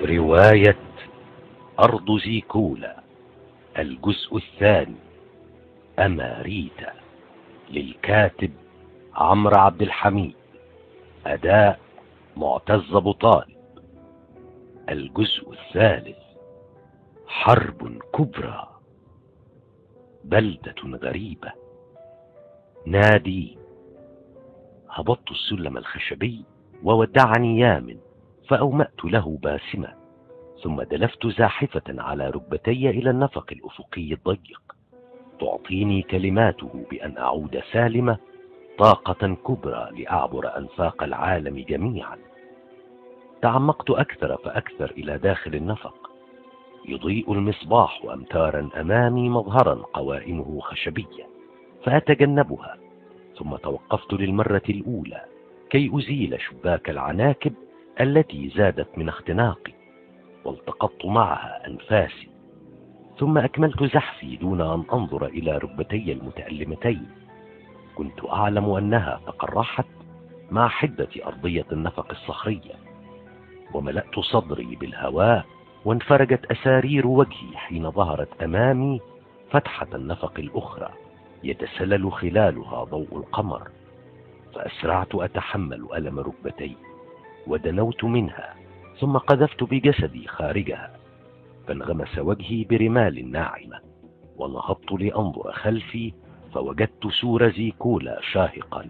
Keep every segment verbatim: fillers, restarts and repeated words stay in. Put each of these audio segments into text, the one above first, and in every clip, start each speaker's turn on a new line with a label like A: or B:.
A: رواية أرض زيكولا، الجزء الثاني، أماريتا، للكاتب عمرو عبد الحميد، أداء معتز أبو طالب. الجزء الثالث، حرب كبرى. بلدة غريبة. نادي. هبطت السلم الخشبي وودعني يامن، فأومأت له باسمة، ثم دلفت زاحفة على ركبتي إلى النفق الأفقي الضيق. تعطيني كلماته بأن أعود سالمة طاقة كبرى لأعبر أنفاق العالم جميعا. تعمقت أكثر فأكثر إلى داخل النفق. يضيء المصباح أمتارا أمامي مظهرا قوائمه خشبية، فأتجنبها. ثم توقفت للمرة الأولى كي أزيل شباك العناكب التي زادت من اختناقي، والتقطت معها أنفاسي. ثم أكملت زحفي دون أن أنظر إلى ركبتي المتألمتين. كنت أعلم أنها تقرحت مع حدة أرضية النفق الصخرية، وملأت صدري بالهواء، وانفرجت أسارير وجهي حين ظهرت أمامي فتحة النفق الأخرى يتسلل خلالها ضوء القمر. فأسرعت أتحمل ألم ركبتي، ودنوت منها، ثم قذفت بجسدي خارجها، فانغمس وجهي برمال ناعمة. ونهضت لأنظر خلفي، فوجدت سور زيكولا شاهقا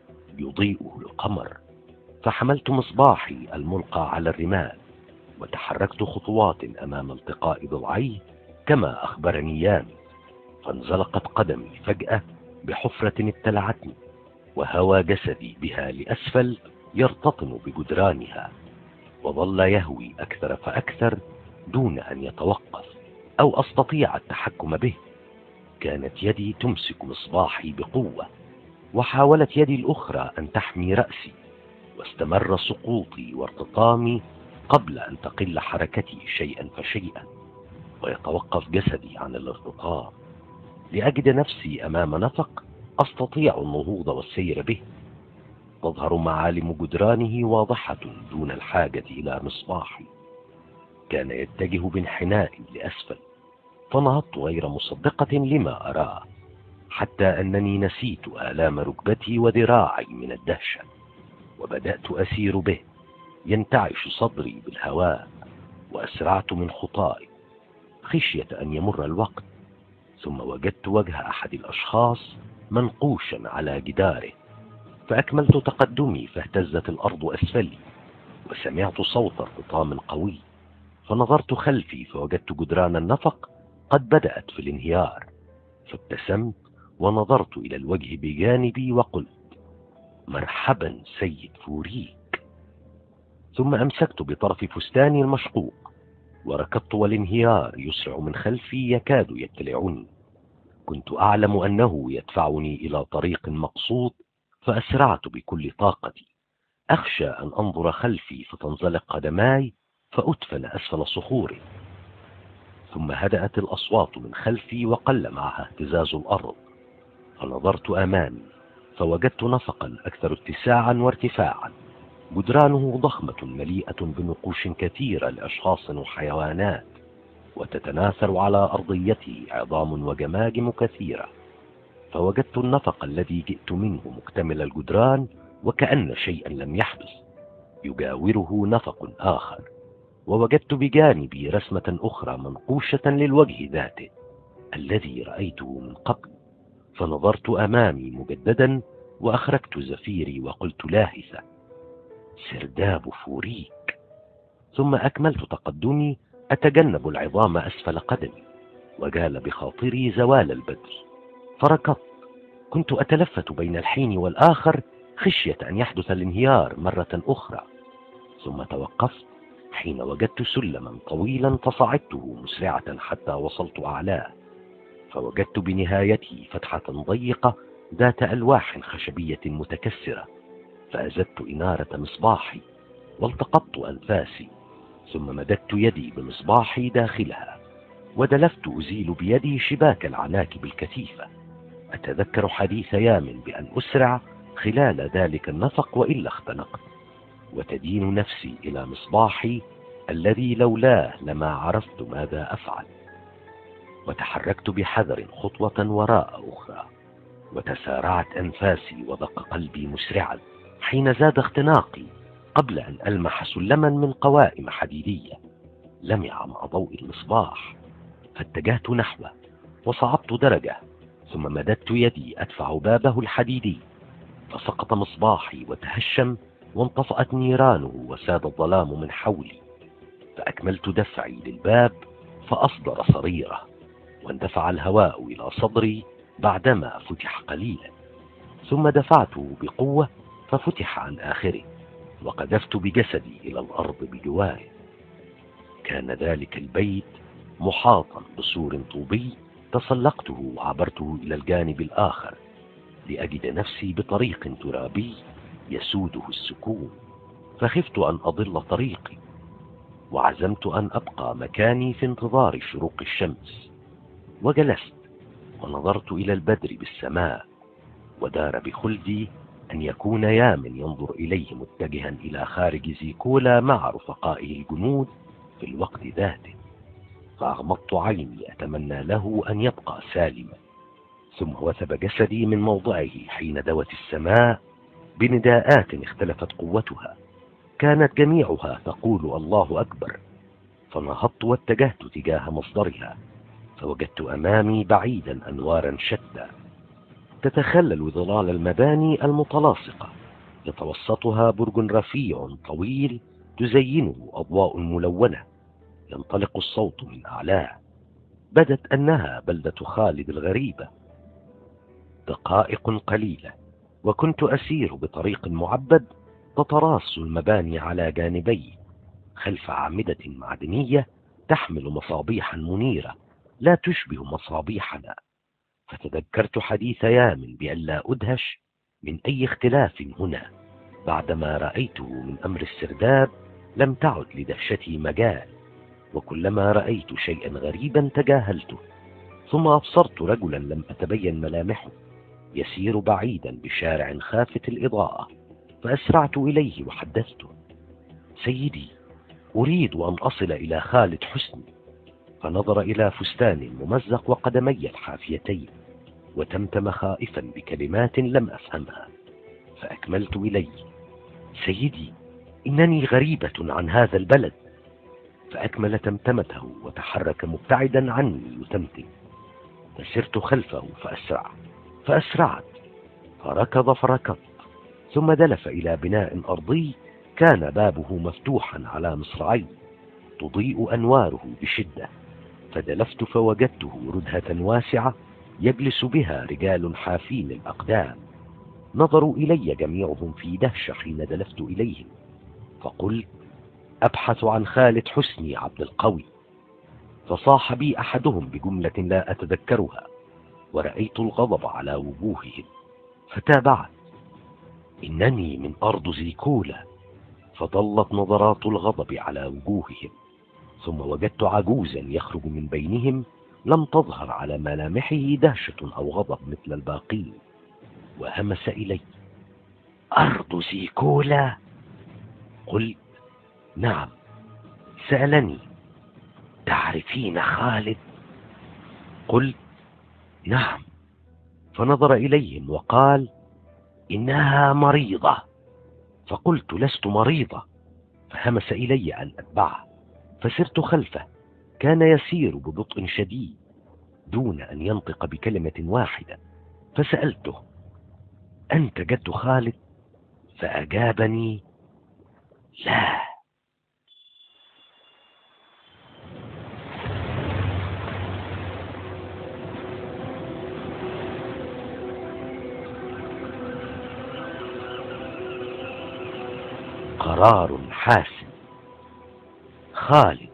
A: يضيئه القمر. فحملت مصباحي الملقى على الرمال، وتحركت خطوات أمام التقاء ضلعيه كما أخبرني يامي. فانزلقت قدمي فجأة بحفرة ابتلعتني، وهوى جسدي بها لأسفل يرتطم بجدرانها، وظل يهوي أكثر فأكثر دون أن يتوقف أو أستطيع التحكم به. كانت يدي تمسك مصباحي بقوة، وحاولت يدي الأخرى أن تحمي رأسي، واستمر سقوطي وارتطامي قبل أن تقل حركتي شيئا فشيئا، ويتوقف جسدي عن الارتطام، لأجد نفسي أمام نفق أستطيع النهوض والسير به. تظهر معالم جدرانه واضحة دون الحاجة إلى مصباحي. كان يتجه بانحناء لأسفل، فنهضت غير مصدقة لما أراه، حتى أنني نسيت آلام ركبتي وذراعي من الدهشة، وبدأت أسير به ينتعش صدري بالهواء. وأسرعت من خطاي خشية أن يمر الوقت، ثم وجدت وجه أحد الأشخاص منقوشا على جداره، فأكملت تقدمي فاهتزت الأرض أسفلي، وسمعت صوت ارتطام قوي. فنظرت خلفي فوجدت جدران النفق قد بدأت في الانهيار، فابتسمت ونظرت إلى الوجه بجانبي وقلت: مرحبا سيد فوريك. ثم أمسكت بطرف فستاني المشقوق وركضت، والانهيار يسرع من خلفي يكاد يبتلعني. كنت أعلم أنه يدفعني إلى طريق مقصود، فأسرعت بكل طاقتي، أخشى أن أنظر خلفي فتنزلق قدماي فأدفن أسفل صخور. ثم هدأت الأصوات من خلفي وقل معها اهتزاز الأرض. فنظرت أمامي فوجدت نفقا أكثر اتساعا وارتفاعا، جدرانه ضخمة مليئة بنقوش كثيرة لأشخاص وحيوانات، وتتناثر على أرضيته عظام وجماجم كثيرة. فوجدت النفق الذي جئت منه مكتمل الجدران، وكأن شيئا لم يحدث. يجاوره نفق آخر، ووجدت بجانبي رسمة أخرى منقوشة للوجه ذاته الذي رأيته من قبل. فنظرت أمامي مجددا، وأخرجت زفيري وقلت لاهثة: سرداب فوريك. ثم أكملت تقدمي أتجنب العظام أسفل قدمي، وجال بخاطري زوال البدر، فركضت. كنت أتلفت بين الحين والآخر خشية أن يحدث الانهيار مرة أخرى. ثم توقفت حين وجدت سلما طويلا فصعدته مسرعة حتى وصلت أعلاه، فوجدت بنهايته فتحة ضيقة ذات ألواح خشبية متكسرة. فأزدت إنارة مصباحي والتقطت أنفاسي، ثم مددت يدي بمصباحي داخلها، ودلفت أزيل بيدي شباك العناكب الكثيفة. أتذكر حديث يامن بأن أسرع خلال ذلك النفق وإلا اختنقت، وتدين نفسي إلى مصباحي الذي لولاه لما عرفت ماذا أفعل. وتحركت بحذر خطوة وراء أخرى، وتسارعت أنفاسي ودق قلبي مسرعا حين زاد اختناقي، قبل أن ألمح سلما من قوائم حديدية لمع مع ضوء المصباح، فاتجهت نحوه وصعدت درجة، ثم مددت يدي أدفع بابه الحديدي، فسقط مصباحي وتهشم وانطفأت نيرانه وساد الظلام من حولي. فأكملت دفعي للباب فأصدر صريرة، واندفع الهواء إلى صدري بعدما فتح قليلا، ثم دفعته بقوة ففتح عن آخره، وقذفت بجسدي إلى الأرض بجواره. كان ذلك البيت محاطا بسور طوبي، تسلقته وعبرته إلى الجانب الآخر لأجد نفسي بطريق ترابي يسوده السكون، فخفت أن أضل طريقي، وعزمت أن أبقى مكاني في انتظار شروق الشمس. وجلست ونظرت إلى البدر بالسماء، ودار بخلدي أن يكون يامن ينظر إليه متجها إلى خارج زيكولا مع رفقائه الجنود في الوقت ذاته. فأغمضت عيني أتمنى له أن يبقى سالما، ثم وثب جسدي من موضعه حين دوت السماء بنداءات اختلفت قوتها، كانت جميعها تقول الله أكبر. فنهضت واتجهت تجاه مصدرها، فوجدت أمامي بعيدا أنوارا شتى تتخلل ظلال المباني المتلاصقة، يتوسطها برج رفيع طويل تزينه أضواء ملونة، ينطلق الصوت من أعلاه. بدت أنها بلدة خالد الغريبة. دقائق قليلة وكنت أسير بطريق معبد تتراص المباني على جانبي خلف أعمدة معدنية تحمل مصابيحا منيرة لا تشبه مصابيحنا. فتذكرت حديث يامن بألا أدهش من أي اختلاف هنا. بعدما رأيته من أمر السرداب لم تعد لدهشتي مجال، وكلما رأيت شيئا غريبا تجاهلته. ثم أبصرت رجلا لم أتبين ملامحه يسير بعيدا بشارع خافت الإضاءة، فأسرعت إليه وحدثته: سيدي، أريد أن أصل إلى خالد حسني. فنظر إلى فستاني الممزق وقدمي الحافيتين، وتمتم خائفا بكلمات لم أفهمها. فأكملت إليه: سيدي، إنني غريبة عن هذا البلد. فأكمل تمتمته وتحرك مبتعدا عني يتمتم. فسرت خلفه فأسرع فأسرعت، فركض فركضت، ثم دلف إلى بناء أرضي كان بابه مفتوحا على مصراعي تضيء أنواره بشدة. فدلفت فوجدته ردهة واسعة يجلس بها رجال حافين الأقدام. نظروا إلي جميعهم في دهشة حين دلفت إليهم، فقلت: أبحث عن خالد حسني عبد القوي. فصاح بي أحدهم بجملة لا أتذكرها، ورأيت الغضب على وجوههم، فتابعت: إنني من أرض زيكولا. فظلت نظرات الغضب على وجوههم، ثم وجدت عجوزا يخرج من بينهم لم تظهر على ملامحه دهشة أو غضب مثل الباقين، وهمس إلي: أرض زيكولا؟ قلت: نعم. سألني: تعرفين خالد؟ قلت: نعم. فنظر إليهم وقال: إنها مريضة. فقلت: لست مريضة. فهمس إلي أن أتبعه، فسرت خلفه. كان يسير ببطء شديد دون أن ينطق بكلمة واحدة. فسألته: أنت جد خالد؟ فأجابني: لا. قرار حاسم. خالد.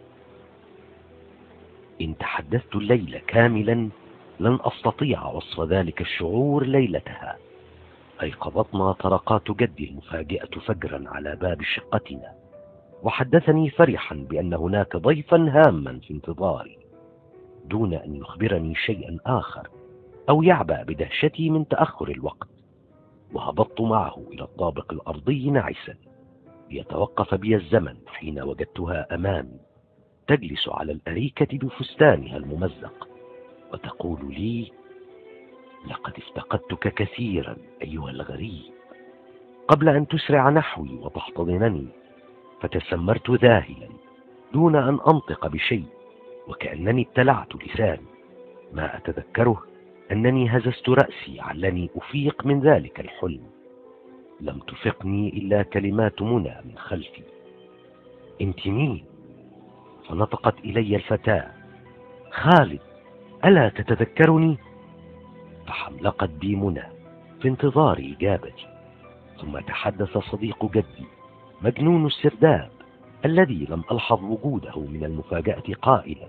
A: إن تحدثت الليل كاملا لن أستطيع وصف ذلك الشعور ليلتها. أيقظتنا طرقات جدي المفاجئة فجرا على باب شقتنا، وحدثني فرحا بأن هناك ضيفا هاما في انتظاري، دون أن يخبرني شيئا آخر أو يعبأ بدهشتي من تأخر الوقت. وهبطت معه إلى الطابق الأرضي نعسا. ليتوقف بي الزمن حين وجدتها أمامي تجلس على الأريكة بفستانها الممزق وتقول لي: لقد افتقدتك كثيرا أيها الغريب. قبل أن تسرع نحوي وتحتضنني فتسمرت ذاهلا دون أن أنطق بشيء، وكأنني ابتلعت لساني. ما أتذكره أنني هززت رأسي علني أفيق من ذلك الحلم. لم تفقني إلا كلمات منى من خلفي: أنت مين؟ فنطقت إلي الفتاة: خالد، ألا تتذكرني؟ فحملقت بي منى في انتظار إجابتي. ثم تحدث صديق جدي مجنون السرداب الذي لم ألحظ وجوده من المفاجأة قائلا: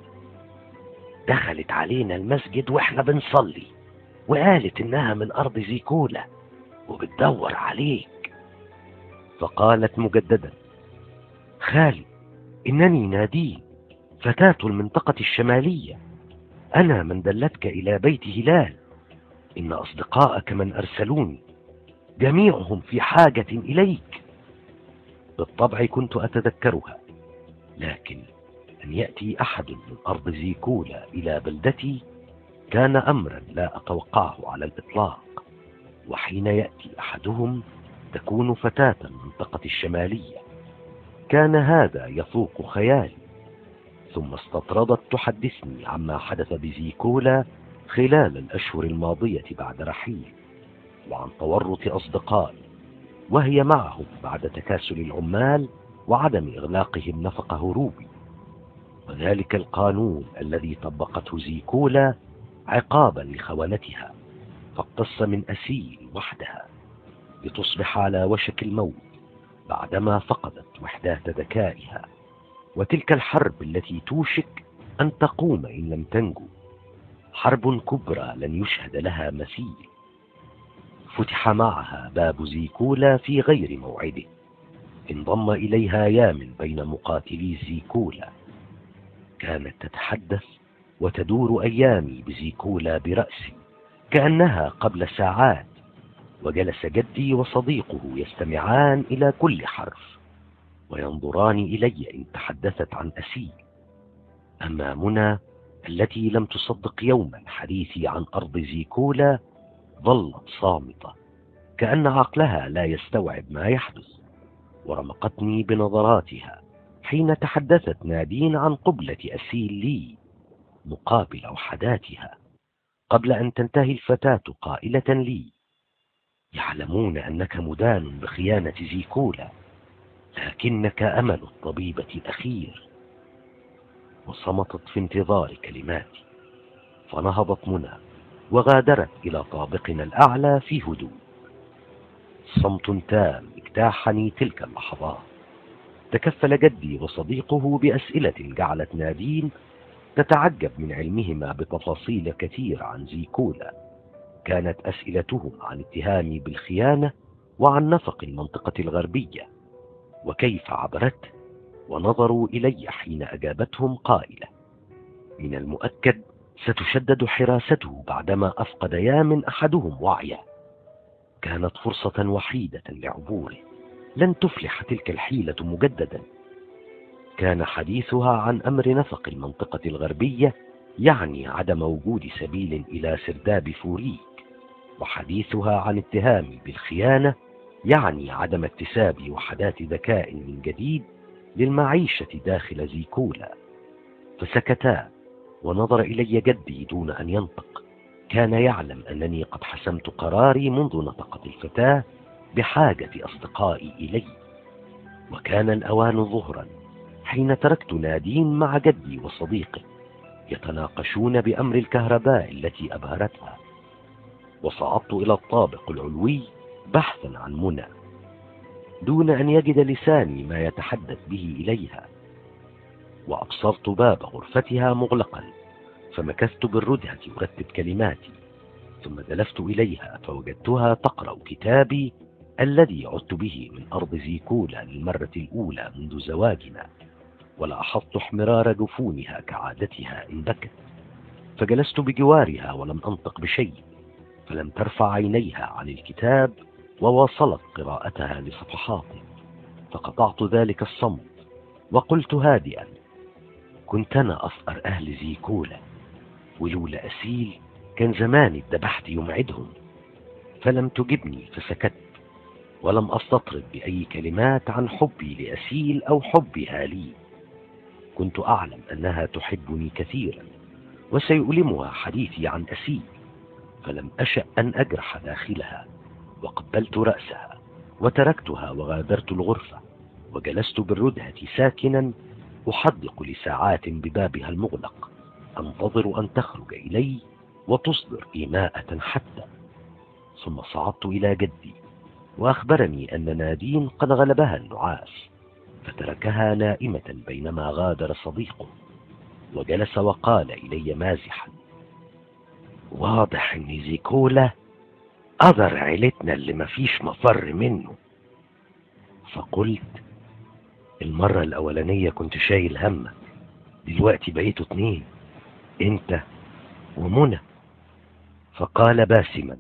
A: دخلت علينا المسجد وإحنا بنصلي وقالت إنها من أرض زيكولا وبتدور عليك. فقالت مجددا: خالد، إنني نادين، فتاة المنطقة الشمالية، أنا من دلتك إلى بيت هلال. إن أصدقائك من أرسلوني جميعهم في حاجة إليك. بالطبع كنت أتذكرها، لكن أن يأتي أحد من أرض زيكولا إلى بلدتي كان أمرا لا أتوقعه على الإطلاق. وحين يأتي أحدهم تكون فتاة المنطقة الشمالية. كان هذا يفوق خيالي. ثم استطردت تحدثني عما حدث بزيكولا خلال الأشهر الماضية بعد رحيلي، وعن تورط أصدقائي وهي معهم بعد تكاسل العمال وعدم إغلاقهم نفق هروبي، وذلك القانون الذي طبقته زيكولا عقابا لخونتها، فاقتص من أسيل وحدها لتصبح على وشك الموت بعدما فقدت وحدات ذكائها. وتلك الحرب التي توشك أن تقوم إن لم تنجو، حرب كبرى لن يشهد لها مثيل. فتح معها باب زيكولا في غير موعده. انضم إليها يامن بين مقاتلي زيكولا. كانت تتحدث وتدور أيامي بزيكولا برأسي كأنها قبل ساعات، وجلس جدي وصديقه يستمعان إلى كل حرف وينظران إلي إن تحدثت عن أسيل. أما منى التي لم تصدق يوما حديثي عن أرض زيكولا ظلت صامتة كأن عقلها لا يستوعب ما يحدث، ورمقتني بنظراتها حين تحدثت نادين عن قبلة أسيل لي مقابل وحداتها، قبل أن تنتهي الفتاة قائلة لي: يعلمون أنك مدان بخيانة زيكولا، لكنك أمل الطبيبة الأخير. وصمتت في انتظار كلماتي، فنهضت منى وغادرت إلى طابقنا الأعلى في هدوء. صمت تام اجتاحني تلك اللحظات. تكفل جدي وصديقه بأسئلة جعلت نادين تتعجب من علمهما بتفاصيل كثيرة عن زيكولا. كانت أسئلتهم عن اتهامي بالخيانة وعن نفق المنطقة الغربية وكيف عبرت، ونظروا إلي حين أجابتهم قائلة: من المؤكد ستشدد حراسته بعدما أفقد يامن أحدهم وعيه. كانت فرصة وحيدة لعبوره، لن تفلح تلك الحيلة مجددا. كان حديثها عن أمر نفق المنطقة الغربية يعني عدم وجود سبيل إلى سرداب فوريك، وحديثها عن اتهامي بالخيانة يعني عدم اكتساب وحدات ذكاء من جديد للمعيشة داخل زيكولا. فسكتا، ونظر إلي جدي دون أن ينطق. كان يعلم أنني قد حسمت قراري منذ نطقت الفتاة بحاجة أصدقائي إلي. وكان الأوان ظهرا حين تركت نادين مع جدي وصديقه يتناقشون بأمر الكهرباء التي أبهرتها، وصعدت إلى الطابق العلوي بحثا عن منى دون أن يجد لساني ما يتحدث به إليها. وأبصرت باب غرفتها مغلقا، فمكثت بالردهة أرتب كلماتي، ثم دلفت إليها فوجدتها تقرأ كتابي الذي عدت به من أرض زيكولا للمرة الأولى منذ زواجنا. ولاحظت احمرار جفونها كعادتها إن بكت، فجلست بجوارها ولم أنطق بشيء، فلم ترفع عينيها عن الكتاب وواصلت قراءتها لصفحاته. فقطعت ذلك الصمت وقلت هادئا: كنت أنا أفقر أهل زيكولا، ولولا أسيل كان زماني اتذبحت يوم عيدهم. فلم تجبني فسكت، ولم أستطرد بأي كلمات عن حبي لأسيل أو حبها لي. كنت أعلم أنها تحبني كثيرا وسيؤلمها حديثي عن أسيل، فلم أشأ أن أجرح داخلها، وقبلت رأسها وتركتها وغادرت الغرفة، وجلست بالردهة ساكنا أحدق لساعات ببابها المغلق، أنتظر أن تخرج إلي وتصدر إيماءة حتى. ثم صعدت إلى جدي وأخبرني أن نادين قد غلبها النعاس، فتركها نائمة بينما غادر صديقه، وجلس وقال إلي مازحا: واضح إن زيكولا قدر عيلتنا اللي مفيش مفر منه. فقلت: المرة الأولانية كنت شايل همك، دلوقتي بقيتوا اتنين، انت ومنى. فقال باسما: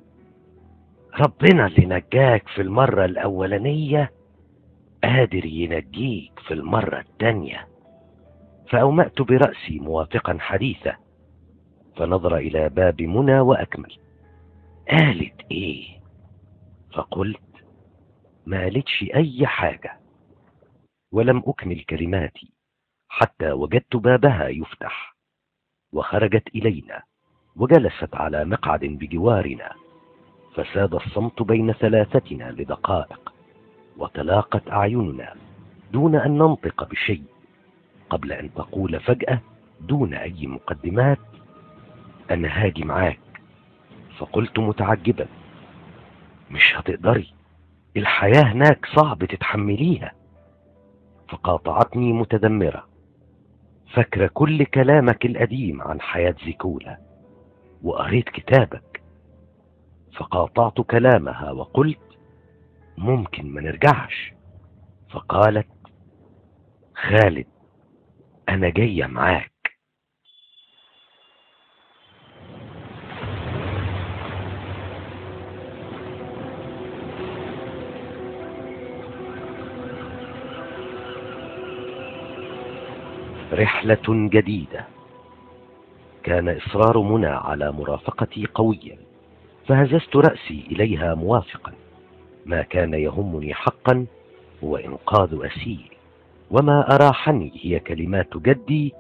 A: ربنا اللي نجاك في المرة الأولانية قادر ينجيك في المرة التانية. فأومأت برأسي موافقا حديثه، فنظر إلى باب منى وأكمل: قالت إيه؟ فقلت: ما قالتش أي حاجة. ولم أكمل كلماتي حتى وجدت بابها يفتح، وخرجت إلينا وجلست على مقعد بجوارنا، فساد الصمت بين ثلاثتنا لدقائق، وتلاقت أعيننا دون أن ننطق بشيء، قبل أن تقول فجأة دون أي مقدمات: أنا هاجي معاك. فقلت متعجبا: مش هتقدري، الحياة هناك صعب تتحمليها. فقاطعتني متذمرة: فاكرة كل كلامك القديم عن حياة زيكولا، وقريت كتابك. فقاطعت كلامها وقلت: ممكن ما نرجعش. فقالت: خالد، أنا جاية معاك. رحلة جديدة. كان إصرار منى على مرافقتي قويا، فهززت رأسي إليها موافقا. ما كان يهمني حقا هو إنقاذ أسيل، وما أراحني هي كلمات جدي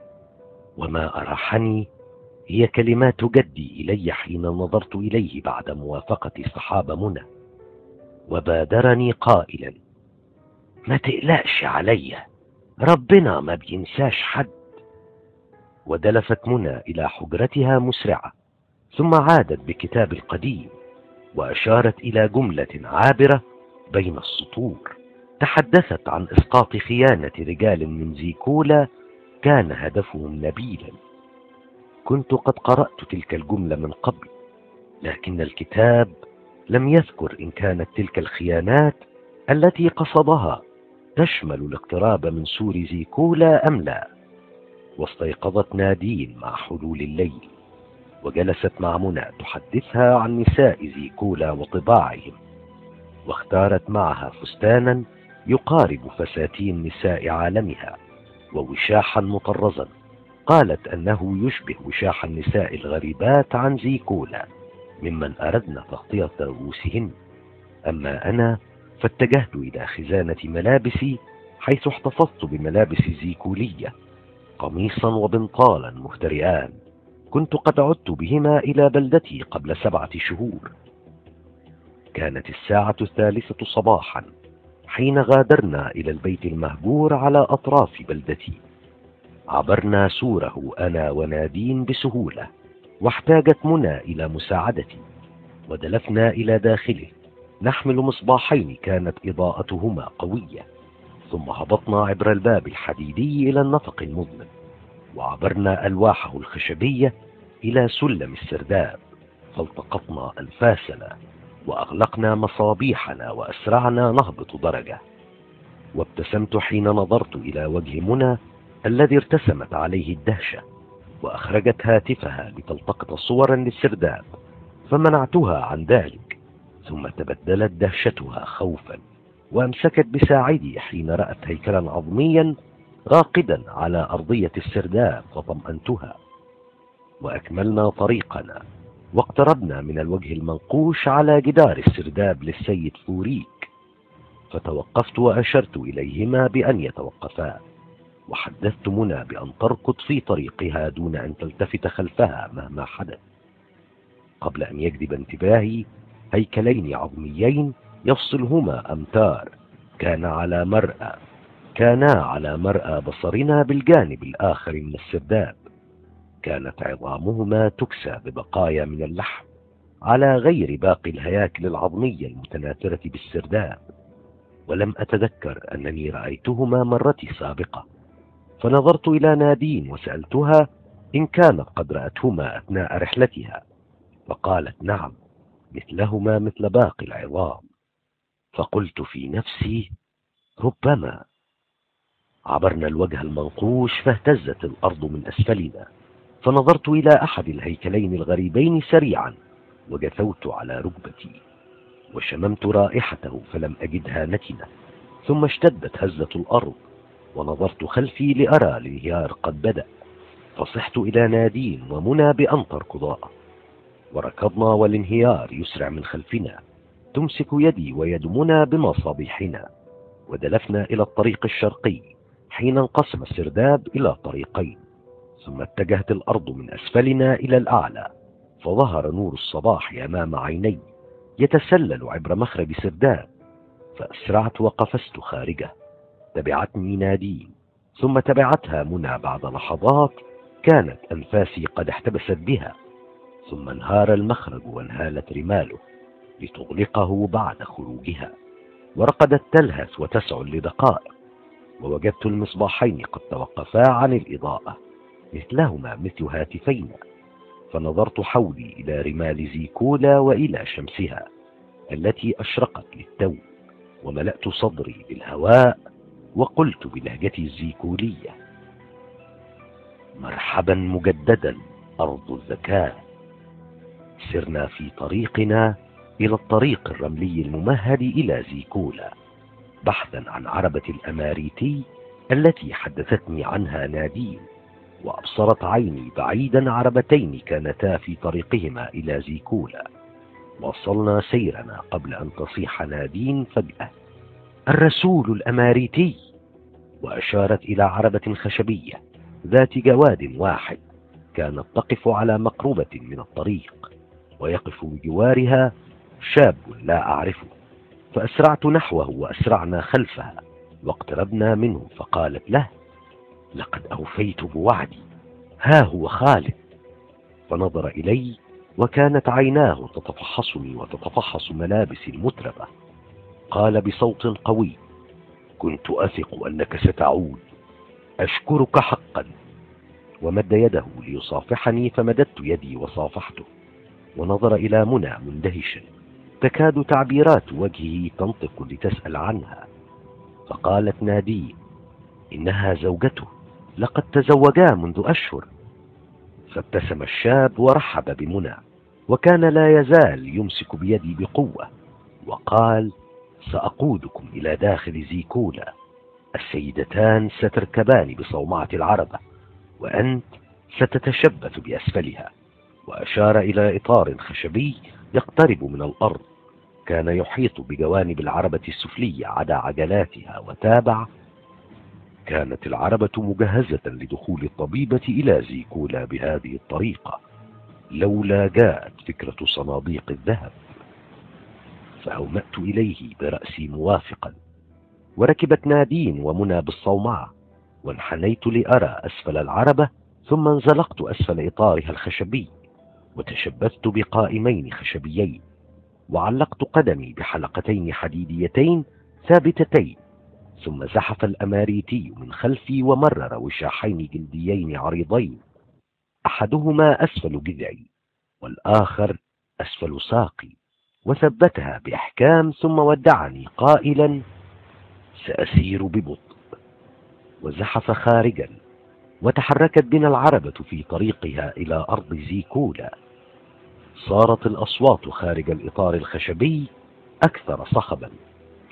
A: وما أراحني هي كلمات جدي إلي حين نظرت إليه بعد موافقة صحاب منى، وبادرني قائلا: ما تقلقش عليا، ربنا ما بينساش حد. ودلفت منى إلى حجرتها مسرعة، ثم عادت بكتاب القديم وأشارت إلى جملة عابرة بين السطور تحدثت عن إسقاط خيانة رجال من زيكولا كان هدفهم نبيلا. كنت قد قرأت تلك الجملة من قبل، لكن الكتاب لم يذكر إن كانت تلك الخيانات التي قصدها تشمل الاقتراب من سور زيكولا أم لا. واستيقظت نادين مع حلول الليل، وجلست مع منى تحدثها عن نساء زيكولا وطباعهم، واختارت معها فستانا يقارب فساتين نساء عالمها، ووشاحا مطرزا قالت أنه يشبه وشاح النساء الغريبات عن زيكولا ممن أردنا تغطية رؤوسهن. أما أنا فاتجهت إلى خزانة ملابسي، حيث احتفظت بملابس زيكولية، قميصا وبنطالا مهترئان كنت قد عدت بهما إلى بلدتي قبل سبعة شهور. كانت الساعة الثالثة صباحا حين غادرنا إلى البيت المهجور على أطراف بلدتي. عبرنا سوره أنا ونادين بسهولة، واحتاجت منى إلى مساعدتي، ودلفنا إلى داخله نحمل مصباحين كانت إضاءتهما قوية. ثم هبطنا عبر الباب الحديدي إلى النفق المظلم، وعبرنا ألواحه الخشبية إلى سلم السرداب، فالتقطنا أنفاسنا وأغلقنا مصابيحنا وأسرعنا نهبط درجة. وابتسمت حين نظرت إلى وجه منى الذي ارتسمت عليه الدهشة، وأخرجت هاتفها لتلتقط صورا للسرداب، فمنعتها عن ذلك، ثم تبدلت دهشتها خوفا وأمسكت بساعدي حين رأت هيكلا عظميا راقدا على أرضية السرداب، فطمأنتها. وأكملنا طريقنا، واقتربنا من الوجه المنقوش على جدار السرداب للسيد فوريك، فتوقفت وأشرت إليهما بأن يتوقفا، وحدثت منى بأن تركض في طريقها دون أن تلتفت خلفها مهما حدث. قبل أن يجذب انتباهي هيكلين عظميين يفصلهما أمتار كان على مرأى كانا على مرأى بصرنا بالجانب الآخر من السرداب. كانت عظامهما تكسى ببقايا من اللحم على غير باقي الهياكل العظمية المتناثرة بالسرداب، ولم أتذكر أنني رأيتهما مرتي سابقة، فنظرت إلى نادين وسألتها إن كانت قد رأتهما أثناء رحلتها، فقالت نعم، مثلهما مثل باقي العظام. فقلت في نفسي ربما. عبرنا الوجه المنقوش فاهتزت الأرض من أسفلنا، فنظرت إلى أحد الهيكلين الغريبين سريعا، وجثوت على ركبتي وشممت رائحته فلم أجدها نتنة. ثم اشتدت هزة الأرض، ونظرت خلفي لأرى الانهيار قد بدأ، فصحت إلى نادين ومنى بأن تركضا، وركضنا والانهيار يسرع من خلفنا، تمسك يدي ويد منى بمصابيحنا، ودلفنا إلى الطريق الشرقي حين انقسم السرداب إلى طريقين. ثم اتجهت الأرض من أسفلنا إلى الأعلى، فظهر نور الصباح أمام عيني يتسلل عبر مخرج سرداب، فأسرعت وقفزت خارجه. تبعتني نادين، ثم تبعتها منى بعد لحظات كانت أنفاسي قد احتبست بها. ثم انهار المخرج وانهالت رماله لتغلقه بعد خروجها، ورقدت تلهث وتسعل لدقائق، ووجدت المصباحين قد توقفا عن الإضاءة مثلهما مثل هاتفينا، فنظرت حولي إلى رمال زيكولا وإلى شمسها التي أشرقت للتو، وملأت صدري بالهواء وقلت بلهجتي الزيكولية مرحبا مجددا أرض الذكاء. سرنا في طريقنا إلى الطريق الرملي الممهد إلى زيكولا بحثا عن عربة الأماريتي التي حدثتني عنها نادين، وأبصرت عيني بعيدا عربتين كانتا في طريقهما إلى زيكولا. وصلنا سيرنا قبل أن تصيح نادين فجأة الرسول الأماريتي، وأشارت إلى عربة خشبية ذات جواد واحد كانت تقف على مقربة من الطريق، ويقف بجوارها شاب لا أعرفه، فأسرعت نحوه وأسرعنا خلفها، واقتربنا منه فقالت له لقد أوفيت بوعدي، ها هو خالد. فنظر إلي وكانت عيناه تتفحصني وتتفحص ملابسي المتربة. قال بصوت قوي كنت أثق أنك ستعود، أشكرك حقا. ومد يده ليصافحني فمددت يدي وصافحته، ونظر إلى منى مندهشا، تكاد تعبيرات وجهه تنطق لتسأل عنها. فقالت نادين إنها زوجته، لقد تزوجا منذ أشهر. فابتسم الشاب ورحب بمنى، وكان لا يزال يمسك بيدي بقوة، وقال سأقودكم إلى داخل زيكولا، السيدتان ستركبان بصومعة العربة، وأنت ستتشبث بأسفلها. وأشار إلى إطار خشبي يقترب من الأرض كان يحيط بجوانب العربة السفلية عدا عجلاتها، وتابع كانت العربة مجهزة لدخول الطبيبة إلى زيكولا بهذه الطريقة لولا جاءت فكرة صناديق الذهب. فأومأت إليه برأسي موافقا، وركبت نادين ومنى بالصومعة، وانحنيت لأرى أسفل العربة، ثم انزلقت أسفل إطارها الخشبي، وتشبثت بقائمين خشبيين، وعلقت قدمي بحلقتين حديديتين ثابتتين. ثم زحف الأماريتي من خلفي ومرر وشاحين جلديين عريضين، أحدهما أسفل جذعي والآخر أسفل ساقي، وثبتها بإحكام، ثم ودعني قائلا سأسير ببطء. وزحف خارجا، وتحركت بنا العربة في طريقها إلى أرض زيكولا. صارت الأصوات خارج الإطار الخشبي أكثر صخبا،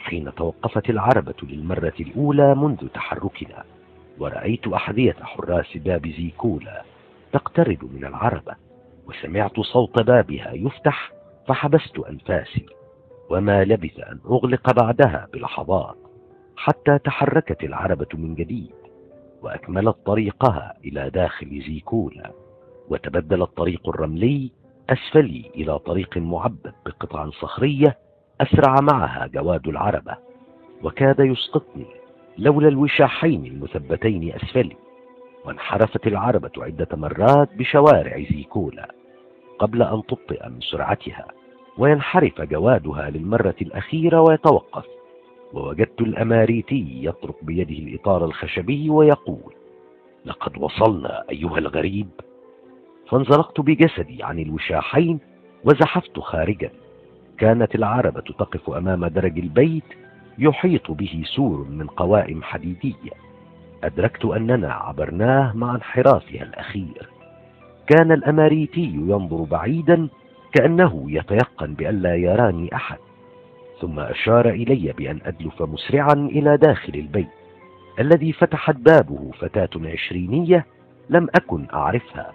A: حين توقفت العربة للمرة الأولى منذ تحركنا، ورأيت أحذية حراس باب زيكولا تقترب من العربة، وسمعت صوت بابها يفتح، فحبست أنفاسي. وما لبث أن أغلق بعدها بلحظات حتى تحركت العربة من جديد، وأكملت طريقها إلى داخل زيكولا، وتبدل الطريق الرملي أسفلي إلى طريق معبد بقطع صخرية أسرع معها جواد العربة، وكاد يسقطني لولا الوشاحين المثبتين أسفلي. وانحرفت العربة عدة مرات بشوارع زيكولا قبل أن تبطئ من سرعتها، وينحرف جوادها للمرة الأخيرة ويتوقف. ووجدت الأماريتي يطرق بيده الإطار الخشبي ويقول: لقد وصلنا أيها الغريب. فانزلقت بجسدي عن الوشاحين وزحفت خارجا. كانت العربة تقف أمام درج البيت يحيط به سور من قوائم حديدية. أدركت أننا عبرناه مع انحرافها الأخير. كان الأماريتي ينظر بعيدا كأنه يتيقن بألا يراني أحد، ثم أشار إلي بأن أدلف مسرعا إلى داخل البيت الذي فتحت بابه فتاة عشرينية لم أكن أعرفها.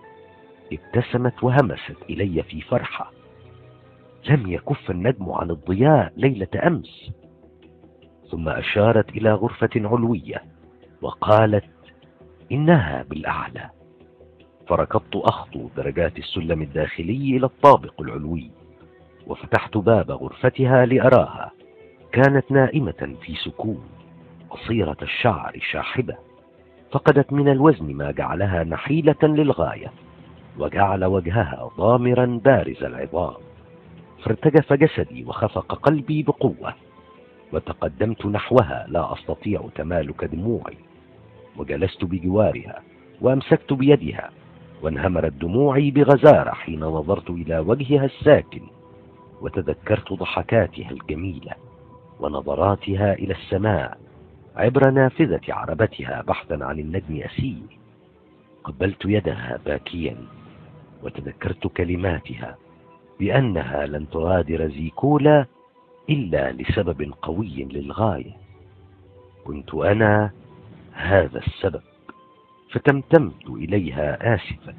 A: ابتسمت وهمست إلي في فرحة. لم يكف النجم عن الضياء ليلة أمس. ثم أشارت إلى غرفة علوية وقالت: إنها بالأعلى. فركضت أخطو درجات السلم الداخلي إلى الطابق العلوي، وفتحت باب غرفتها لأراها. كانت نائمة في سكون، قصيرة الشعر شاحبة، فقدت من الوزن ما جعلها نحيلة للغاية، وجعل وجهها ضامرا بارز العظام. فارتجف جسدي وخفق قلبي بقوة، وتقدمت نحوها لا أستطيع تمالك دموعي، وجلست بجوارها وأمسكت بيدها، وانهمرت دموعي بغزارة حين نظرت إلى وجهها الساكن، وتذكرت ضحكاتها الجميلة ونظراتها إلى السماء عبر نافذة عربتها بحثا عن النجم أسير. قبلت يدها باكيا، وتذكرت كلماتها بأنها لن تغادر زيكولا إلا لسبب قوي للغاية. كنت أنا هذا السبب، فتمتمت إليها آسفا.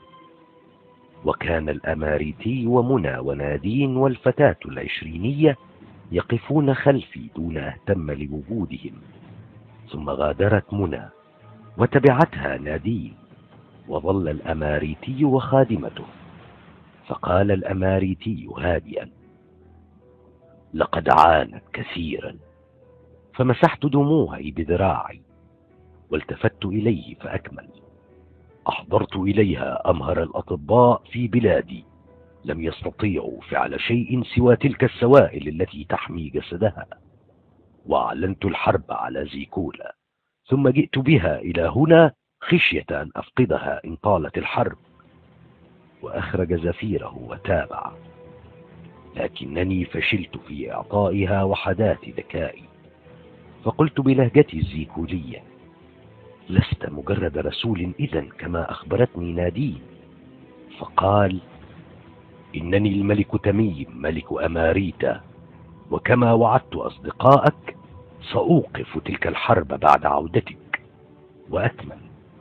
A: وكان الأماريتي ومنى ونادين والفتاة العشرينية يقفون خلفي دون أهتم لوجودهم. ثم غادرت منى وتبعتها نادين، وظل الأماريتي وخادمته. فقال الأماريتي هادئا: لقد عانت كثيرا. فمسحت دموعي بذراعي، والتفت إليه فأكمل: أحضرت إليها أمهر الأطباء في بلادي، لم يستطيعوا فعل شيء سوى تلك السوائل التي تحمي جسدها، وأعلنت الحرب على زيكولا، ثم جئت بها إلى هنا خشية أن أفقدها إن طالت الحرب. وأخرج زفيره وتابع: لكنني فشلت في إعطائها وحدات ذكائي. فقلت بلهجتي الزيكولية: لست مجرد رسول إذن كما أخبرتني نادين. فقال: إنني الملك تميم ملك أماريتا، وكما وعدت أصدقائك سأوقف تلك الحرب بعد عودتك. وأكمل: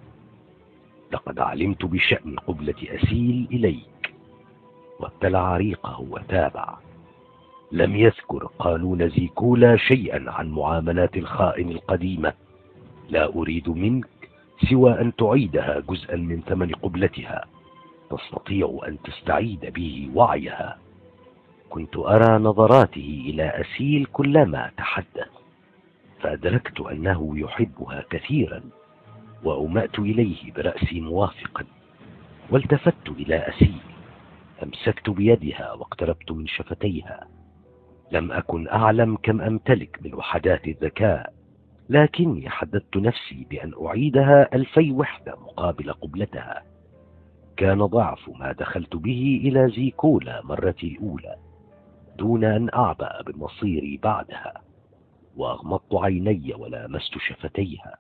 A: لقد علمت بشأن قبلة أسيل إليك. وابتلع ريقه وتابع: لم يذكر قانون زيكولا شيئا عن معاملات الخائن القديمة. لا أريد منك سوى أن تعيدها جزءا من ثمن قبلتها، تستطيع أن تستعيد به وعيها. كنت أرى نظراته إلى أسيل كلما تحدث، فأدركت أنه يحبها كثيرا، وأومأت إليه برأسي موافقا. والتفت إلى أسيل، أمسكت بيدها واقتربت من شفتيها. لم أكن أعلم كم أمتلك من وحدات الذكاء، لكني حددت نفسي بأن أعيدها ألفي وحدة مقابل قبلتها. كان ضعف ما دخلت به إلى زيكولا مرتي الأولى دون أن أعبأ بمصيري بعدها. وأغمضت عيني ولامست شفتيها.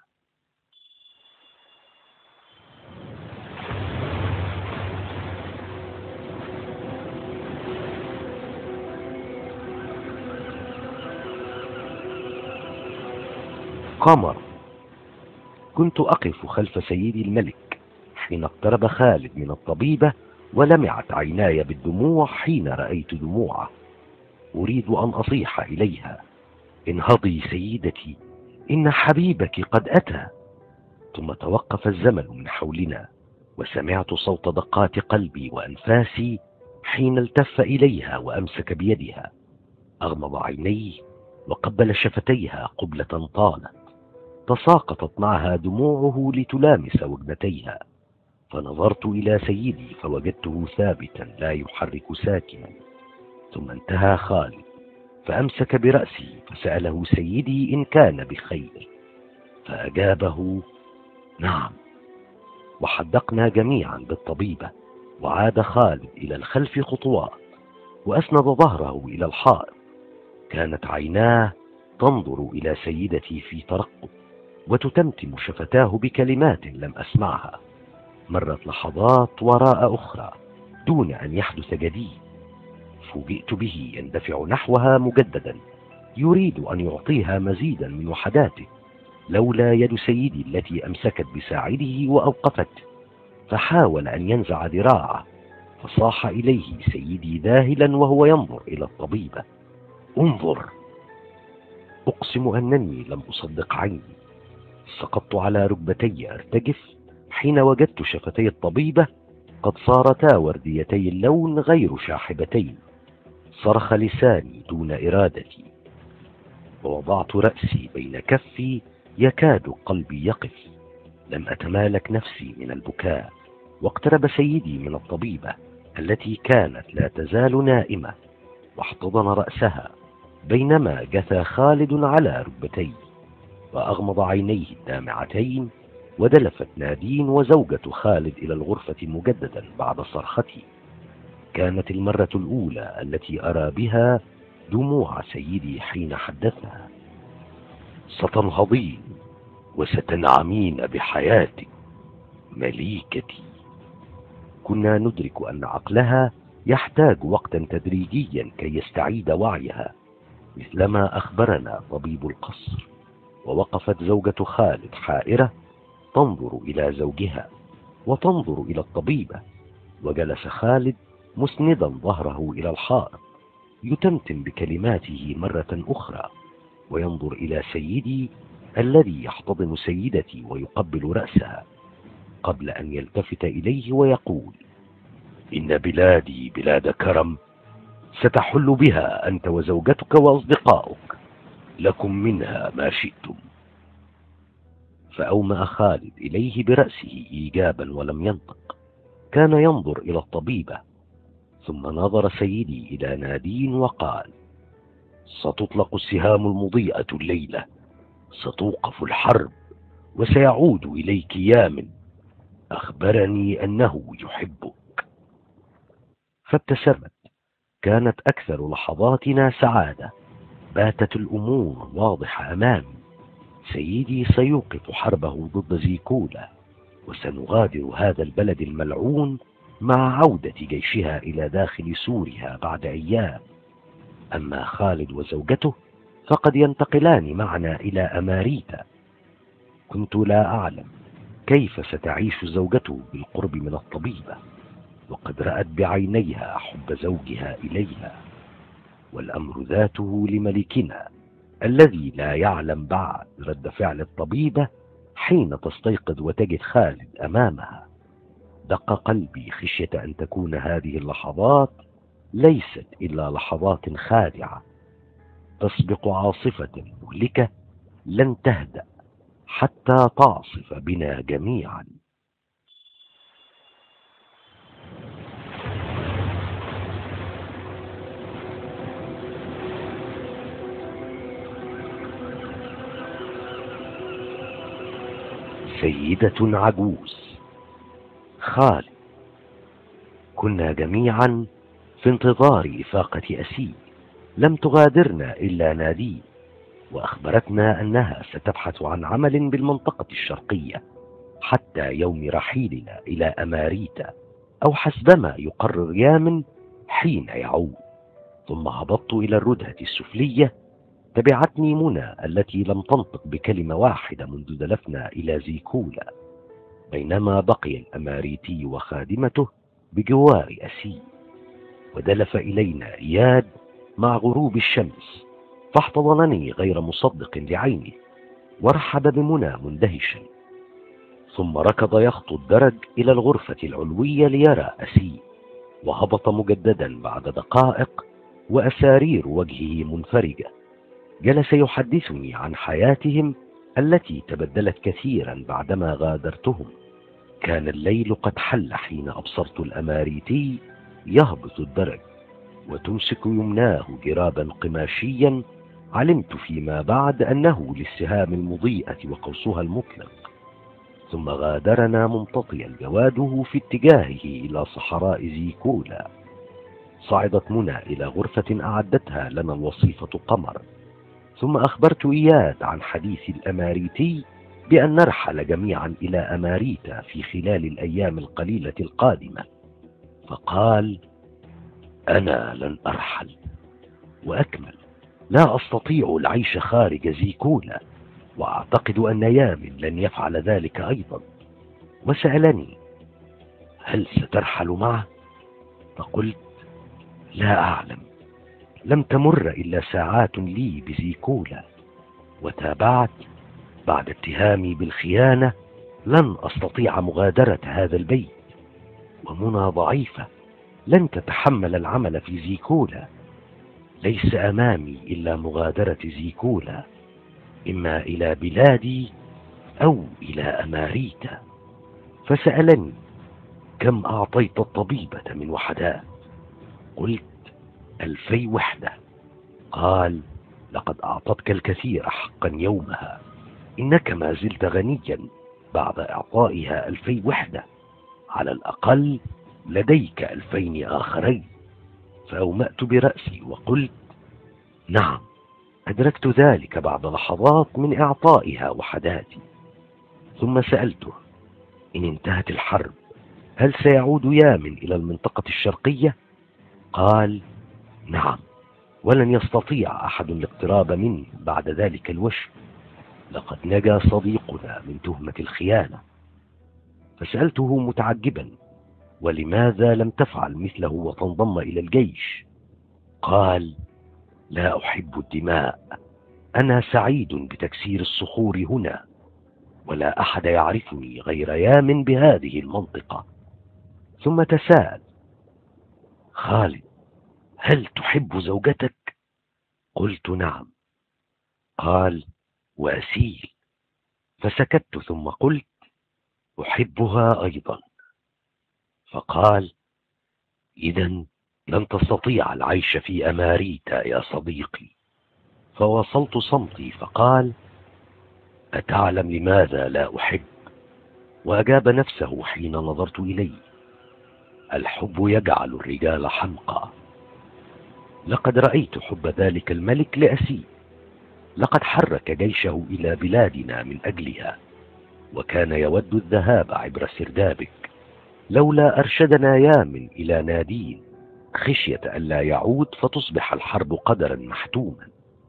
A: قمر. كنت أقف خلف سيدي الملك حين اقترب خالد من الطبيبة، ولمعت عيناي بالدموع حين رأيت دموعه. أريد أن أصيح إليها: انهضي سيدتي، إن حبيبك قد أتى. ثم توقف الزمن من حولنا، وسمعت صوت دقات قلبي وأنفاسي حين التف إليها وأمسك بيدها. أغمض عينيه وقبل شفتيها قبلة طالت، تساقطت معها دموعه لتلامس وجنتيها. فنظرت إلى سيدي فوجدته ثابتا لا يحرك ساكنا. ثم انتهى خالد فأمسك برأسي فسأله سيدي إن كان بخير، فأجابه: نعم. وحدقنا جميعا بالطبيبة، وعاد خالد إلى الخلف خطوات وأسند ظهره إلى الحائط. كانت عيناه تنظر إلى سيدتي في ترقب، وتتمتم شفتاه بكلمات لم أسمعها. مرت لحظات وراء أخرى دون أن يحدث جديد. فوجئت به يندفع نحوها مجددا، يريد أن يعطيها مزيدا من وحداته، لولا يد سيدي التي أمسكت بساعده وأوقفته. فحاول أن ينزع ذراعه، فصاح إليه سيدي ذاهلا وهو ينظر إلى الطبيبة: انظر. أقسم أنني لم أصدق عيني. سقطت على ركبتي أرتجف حين وجدت شفتي الطبيبة قد صارتا ورديتي اللون غير شاحبتين. صرخ لساني دون إرادتي، ووضعت رأسي بين كفي يكاد قلبي يقف. لم أتمالك نفسي من البكاء، واقترب سيدي من الطبيبة التي كانت لا تزال نائمة، واحتضن رأسها بينما جثى خالد على ركبتيه، وأغمض عينيه الدامعتين. ودلفت نادين وزوجة خالد إلى الغرفة مجددا بعد صرختي. كانت المرة الأولى التي أرى بها دموع سيدي حين حدثها: ستنهضين وستنعمين بحياتك مليكتي. كنا ندرك أن عقلها يحتاج وقتا تدريجيا كي يستعيد وعيها، مثلما أخبرنا طبيب القصر. ووقفت زوجة خالد حائرة تنظر إلى زوجها وتنظر إلى الطبيبة، وجلس خالد مسندا ظهره إلى الحائط يتمتم بكلماته مرة أخرى، وينظر إلى سيدي الذي يحتضن سيدتي ويقبل رأسها، قبل أن يلتفت إليه ويقول: إن بلادي بلاد كرم، ستحل بها أنت وزوجتك وأصدقاؤك، لكم منها ما شئتم. فأومأ خالد إليه برأسه إيجابا ولم ينطق. كان ينظر إلى الطبيبة، ثم نظر سيدي إلى نادين وقال: ستطلق السهام المضيئة الليلة، ستوقف الحرب، وسيعود إليك يامن. أخبرني أنه يحبك. فابتسمت. كانت أكثر لحظاتنا سعادة. باتت الأمور واضحة أمامي. سيدي سيوقف حربه ضد زيكولا، وسنغادر هذا البلد الملعون مع عودة جيشها إلى داخل سورها بعد أيام. أما خالد وزوجته فقد ينتقلان معنا إلى أماريتا. كنت لا أعلم كيف ستعيش زوجته بالقرب من الطبيبة، وقد رأت بعينيها حب زوجها إليها، والأمر ذاته لملكنا الذي لا يعلم بعد رد فعل الطبيبة حين تستيقظ وتجد خالد أمامها. دق قلبي خشية أن تكون هذه اللحظات ليست إلا لحظات خادعة، تسبق عاصفة مهلكة لن تهدأ حتى تعصف بنا جميعا. سيدة عجوز. خالد. كنا جميعا في انتظار إفاقة أسيل، لم تغادرنا إلا نادين، وأخبرتنا أنها ستبحث عن عمل بالمنطقة الشرقية حتى يوم رحيلنا إلى أماريتا، أو حسبما يقرر يامن حين يعود. ثم هبطت إلى الردهة السفلية تبعتني منى التي لم تنطق بكلمة واحدة منذ دلفنا إلى زيكولا، بينما بقي الأماريتي وخادمته بجوار أسي. ودلف إلينا إياد مع غروب الشمس، فاحتضنني غير مصدق لعينه، ورحب بمنى مندهشا، ثم ركض يخطو الدرج إلى الغرفة العلوية ليرى أسي، وهبط مجددا بعد دقائق وأسارير وجهه منفرجة. جلس يحدثني عن حياتهم التي تبدلت كثيرا بعدما غادرتهم. كان الليل قد حل حين أبصرت الأماريتي يهبط الدرج وتمسك يمناه جرابا قماشيا، علمت فيما بعد أنه للسهام المضيئة وقوسها المطلق. ثم غادرنا ممتطيا جواده في اتجاهه إلى صحراء زيكولا. صعدت منى إلى غرفة أعدتها لنا الوصيفة قمر، ثم أخبرت إياد عن حديث الأماريتي بأن نرحل جميعا إلى أماريتا في خلال الأيام القليلة القادمة. فقال: أنا لن أرحل، وأكمل: لا أستطيع العيش خارج زيكولا، وأعتقد أن يامن لن يفعل ذلك أيضا. وسألني: هل سترحل معه؟ فقلت: لا أعلم، لم تمر إلا ساعات لي بزيكولا. وتابعت: بعد اتهامي بالخيانة لن أستطيع مغادرة هذا البيت، ومنى ضعيفة لن تتحمل العمل في زيكولا. ليس أمامي إلا مغادرة زيكولا، إما إلى بلادي أو إلى أماريتا. فسألني: كم أعطيت الطبيبة من وحدات؟ قلت: ألفي وحدة. قال: لقد أعطتك الكثير حقا يومها، إنك ما زلت غنيا بعد إعطائها ألفي وحدة، على الأقل لديك ألفين آخرين. فأومأت برأسي وقلت: نعم، أدركت ذلك بعد لحظات من إعطائها وحداتي. ثم سألته: إن انتهت الحرب هل سيعود يامن إلى المنطقة الشرقية؟ قال: نعم، ولن يستطيع أحد الاقتراب منه بعد ذلك الوشم. لقد نجا صديقنا من تهمة الخيانة. فسألته متعجبا: ولماذا لم تفعل مثله وتنضم إلى الجيش؟ قال: لا أحب الدماء، أنا سعيد بتكسير الصخور هنا، ولا أحد يعرفني غير يامن بهذه المنطقة. ثم تساءل: خالد، هل تحب زوجتك؟ قلت: نعم. قال: وأسيل؟ فسكت، ثم قلت: أحبها أيضا. فقال: إذن لن تستطيع العيش في أماريتا يا صديقي. فواصلت صمتي، فقال: أتعلم لماذا لا أحب؟ وأجاب نفسه حين نظرت إليه: الحب يجعل الرجال حمقى. لقد رأيت حب ذلك الملك لأسي، لقد حرك جيشه إلى بلادنا من أجلها، وكان يود الذهاب عبر سردابك، لولا أرشدنا يامن إلى نادين خشية ألا يعود فتصبح الحرب قدرا محتوما.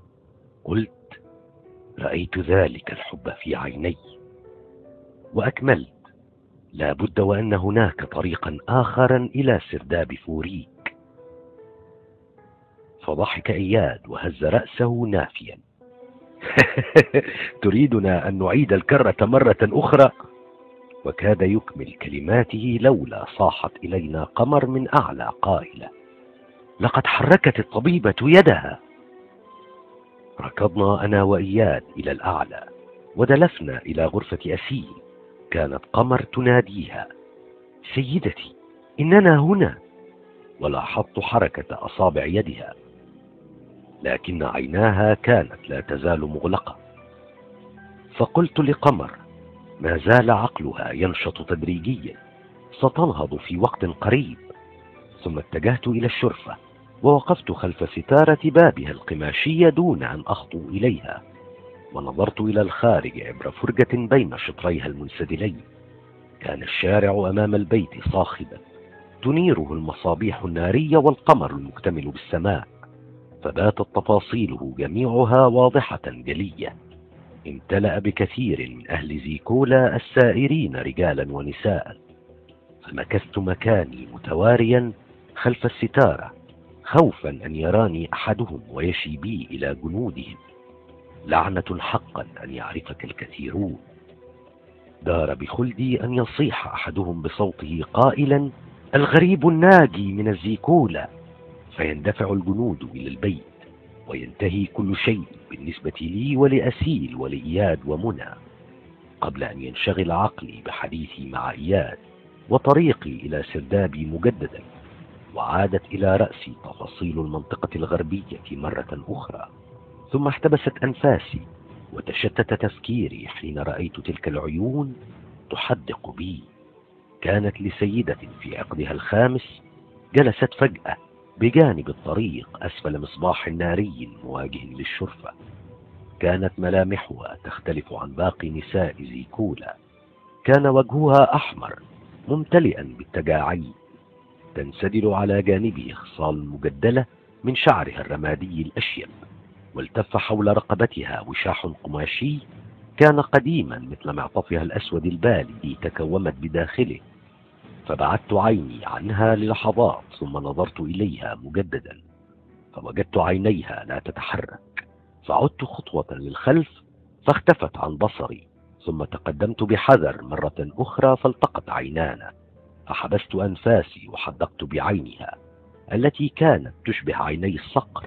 A: قلت: رأيت ذلك الحب في عيني. وأكملت: لا بد وأن هناك طريقا آخرا إلى سرداب فوريك. فضحك إياد وهز رأسه نافيا: تريدنا أن نعيد الكرة مرة أخرى؟ وكاد يكمل كلماته لولا صاحت إلينا قمر من أعلى قائلة: لقد حركت الطبيبة يدها. ركضنا أنا وإياد إلى الأعلى ودلفنا إلى غرفة أسي. كانت قمر تناديها: سيدتي، إننا هنا. ولاحظت حركة أصابع يدها، لكن عيناها كانت لا تزال مغلقة. فقلت لقمر: ما زال عقلها ينشط تدريجيا، ستنهض في وقت قريب. ثم اتجهت إلى الشرفة ووقفت خلف ستارة بابها القماشية دون أن أخطو إليها، ونظرت إلى الخارج عبر فرجة بين شطريها المنسدلين. كان الشارع أمام البيت صاخبا، تنيره المصابيح النارية والقمر المكتمل بالسماء. فباتت تفاصيله جميعها واضحة جلية. امتلأ بكثير من أهل زيكولا السائرين رجالا ونساء، فمكثت مكاني متواريا خلف الستارة خوفا أن يراني أحدهم ويشي بي إلى جنودهم. لعنة حقا أن يعرفك الكثيرون. دار بخلدي أن يصيح أحدهم بصوته قائلا: الغريب الناجي من الزيكولا، فيندفع الجنود إلى البيت وينتهي كل شيء بالنسبة لي ولأسيل ولإياد ومنى. قبل أن ينشغل عقلي بحديثي مع إياد وطريقي إلى سردابي مجددا، وعادت إلى رأسي تفاصيل المنطقة الغربية مرة أخرى. ثم احتبست أنفاسي وتشتت تفكيري حين رأيت تلك العيون تحدق بي. كانت لسيدة في عقدها الخامس جلست فجأة بجانب الطريق أسفل مصباح ناري مواجه للشرفة. كانت ملامحها تختلف عن باقي نساء زيكولا. كان وجهها أحمر ممتلئا بالتجاعيد، تنسدل على جانبه خصال مجدلة من شعرها الرمادي الأشيب، والتف حول رقبتها وشاح قماشي كان قديما مثل معطفها الأسود البالي تكومت بداخله. فبعدت عيني عنها للحظات ثم نظرت إليها مجددا، فوجدت عينيها لا تتحرك. فعدت خطوة للخلف فاختفت عن بصري، ثم تقدمت بحذر مرة أخرى فالتقت عينانا، فحبست أنفاسي وحدقت بعينها التي كانت تشبه عيني الصقر.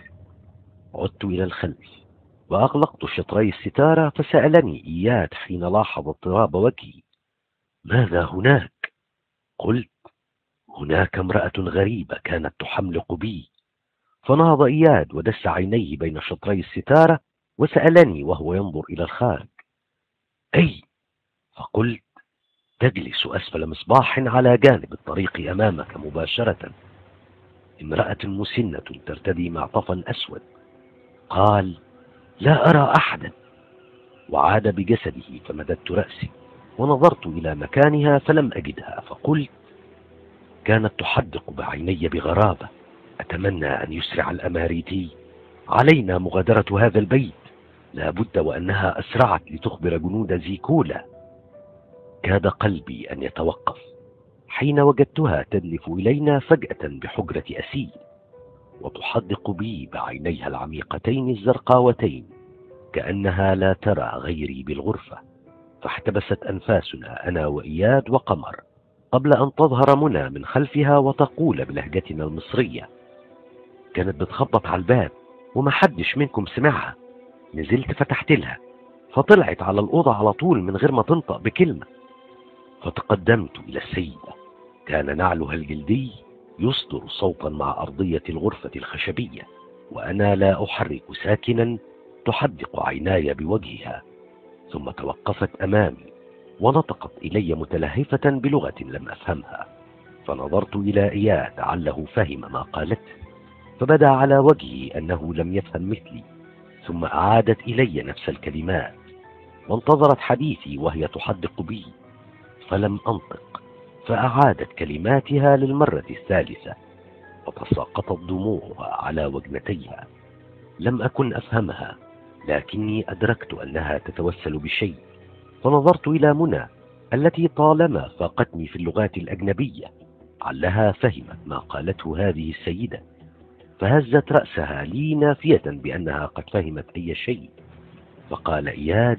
A: عدت إلى الخلف وأغلقت شطري الستارة، فسألني إياد حين لاحظ اضطراب وجهي: ماذا هناك؟ قلت: هناك امرأة غريبة كانت تحملق بي. فنهض إياد ودس عينيه بين شطري الستارة وسألني وهو ينظر إلى الخارج: أي؟ فقلت: تجلس أسفل مصباح على جانب الطريق أمامك مباشرة، امرأة مسنة ترتدي معطفا أسود. قال: لا أرى أحدا. وعاد بجسده، فمددت رأسي ونظرت إلى مكانها فلم أجدها، فقلت: كانت تحدق بعيني بغرابة. أتمنى أن يسرع الأماريتي علينا مغادرة هذا البيت، لا بد وأنها أسرعت لتخبر جنود زيكولا. كاد قلبي أن يتوقف حين وجدتها تدلف إلينا فجأة بحجرة أسيل، وتحدق بي بعينيها العميقتين الزرقاوتين كأنها لا ترى غيري بالغرفة. فاحتبست أنفاسنا أنا وإياد وقمر قبل أن تظهر منى من خلفها وتقول بلهجتنا المصرية: كانت بتخبط على الباب وما حدش منكم سمعها، نزلت فتحت لها فطلعت على الأوضة على طول من غير ما تنطق بكلمة. فتقدمت إلى السيدة، كان نعلها الجلدي يصدر صوتا مع أرضية الغرفة الخشبية، وأنا لا أحرك ساكنا تحدق عيناي بوجهها. ثم توقفت أمامي ونطقت إلي متلهفة بلغة لم أفهمها. فنظرت إلى إياد لعله فهم ما قالته، فبدا على وجهه أنه لم يفهم مثلي. ثم أعادت إلي نفس الكلمات وانتظرت حديثي وهي تحدق بي، فلم أنطق. فأعادت كلماتها للمرة الثالثة، فتساقطت دموعها على وجنتيها. لم أكن أفهمها، لكني أدركت أنها تتوسل بشيء. فنظرت إلى منى التي طالما فاقتني في اللغات الأجنبية، علها فهمت ما قالته هذه السيدة، فهزت رأسها لي نافية بأنها قد فهمت أي شيء. فقال إياد: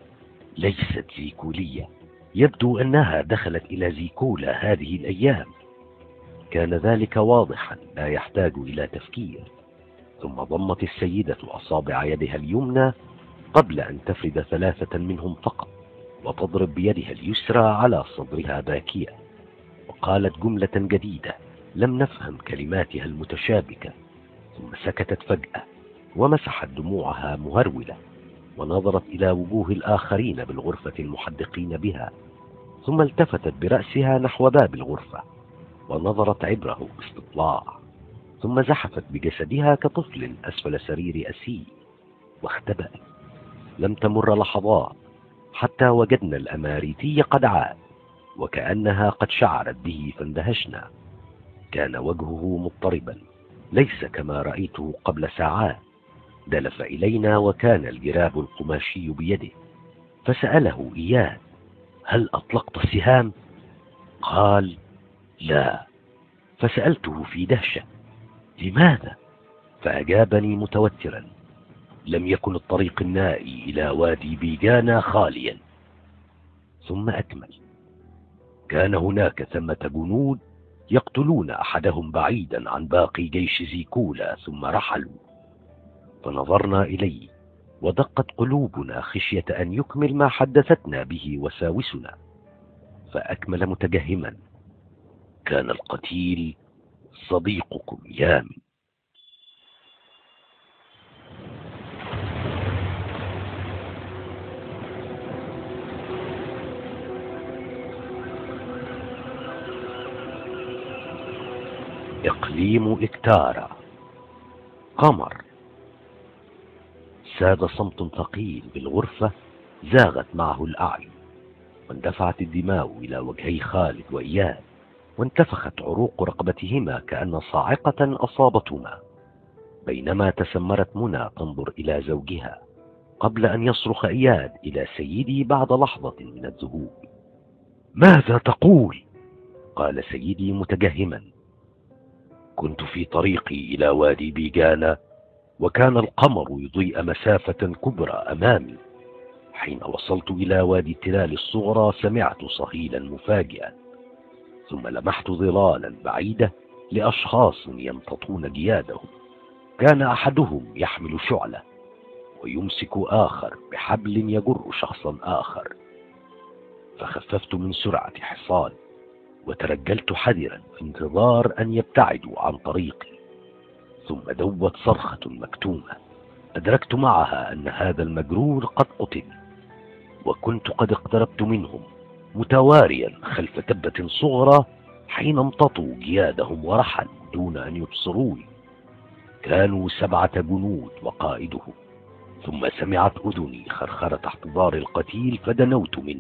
A: ليست زيكولية، يبدو أنها دخلت إلى زيكولا هذه الأيام. كان ذلك واضحا لا يحتاج إلى تفكير. ثم ضمت السيدة أصابع يدها اليمنى قبل أن تفرد ثلاثة منهم فقط، وتضرب بيدها اليسرى على صدرها باكية، وقالت جملة جديدة لم نفهم كلماتها المتشابكة. ثم سكتت فجأة ومسحت دموعها مهرولة، ونظرت إلى وجوه الآخرين بالغرفة المحدقين بها، ثم التفتت برأسها نحو باب الغرفة ونظرت عبره باستطلاع، ثم زحفت بجسدها كطفل أسفل سرير أسيل واختبأت. لم تمر لحظات حتى وجدنا الأماريتي قد عاد، وكأنها قد شعرت به فاندهشنا. كان وجهه مضطربا ليس كما رأيته قبل ساعات. دلف إلينا وكان الجراب القماشي بيده، فسأله إياد: هل أطلقت السهام؟ قال: لا. فسألته في دهشة: لماذا؟ فأجابني متوترا: لم يكن الطريق النائي إلى وادي بيجانا خاليا. ثم أكمل: كان هناك ثمة جنود يقتلون أحدهم بعيدا عن باقي جيش زيكولا ثم رحلوا. فنظرنا إليه ودقت قلوبنا خشية أن يكمل ما حدثتنا به وساوسنا. فأكمل متجهما: كان القتيل صديقكم يامن. إقليم إكتارا. قمر. ساد صمت ثقيل بالغرفة زاغت معه الأعين، واندفعت الدماء إلى وجهي خالد وإياد، وانتفخت عروق رقبتهما كأن صاعقة أصابتهما، بينما تسمرت منى تنظر إلى زوجها قبل أن يصرخ إياد إلى سيدي بعد لحظة من الذهول. ماذا تقول؟ قال سيدي متجهما: كنت في طريقي إلى وادي بيجانا، وكان القمر يضيء مسافة كبرى أمامي. حين وصلت إلى وادي التلال الصغرى سمعت صهيلا مفاجئا، ثم لمحت ظلالا بعيدة لأشخاص يمتطون جيادهم. كان أحدهم يحمل شعلة ويمسك آخر بحبل يجر شخصا آخر. فخففت من سرعة حصان وترجلت حذرا في انتظار أن يبتعدوا عن طريقي. ثم دوت صرخة مكتومة أدركت معها أن هذا المجرور قد قتل، وكنت قد اقتربت منهم متواريا خلف تبة صغرى حين امتطوا جيادهم ورحلوا دون أن يبصروني. كانوا سبعة جنود وقائدهم. ثم سمعت أذني خرخرة احتضار القتيل فدنوت منه.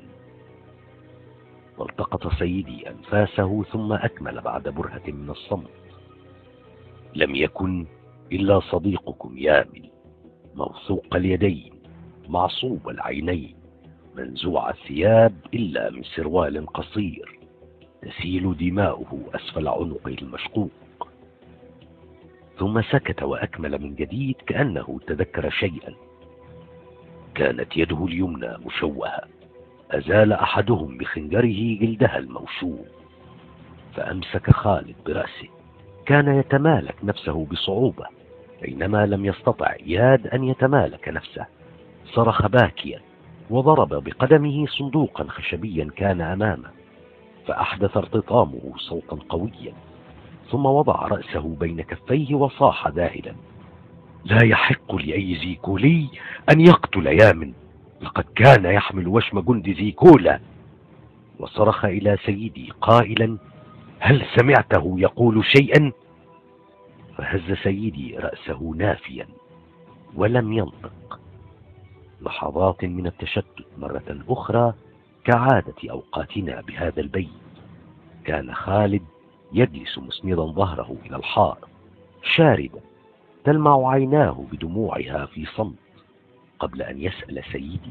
A: والتقط سيدي أنفاسه ثم أكمل بعد برهة من الصمت: لم يكن إلا صديقكم يامن، موثوق اليدين، معصوب العينين، منزوع الثياب إلا من سروال قصير، تسيل دماؤه أسفل عنقه المشقوق. ثم سكت وأكمل من جديد كأنه تذكر شيئا: كانت يده اليمنى مشوهة، أزال أحدهم بخنجره جلدها الموشوم. فأمسك خالد برأسه، كان يتمالك نفسه بصعوبة بينما لم يستطع إياد أن يتمالك نفسه. صرخ باكيا وضرب بقدمه صندوقا خشبيا كان أمامه، فأحدث ارتطامه صوتا قويا، ثم وضع رأسه بين كفيه وصاح ذاهلا: لا يحق لأي زيكولي أن يقتل يامن، لقد كان يحمل وشم جند زيكولا. وصرخ إلى سيدي قائلا: هل سمعته يقول شيئا؟ فهز سيدي رأسه نافيا ولم ينطق. لحظات من التشتت مرة أخرى كعادة أوقاتنا بهذا البيت. كان خالد يجلس مسندا ظهره إلى الحائط شاردا، تلمع عيناه بدموعها في صمت، قبل أن يسأل سيدي: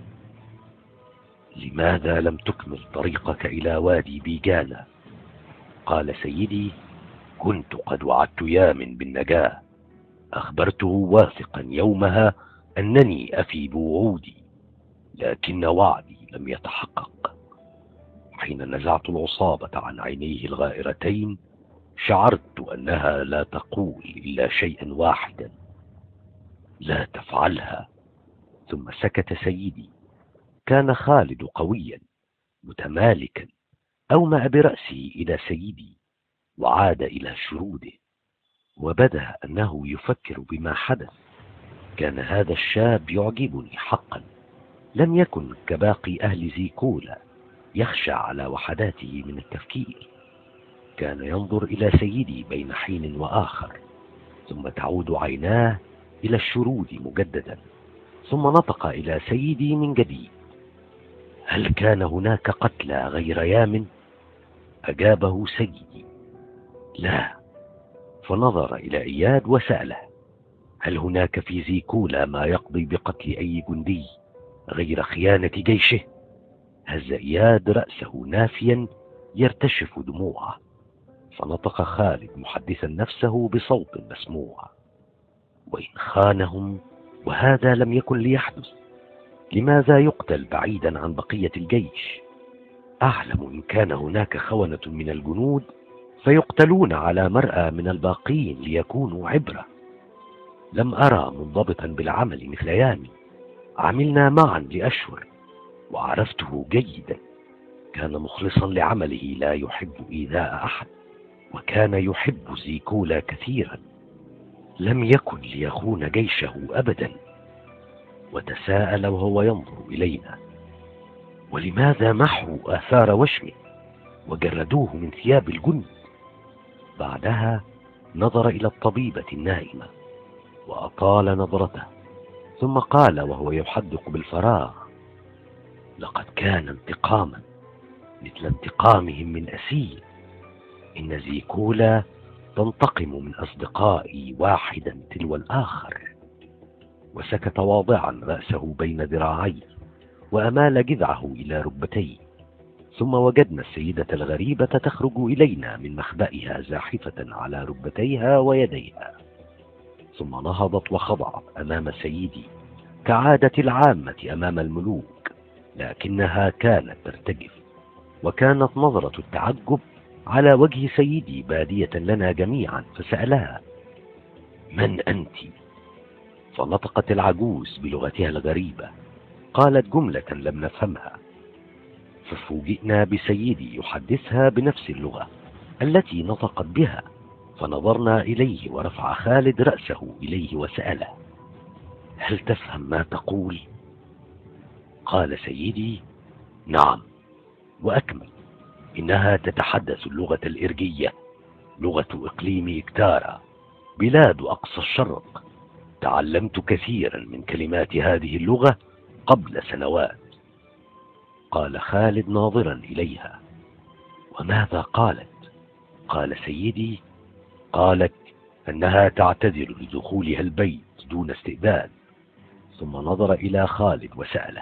A: لماذا لم تكمل طريقك إلى وادي بيجانا؟ قال سيدي: كنت قد وعدت يامن بالنجاة، أخبرته واثقا يومها أنني أفي بوعودي، لكن وعدي لم يتحقق. حين نزعت العصابة عن عينيه الغائرتين شعرت أنها لا تقول إلا شيئا واحدا: لا تفعلها. ثم سكت سيدي. كان خالد قويا متمالكا، أومأ برأسه إلى سيدي وعاد إلى شروده، وبدا أنه يفكر بما حدث. كان هذا الشاب يعجبني حقا، لم يكن كباقي أهل زيكولا يخشى على وحداته من التفكير. كان ينظر إلى سيدي بين حين وآخر، ثم تعود عيناه إلى الشرود مجددا، ثم نطق إلى سيدي من جديد: هل كان هناك قتلى غير يامن؟ أجابه سيدي: لا. فنظر إلى إياد وسأله: هل هناك في زيكولا ما يقضي بقتل أي جندي غير خيانة جيشه؟ هز إياد رأسه نافيا يرتشف دموعه، فنطق خالد محدثا نفسه بصوت مسموع: وإن خانهم وهذا لم يكن ليحدث، لماذا يقتل بعيدا عن بقية الجيش؟ أعلم إن كان هناك خونة من الجنود فيقتلون على مرأى من الباقين ليكونوا عبرة. لم أرى منضبطا بالعمل مثل يامي، عملنا معا لأشهر وعرفته جيدا، كان مخلصا لعمله لا يحب إيذاء أحد، وكان يحب زيكولا كثيرا، لم يكن ليخون جيشه أبدا. وتساءل وهو ينظر إلينا: ولماذا محوا آثار وشمه وجردوه من ثياب الجند؟ بعدها نظر إلى الطبيبة النائمة وأطال نظرته، ثم قال وهو يحدق بالفراغ: لقد كان انتقاما مثل انتقامهم من أسير. إن زيكولا تنتقم من أصدقائي واحدا تلو الآخر. وسكت واضعا رأسه بين ذراعيه وأمال جذعه إلى ركبتيه. ثم وجدنا السيدة الغريبة تخرج إلينا من مخبئها زاحفة على ركبتيها ويديها، ثم نهضت وخضعت أمام سيدي كعادة العامة أمام الملوك، لكنها كانت ترتجف، وكانت نظرة التعجب على وجه سيدي بادية لنا جميعا، فسألها: من أنت؟ فنطقت العجوز بلغتها الغريبة، قالت جملة لم نفهمها، ففوجئنا بسيدي يحدثها بنفس اللغة التي نطقت بها، فنظرنا إليه ورفع خالد رأسه إليه وسأله: هل تفهم ما تقول؟ قال سيدي: نعم. وأكمل: إنها تتحدث اللغة الإرجية، لغة إقليم إكتارا، بلاد أقصى الشرق. تعلمت كثيرا من كلمات هذه اللغة قبل سنوات. قال خالد ناظرا إليها: وماذا قالت؟ قال سيدي: قالت أنها تعتذر لدخولها البيت دون استئذان. ثم نظر إلى خالد وسأله: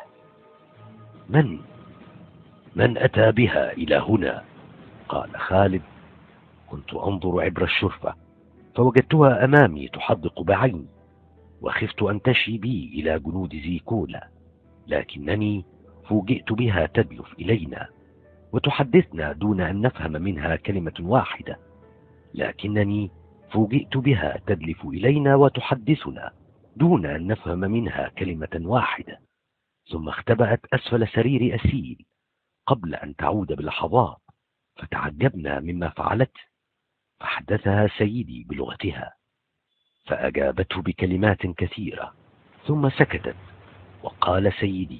A: من من أتى بها إلى هنا؟ قال خالد: كنت أنظر عبر الشرفة فوجدتها أمامي تحدق بعيني، وخفت أن تشي بي إلى جنود زيكولا، لكنني فوجئت بها تدلف إلينا وتحدثنا دون أن نفهم منها كلمة واحدة، لكنني فوجئت بها تدلف إلينا وتحدثنا دون أن نفهم منها كلمة واحدة، ثم اختبأت أسفل سرير أسيل قبل أن تعود بلحظات، فتعجبنا مما فعلته، فحدثها سيدي بلغتها، فأجابته بكلمات كثيرة، ثم سكتت. وقال سيدي: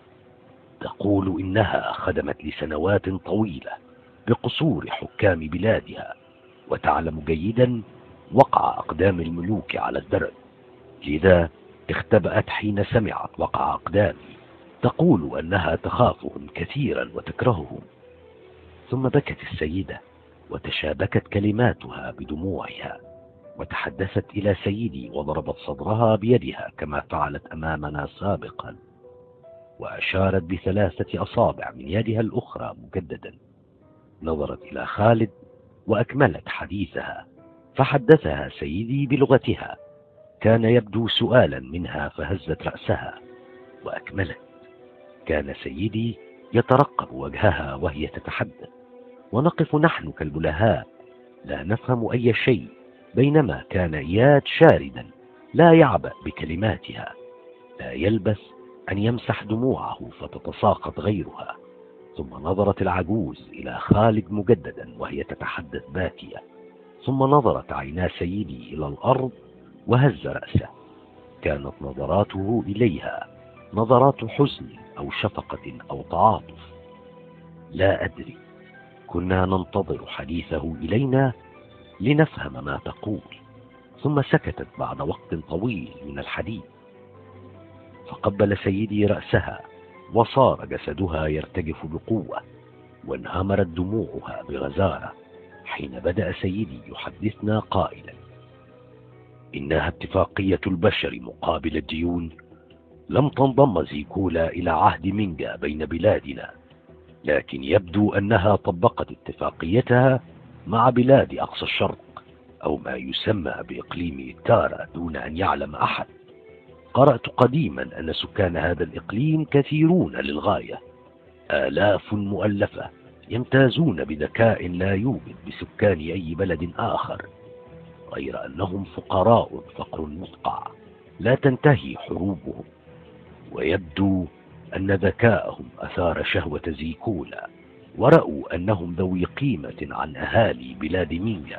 A: تقول إنها خدمت لسنوات طويلة بقصور حكام بلادها، وتعلم جيدا وقع أقدام الملوك على الدرج، لذا اختبأت حين سمعت وقع أقدامي، تقول أنها تخافهم كثيرا وتكرههم. ثم بكت السيدة وتشابكت كلماتها بدموعها، وتحدثت إلى سيدي وضربت صدرها بيدها كما فعلت أمامنا سابقا، وأشارت بثلاثة أصابع من يدها الأخرى مجددا. نظرت إلى خالد وأكملت حديثها، فحدثها سيدي بلغتها، كان يبدو سؤالا منها فهزت رأسها وأكملت. كان سيدي يترقب وجهها وهي تتحدث، ونقف نحن كالبلهاء لا نفهم أي شيء، بينما كان إياد شاردا لا يعبأ بكلماتها، لا يلبث أن يمسح دموعه فتتساقط غيرها. ثم نظرت العجوز إلى خالد مجددا وهي تتحدث باكية، ثم نظرت عينا سيدي إلى الأرض وهز رأسه، كانت نظراته إليها نظرات حزن أو شفقة أو تعاطف، لا أدري. كنا ننتظر حديثه إلينا لنفهم ما تقول. ثم سكتت بعد وقت طويل من الحديث، فقبل سيدي رأسها، وصار جسدها يرتجف بقوة، وانهمرت دموعها بغزارة، حين بدأ سيدي يحدثنا قائلا: إنها اتفاقية البشر مقابل الديون. لم تنضم زيكولا إلى عهد مينجا بين بلادنا، لكن يبدو أنها طبقت اتفاقيتها مع بلاد أقصى الشرق أو ما يسمى بإقليم إكتارا دون أن يعلم أحد. قرأت قديما أن سكان هذا الإقليم كثيرون للغاية، آلاف مؤلفة يمتازون بذكاء لا يوجد بسكان أي بلد آخر، غير أنهم فقراء فقر مدقع لا تنتهي حروبهم. ويبدو أن ذكاءهم أثار شهوة زيكولا، ورأوا أنهم ذوي قيمة عن أهالي بلاد مينجا.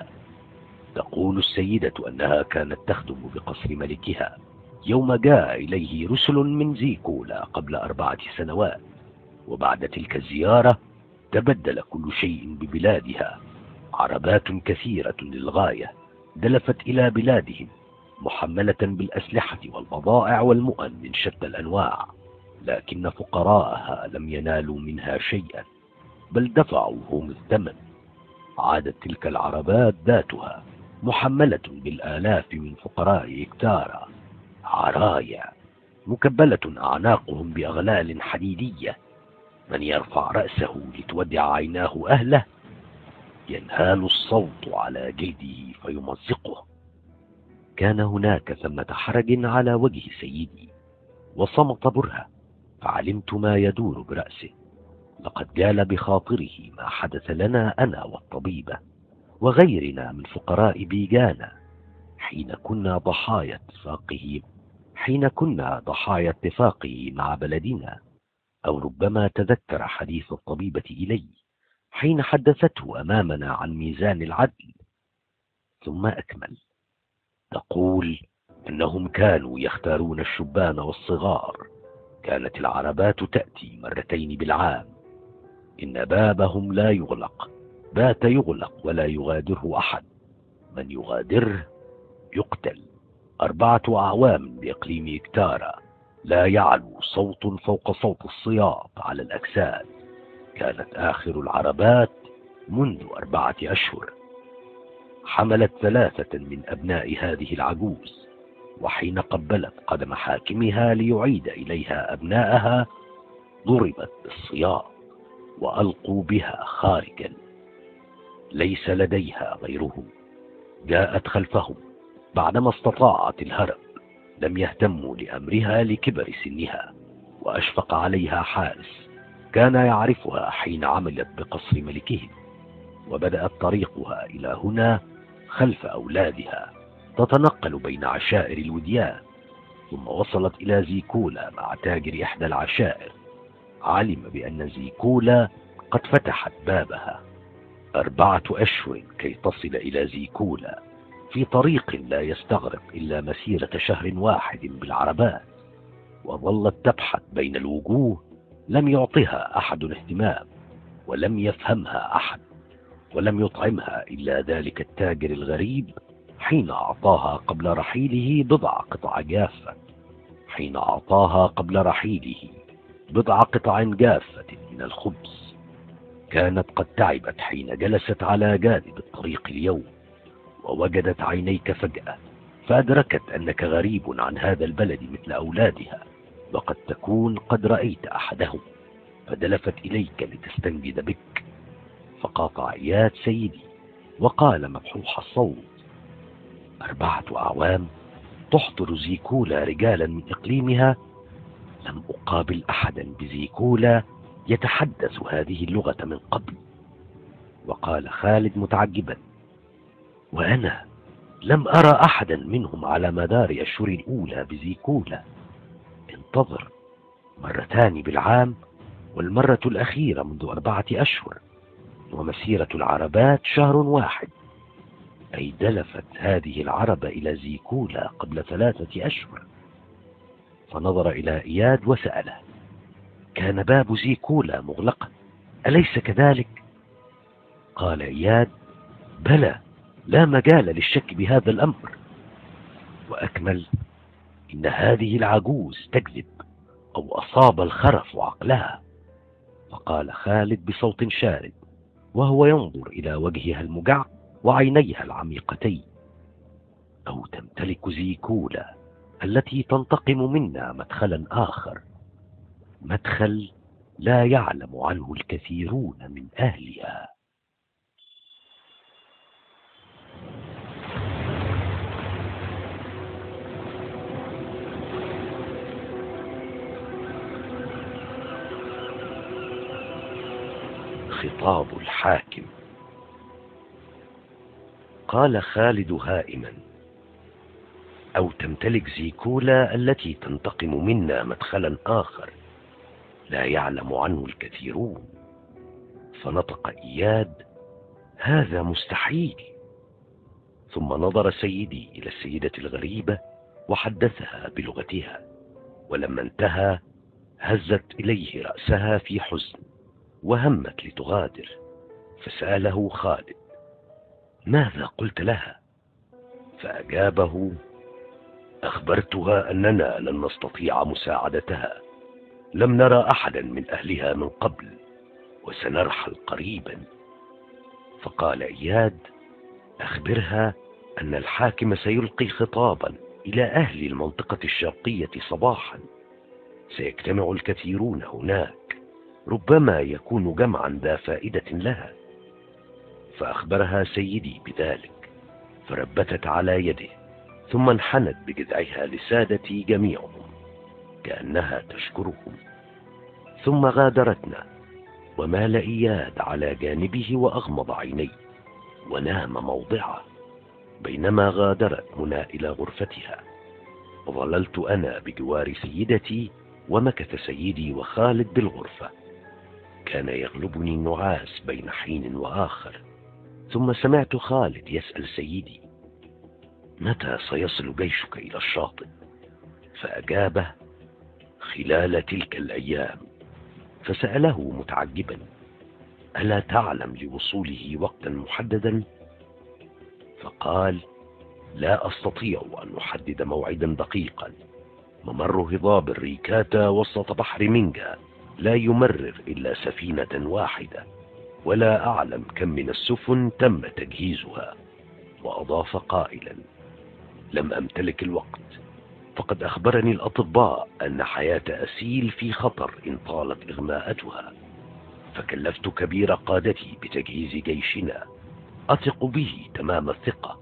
A: تقول السيدة أنها كانت تخدم بقصر ملكها يوم جاء إليه رسل من زيكولا قبل أربعة سنوات، وبعد تلك الزيارة تبدل كل شيء ببلادها. عربات كثيرة للغاية دلفت إلى بلادهم محملة بالأسلحة والبضائع والمؤن من شتى الأنواع، لكن فقراءها لم ينالوا منها شيئا، بل دفعوا هم الثمن. عادت تلك العربات ذاتها محملة بالآلاف من فقراء إكتارا، عرايا مكبلة أعناقهم بأغلال حديدية. من يرفع رأسه لتودع عيناه أهله ينهال الصوت على جلده فيمزقه. كان هناك ثمة حرج على وجه سيدي، وصمت برهة، فعلمت ما يدور برأسه. لقد جال بخاطره ما حدث لنا أنا والطبيبة وغيرنا من فقراء بيجانا حين كنا ضحايا اتفاقه حين كنا ضحايا اتفاقه مع بلدنا. أو ربما تذكر حديث الطبيبة إلي حين حدثته أمامنا عن ميزان العدل. ثم أكمل: تقول أنهم كانوا يختارون الشبان والصغار. كانت العربات تأتي مرتين بالعام. إن بابهم لا يغلق، بات يغلق ولا يغادره أحد. من يغادره يقتل. أربعة أعوام بإقليم إكتارا لا يعلو صوت فوق صوت الصياط على الأجساد. كانت آخر العربات منذ أربعة أشهر. حملت ثلاثة من أبناء هذه العجوز، وحين قبلت قدم حاكمها ليعيد إليها أبناءها ضربت بالسياط وألقوا بها خارجا. ليس لديها غيرهم. جاءت خلفهم بعدما استطاعت الهرب. لم يهتموا لأمرها لكبر سنها، وأشفق عليها حارس كان يعرفها حين عملت بقصر ملكهم. وبدأت طريقها إلى هنا خلف أولادها، تتنقل بين عشائر الوديان، ثم وصلت إلى زيكولا مع تاجر إحدى العشائر. علم بأن زيكولا قد فتحت بابها. أربعة أشهر كي تصل إلى زيكولا في طريق لا يستغرق إلا مسيرة شهر واحد بالعربات. وظلت تبحث بين الوجوه، لم يعطها أحد اهتمام، ولم يفهمها أحد، ولم يطعمها إلا ذلك التاجر الغريب حين أعطاها قبل رحيله بضع قطع جافة حين أعطاها قبل رحيله بضع قطع جافة من الخبز. كانت قد تعبت حين جلست على جانب الطريق اليوم، ووجدت عينيك فجأة، فأدركت أنك غريب عن هذا البلد مثل أولادها، وقد تكون قد رأيت أحدهم، فدلفت إليك لتستنجد بك. فقاطع إياد سيدي وقال مبحوح الصوت: أربعة أعوام تحضر زيكولا رجالا من إقليمها؟ لم أقابل أحدا بزيكولا يتحدث هذه اللغة من قبل. وقال خالد متعجبا: وأنا لم أرى أحدا منهم على مدار الأشهر الأولى بزيكولا. انتظر، مرتان بالعام، والمرة الأخيرة منذ أربعة أشهر، ومسيرة العربات شهر واحد. أي دلفت هذه العربة إلى زيكولا قبل ثلاثة أشهر. فنظر إلى إياد وسأله: كان باب زيكولا مغلقا أليس كذلك؟ قال إياد: بلى، لا مجال للشك بهذا الأمر. وأكمل: إن هذه العجوز تكذب، أو أصاب الخرف عقلها. فقال خالد بصوت شارد: وهو ينظر إلى وجهها المجع وعينيها العميقتين. أو تمتلك زيكولا التي تنتقم منا مدخلا آخر، مدخل لا يعلم عنه الكثيرون من أهلها. خطاب الحاكم. قال خالد هائما: أو تمتلك زيكولا التي تنتقم منا مدخلا آخر لا يعلم عنه الكثيرون. فنطق إياد: هذا مستحيل. ثم نظر سيدي إلى السيدة الغريبة وحدثها بلغتها، ولما انتهى هزت إليه رأسها في حزن وهمت لتغادر، فسأله خالد: ماذا قلت لها؟ فأجابه: أخبرتها أننا لن نستطيع مساعدتها، لم نرى أحدا من أهلها من قبل، وسنرحل قريبا. فقال إياد: أخبرها أن الحاكم سيلقي خطابا إلى أهل المنطقة الشرقية صباحا، سيجتمع الكثيرون هناك، ربما يكون جمعا ذا فائدة لها. فأخبرها سيدي بذلك، فربتت على يده، ثم انحنت بجذعها لسادتي جميعهم كأنها تشكرهم، ثم غادرتنا. ومال إياد على جانبه وأغمض عينيه ونام موضعه، بينما غادرت منى إلى غرفتها، وظللت أنا بجوار سيدتي، ومكث سيدي وخالد بالغرفة. كان يغلبني النعاس بين حين وآخر، ثم سمعت خالد يسأل سيدي: متى سيصل جيشك إلى الشاطئ؟ فأجابه: خلال تلك الأيام. فسأله متعجبا: ألا تعلم لوصوله وقتا محددا؟ فقال: لا أستطيع أن أحدد موعدا دقيقا، ممر هضاب الريكاتا وسط بحر منجا لا يمرر إلا سفينة واحدة، ولا أعلم كم من السفن تم تجهيزها. وأضاف قائلا: لم أمتلك الوقت، فقد أخبرني الأطباء أن حياة أسيل في خطر إن طالت إغماءتها، فكلفت كبير قادتي بتجهيز جيشنا أثق به تمام الثقة.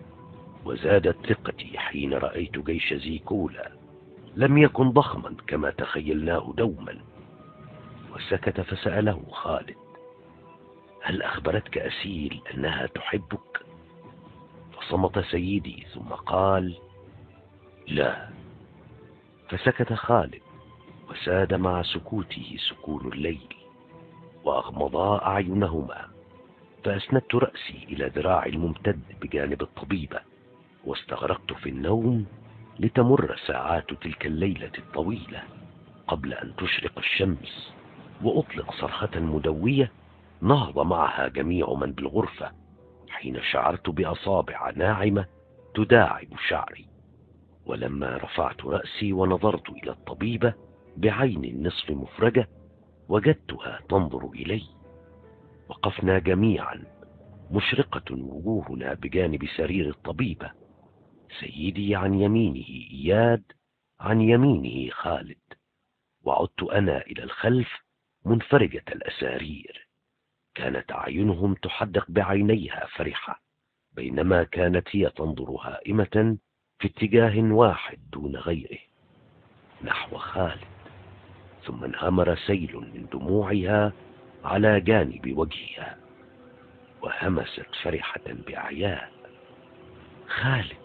A: وزادت ثقتي حين رأيت جيش زيكولا، لم يكن ضخما كما تخيلناه دوما. وسكت، فسأله خالد: هل أخبرتك أسيل أنها تحبك؟ فصمت سيدي ثم قال: لا. فسكت خالد، وساد مع سكوته سكون الليل، وأغمضا أعينهما. فأسندت رأسي إلى ذراعي الممتد بجانب الطبيبة، واستغرقت في النوم لتمر ساعات تلك الليلة الطويلة قبل أن تشرق الشمس وأطلق صرخة مدوية نهض معها جميع من بالغرفة، حين شعرت بأصابع ناعمة تداعب شعري. ولما رفعت رأسي ونظرت إلى الطبيبة بعين نصف مفرجة، وجدتها تنظر إلي. وقفنا جميعا، مشرقة وجوهنا بجانب سرير الطبيبة، سيدي عن يمينه إياد، عن يمينه خالد، وعدت أنا إلى الخلف منفرجة الأسارير. كانت أعينهم تحدق بعينيها فرحة، بينما كانت هي تنظر هائمة في اتجاه واحد دون غيره نحو خالد. ثم انهمر سيل من دموعها على جانب وجهها، وهمست فرحة بأعياء: خالد!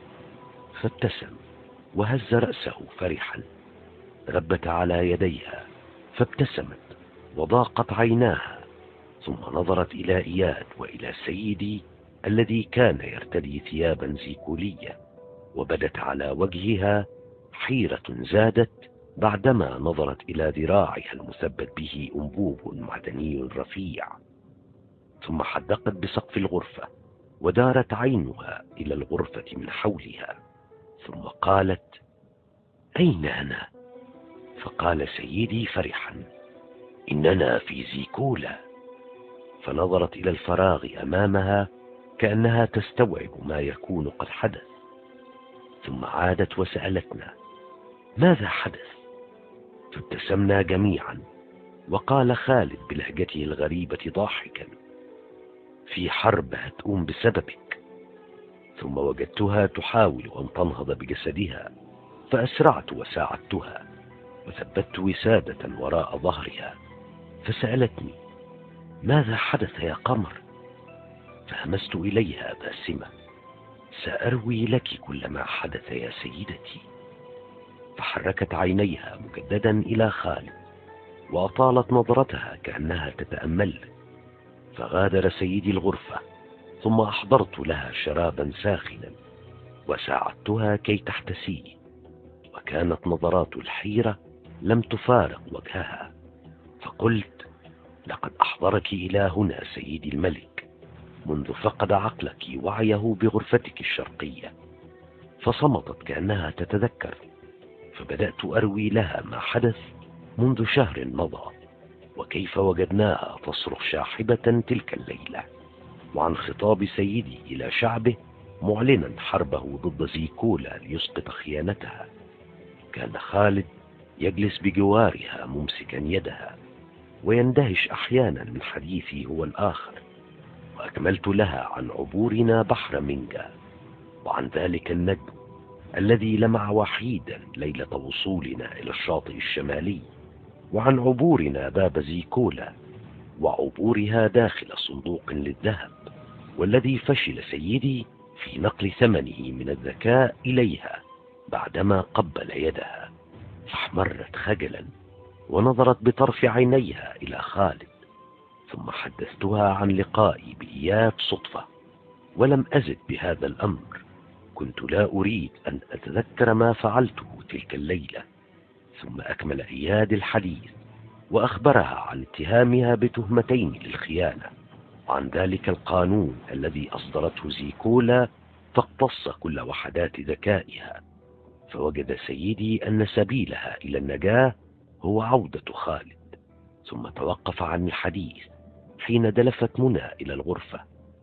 A: فابتسم وهز رأسه فرحا. ربت على يديها فابتسمت وضاقت عيناها، ثم نظرت إلى إياد وإلى سيدي الذي كان يرتدي ثيابا زيكولية، وبدت على وجهها حيرة زادت بعدما نظرت إلى ذراعها المثبت به أنبوب معدني رفيع. ثم حدقت بسقف الغرفة، ودارت عينها إلى الغرفة من حولها، ثم قالت: أين أنا؟ فقال سيدي فرحا: إننا في زيكولا. فنظرت إلى الفراغ أمامها كأنها تستوعب ما يكون قد حدث، ثم عادت وسألتنا: ماذا حدث؟ فابتسمنا جميعا، وقال خالد بلهجته الغريبة ضاحكا: في حرب هتقوم بسببك. ثم وجدتها تحاول أن تنهض بجسدها، فأسرعت وساعدتها، وثبت وسادة وراء ظهرها، فسألتني: ماذا حدث يا قمر؟ فهمست إليها باسمة: سأروي لك كل ما حدث يا سيدتي. فحركت عينيها مجددا إلى خالد، وأطالت نظرتها كأنها تتأمل. فغادر سيدي الغرفة، ثم أحضرت لها شرابا ساخنا وساعدتها كي تحتسيه، وكانت نظرات الحيرة لم تفارق وجهها. فقلت: لقد أحضرك إلى هنا سيدي الملك منذ فقد عقلك وعيه بغرفتك الشرقية. فصمتت كأنها تتذكر، فبدأت أروي لها ما حدث منذ شهر مضى، وكيف وجدناها تصرخ شاحبة تلك الليلة، وعن خطاب سيدي إلى شعبه معلنا حربه ضد زيكولا ليسقط خيانتها. كان خالد يجلس بجوارها ممسكا يدها، ويندهش أحيانا من حديثي هو الآخر. وأكملت لها عن عبورنا بحر منجا، وعن ذلك النجم الذي لمع وحيدا ليلة وصولنا إلى الشاطئ الشمالي، وعن عبورنا باب زيكولا، وعبورها داخل صندوق للذهب، والذي فشل سيدي في نقل ثمنه من الذكاء إليها بعدما قبل يدها. فاحمرت خجلا ونظرت بطرف عينيها إلى خالد. ثم حدثتها عن لقائي بإياد صدفة، ولم أزد بهذا الأمر. كنت لا أريد أن أتذكر ما فعلته تلك الليلة. ثم أكمل إياد الحديث، وأخبرها عن اتهامها بتهمتين للخيانة، وعن ذلك القانون الذي أصدرته زيكولا فاقتص كل وحدات ذكائها. فوجد سيدي أن سبيلها إلى النجاة هو عودة خالد. ثم توقف عن الحديث حين دلفت منى إلى الغرفة،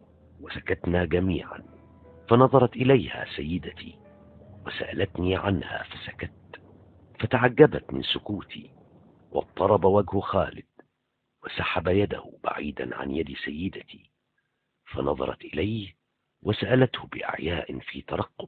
A: وسكتنا جميعا. فنظرت إليها سيدتي وسألتني عنها، فسكت. فتعجبت من سكوتي، واضطرب وجه خالد، وسحب يده بعيدا عن يد سيدتي. فنظرت إليه وسألته بأعياء في ترقب: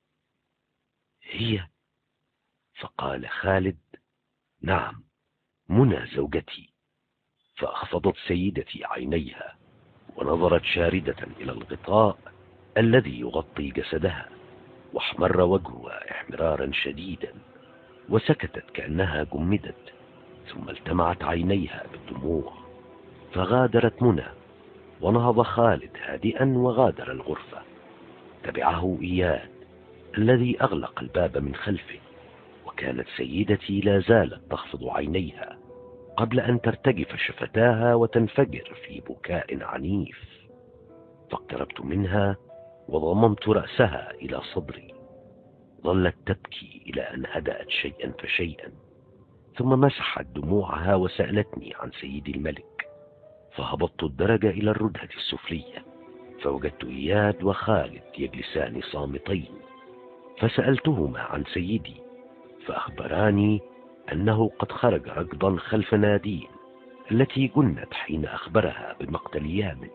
A: هي؟ فقال خالد: نعم، منى زوجتي. فأخفضت سيدتي عينيها، ونظرت شاردة إلى الغطاء الذي يغطي جسدها، واحمر وجهها احمرارا شديدا، وسكتت كأنها جمدت. ثم التمعت عينيها بالدموع. فغادرت منى، ونهض خالد هادئا وغادر الغرفة. تبعه إياد الذي أغلق الباب من خلفه، وكانت سيدتي لا زالت تخفض عينيها قبل أن ترتجف شفتاها وتنفجر في بكاء عنيف. فاقتربت منها وضممت رأسها إلى صدري. ظلت تبكي إلى أن هدأت شيئا فشيئا، ثم مسحت دموعها وسألتني عن سيدي الملك. فهبطت الدرج إلى الردهة السفلية، فوجدت إياد وخالد يجلسان صامتين. فسألتهما عن سيدي، فأخبراني أنه قد خرج ركضا خلف نادين التي جنت حين أخبرها بمقتل يامن.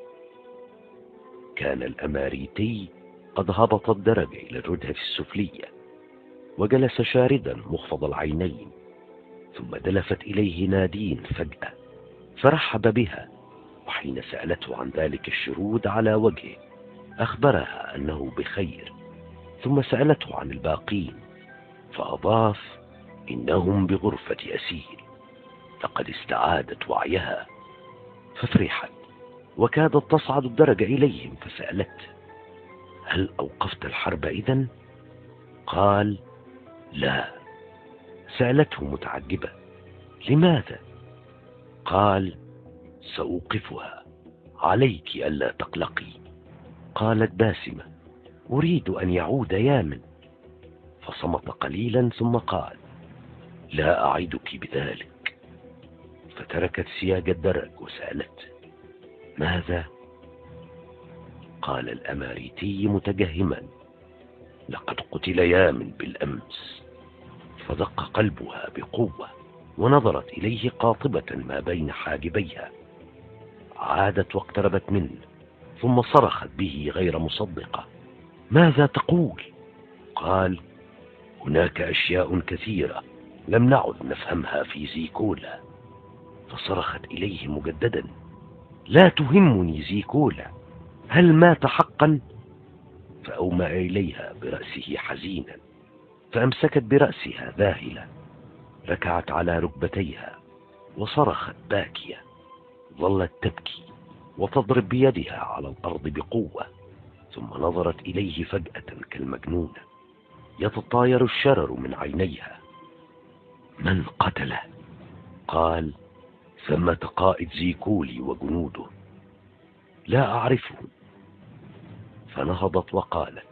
A: كان الأماريتي قد هبط الدرج إلى الردهة السفلية، وجلس شاردا مخفض العينين. ثم دلفت إليه نادين فجأة، فرحب بها، وحين سألته عن ذلك الشرود على وجهه أخبرها أنه بخير. ثم سألته عن الباقين، فأضاف: إنهم بغرفة أسير، لقد استعادت وعيها. ففرحت وكادت تصعد الدرج إليهم، فسألته: هل أوقفت الحرب إذن؟ قال: لا. سألته متعجبة: لماذا؟ قال: سأوقفها، عليك ألا تقلقي. قالت باسمة: أريد أن يعود يامن. فصمت قليلا ثم قال: لا أعدك بذلك. فتركت سياج الدرج وسألته: ماذا؟ قال الأماريتي متجهما: لقد قتل يامن بالأمس. فدق قلبها بقوة ونظرت إليه قاطبة ما بين حاجبيها. عادت واقتربت منه ثم صرخت به غير مصدقة: ماذا تقول؟ قال: هناك أشياء كثيرة لم نعد نفهمها في زيكولا. فصرخت إليه مجددا: لا تهمني زيكولا، هل مات حقا؟ فأومأ إليها برأسه حزينا، فأمسكت برأسها ذاهلة، ركعت على ركبتيها وصرخت باكية. ظلت تبكي وتضرب بيدها على الأرض بقوة، ثم نظرت إليه فجأة كالمجنونة، يتطاير الشرر من عينيها. من قتله؟ قال: ثمة قائد زيكولي وجنوده، لا أعرفهم. فنهضت وقالت: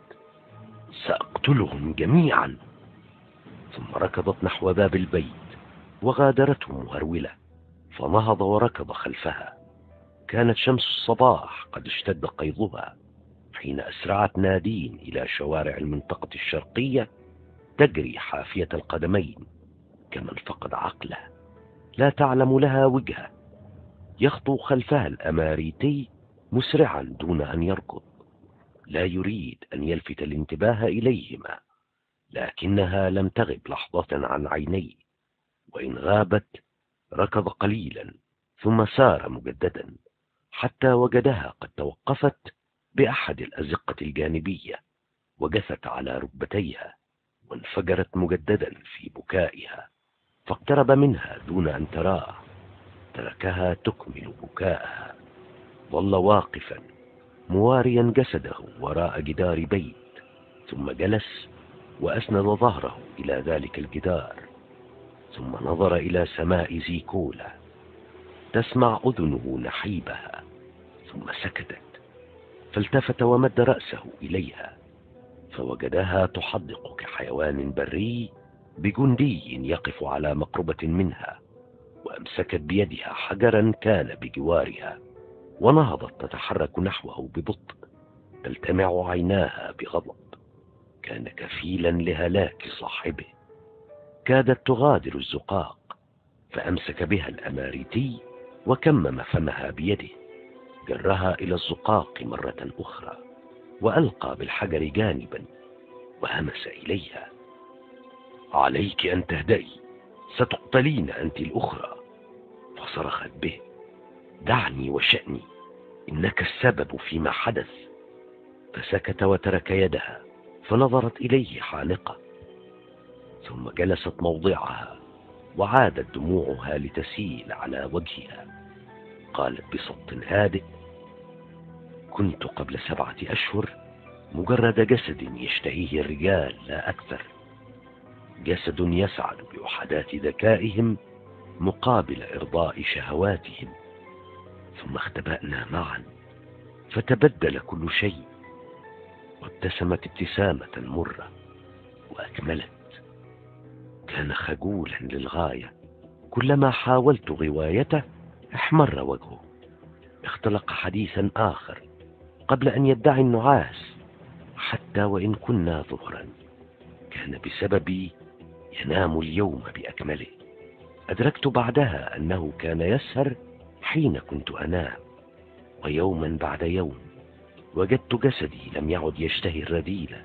A: سأقتلهم جميعا. ثم ركضت نحو باب البيت وغادرته مهرولة، فنهض وركض خلفها. كانت شمس الصباح قد اشتد قيضها حين أسرعت نادين إلى شوارع المنطقة الشرقية، تجري حافية القدمين كمن فقد عقله، لا تعلم لها وجهة. يخطو خلفها الأماريتي مسرعا دون أن يركض، لا يريد أن يلفت الانتباه إليهما، لكنها لم تغب لحظة عن عينيه، وإن غابت ركض قليلا ثم سار مجددا حتى وجدها قد توقفت بأحد الأزقة الجانبية، وجثت على ركبتيها وانفجرت مجددا في بكائها. فاقترب منها دون أن تراه، تركها تكمل بكاءها. ظل واقفا مواريا جسده وراء جدار بيت، ثم جلس وأسند ظهره إلى ذلك الجدار، ثم نظر إلى سماء زيكولا، تسمع أذنه نحيبها، ثم سكتت. فالتفت ومد رأسه إليها، فوجدها تحدق كحيوان بري بجندي يقف على مقربة منها، وأمسكت بيدها حجرا كان بجوارها، ونهضت تتحرك نحوه ببطء، تلتمع عيناها بغضب. كان كفيلا لهلاك صاحبه. كادت تغادر الزقاق، فأمسك بها الأماريتي وكمم فمها بيده، جرها إلى الزقاق مرة أخرى، وألقى بالحجر جانبا وهمس إليها: عليك أن تهدئي، ستقتلين أنت الأخرى. فصرخت به: دعني وشأني، إنك السبب فيما حدث. فسكت وترك يدها، فنظرت إليه حانقة، ثم جلست موضعها وعادت دموعها لتسيل على وجهها. قالت بصوت هادئ: كنت قبل سبعة أشهر مجرد جسد يشتهيه الرجال لا أكثر، جسد يسعد بوحدات ذكائهم مقابل إرضاء شهواتهم. ثم اختبأنا معا فتبدل كل شيء. وابتسمت ابتسامة مرة وأكملت: كان خجولا للغاية، كلما حاولت غوايته احمر وجهه. اختلق حديثا آخر قبل أن يدعي النعاس: حتى وإن كنا ظهرا كان بسببي ينام اليوم بأكمله. أدركت بعدها أنه كان يسهر حين كنت أنام، ويوما بعد يوم وجدت جسدي لم يعد يشتهي الرذيلة.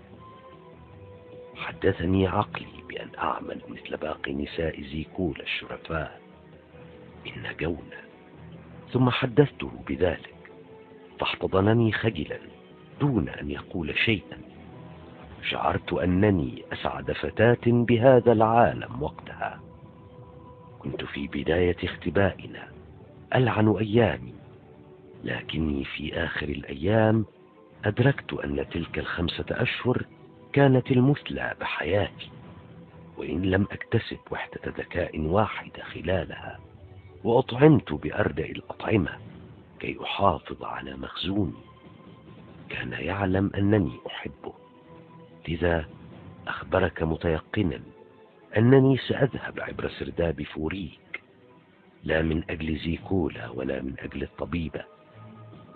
A: حدثني عقلي بأن أعمل مثل باقي نساء زيكولا الشرفاء إن جونا. ثم حدثته بذلك، فاحتضنني خجلا دون أن يقول شيئا. شعرت أنني أسعد فتاة بهذا العالم وقتها. كنت في بداية اختبائنا ألعن أيامي، لكني في آخر الأيام أدركت أن تلك الخمسة أشهر كانت المثلى بحياتي، وإن لم أكتسب وحدة ذكاء واحدة خلالها، وأطعمت بأردأ الأطعمة كي أحافظ على مخزوني. كان يعلم أنني أحبه، لذا أخبرك متيقنا أنني سأذهب عبر سرداب فوريك، لا من أجل زيكولا ولا من أجل الطبيبة،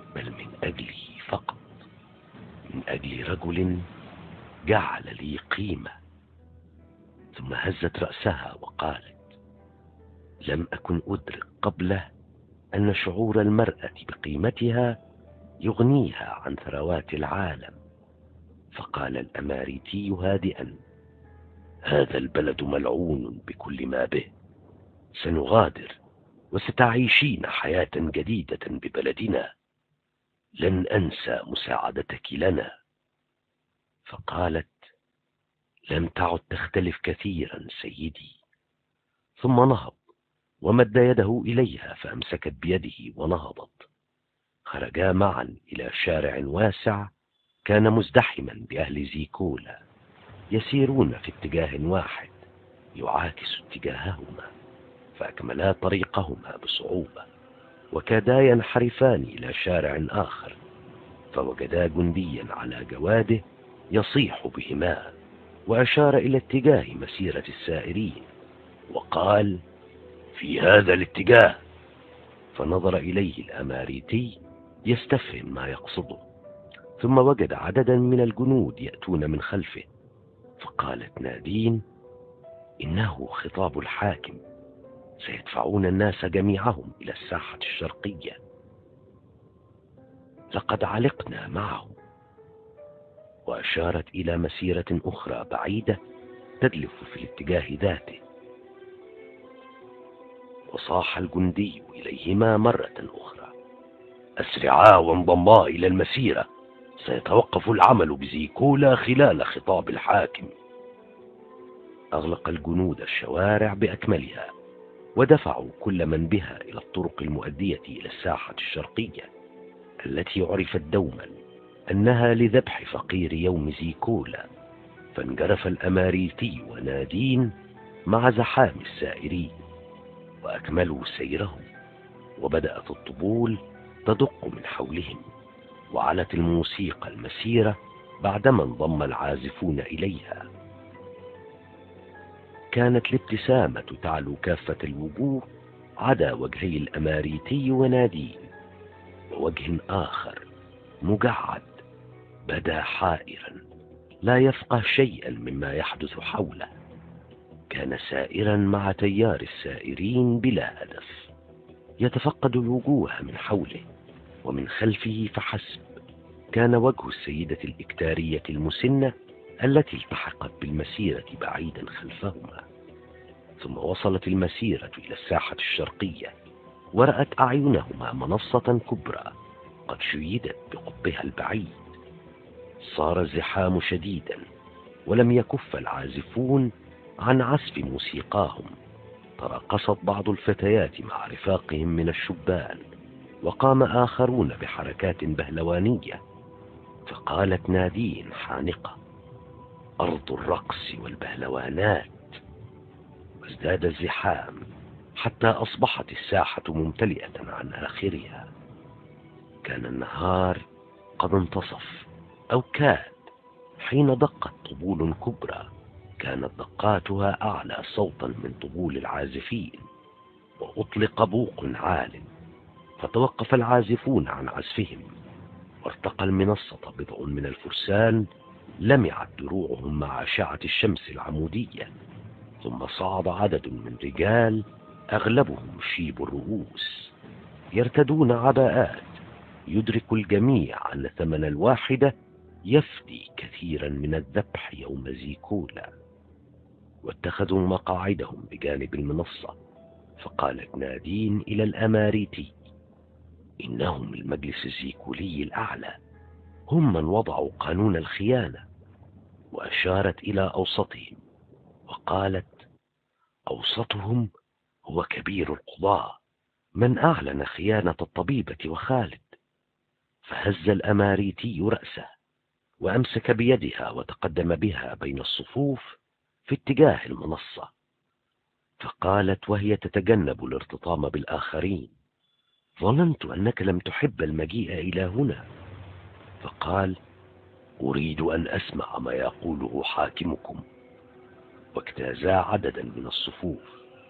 A: بل من أجلي فقط، من أجل رجل جعل لي قيمة. ثم هزت رأسها وقالت: لم أكن أدرك قبله أن شعور المرأة بقيمتها يغنيها عن ثروات العالم. فقال الأماريتي هادئا: هذا البلد ملعون بكل ما به، سنغادر وستعيشين حياة جديدة ببلدنا، لن أنسى مساعدتك لنا. فقالت: لم تعد تختلف كثيرا سيدي. ثم نهض ومد يده إليها فأمسكت بيده ونهضت. خرجا معا إلى شارع واسع كان مزدحما بأهل زيكولا، يسيرون في اتجاه واحد يعاكس اتجاههما، فأكملا طريقهما بصعوبة، وكادا ينحرفان إلى شارع آخر، فوجدا جنديا على جواده يصيح بهما، وأشار إلى اتجاه مسيرة السائرين وقال: في هذا الاتجاه. فنظر إليه الأماريتي يستفهم ما يقصده، ثم وجد عددا من الجنود يأتون من خلفه. فقالت نادين: إنه خطاب الحاكم، سيدفعون الناس جميعهم إلى الساحة الشرقية. لقد علقنا معهم. وأشارت إلى مسيرة أخرى بعيدة تدلف في الاتجاه ذاته. وصاح الجندي إليهما مرة أخرى: أسرعا وانضما إلى المسيرة، سيتوقف العمل بزيكولا خلال خطاب الحاكم. أغلق الجنود الشوارع بأكملها، ودفعوا كل من بها إلى الطرق المؤدية إلى الساحة الشرقية، التي عرفت دوما أنها لذبح فقير يوم زيكولا. فانجرف الأماريتي ونادين مع زحام السائرين، وأكملوا سيرهم، وبدأت الطبول تدق من حولهم، وعلت الموسيقى المسيرة بعدما انضم العازفون إليها. كانت الابتسامة تعلو كافة الوجوه عدا وجهي الأماريتي ونادين، ووجه آخر مجعد بدا حائرا لا يفقه شيئا مما يحدث حوله. كان سائرا مع تيار السائرين بلا هدف، يتفقد الوجوه من حوله ومن خلفه فحسب. كان وجه السيدة الإكتارية المسنة التي التحقت بالمسيرة بعيدا خلفهما. ثم وصلت المسيرة إلى الساحة الشرقية، ورأت أعينهما منصة كبرى قد شيدت بقطبها البعيد. صار الزحام شديدا، ولم يكف العازفون عن عزف موسيقاهم. تراقصت بعض الفتيات مع رفاقهم من الشبان، وقام آخرون بحركات بهلوانية. فقالت نادين حانقة: أرض الرقص والبهلوانات. وازداد الزحام حتى أصبحت الساحة ممتلئة عن آخرها. كان النهار قد انتصف أو كاد حين دقت طبول كبرى، كانت دقاتها أعلى صوتا من طبول العازفين، وأطلق بوق عال، فتوقف العازفون عن عزفهم، وارتقى المنصة بضع من الفرسان لمعت دروعهم مع أشعة الشمس العمودية. ثم صعد عدد من رجال أغلبهم شيب الرؤوس، يرتدون عباءات يدرك الجميع أن ثمن الواحدة يفدي كثيرا من الذبح يوم زيكولا. واتخذوا مقاعدهم بجانب المنصة. فقالت نادين إلى الأماريتي: إنهم المجلس الزيكولي الأعلى، هم من وضعوا قانون الخيانة. وأشارت إلى أوسطهم وقالت: أوسطهم هو كبير القضاة، من أعلن خيانة الطبيبة وخالد. فهز الأماريتي رأسه وأمسك بيدها وتقدم بها بين الصفوف في اتجاه المنصة. فقالت وهي تتجنب الارتطام بالآخرين: ظننت أنك لم تحب المجيء إلى هنا. فقال: أريد أن أسمع ما يقوله حاكمكم. واجتازا عددا من الصفوف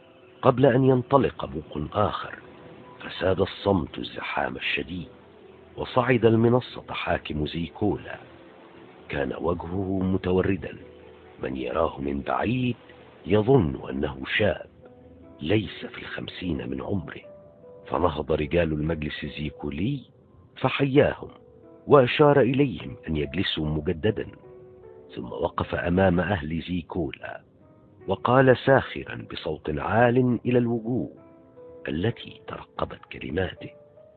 A: قبل أن ينطلق بوق آخر، فساد الصمت الزحام الشديد، وصعد المنصة حاكم زيكولا. كان وجهه متوردا، من يراه من بعيد يظن أنه شاب ليس في الخمسين من عمره. فنهض رجال المجلس الزيكولي فحياهم وأشار إليهم أن يجلسوا مجددا، ثم وقف أمام أهل زيكولا وقال ساخرا بصوت عال إلى الوجوه التي ترقبت كلماته: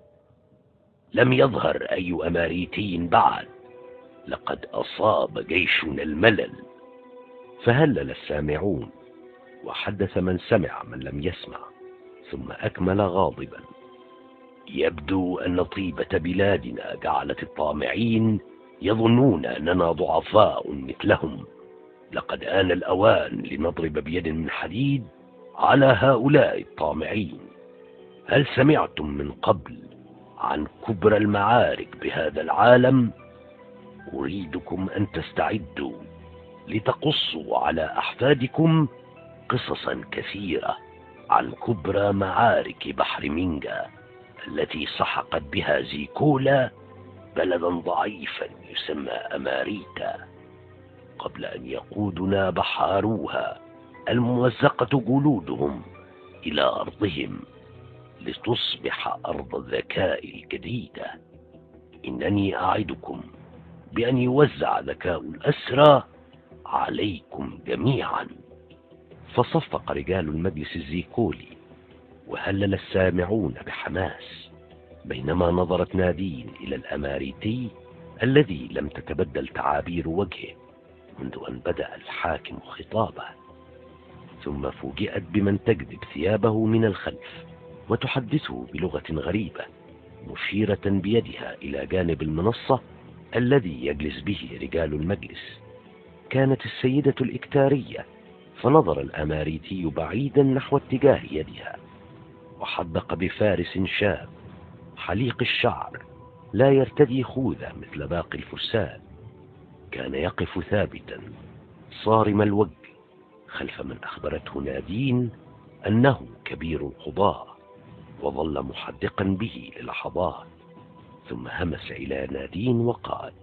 A: لم يظهر أي أماريتي بعد، لقد أصاب جيشنا الملل. فهلل السامعون، وحدث من سمع من لم يسمع، ثم أكمل غاضبا: يبدو أن طيبة بلادنا جعلت الطامعين يظنون أننا ضعفاء مثلهم. لقد آن الأوان لنضرب بيد من حديد على هؤلاء الطامعين. هل سمعتم من قبل عن كبرى المعارك بهذا العالم؟ أريدكم أن تستعدوا لتقصوا على أحفادكم قصصا كثيرة عن كبرى معارك بحر مينجا التي سحقت بها زيكولا بلدا ضعيفا يسمى أماريتا، قبل أن يقودنا بحاروها الممزقة جلودهم إلى أرضهم لتصبح أرض الذكاء الجديدة. إنني أعدكم بأن يوزع ذكاء الأسرى عليكم جميعا. فصفق رجال المجلس الزيكولي وهلل السامعون بحماس، بينما نظرت نادين إلى الأماريتي الذي لم تتبدل تعابير وجهه منذ أن بدأ الحاكم خطابه، ثم فوجئت بمن تجذب ثيابه من الخلف وتحدثه بلغة غريبة، مشيرة بيدها إلى جانب المنصة الذي يجلس به رجال المجلس. كانت السيدة الإكتارية، فنظر الأماريتي بعيدا نحو اتجاه يدها، وحدق بفارس شاب حليق الشعر لا يرتدي خوذة مثل باقي الفرسان. كان يقف ثابتا صارم الوجه خلف من أخبرته نادين أنه كبير القضاة، وظل محدقا به للحظات، ثم همس إلى نادين وقال: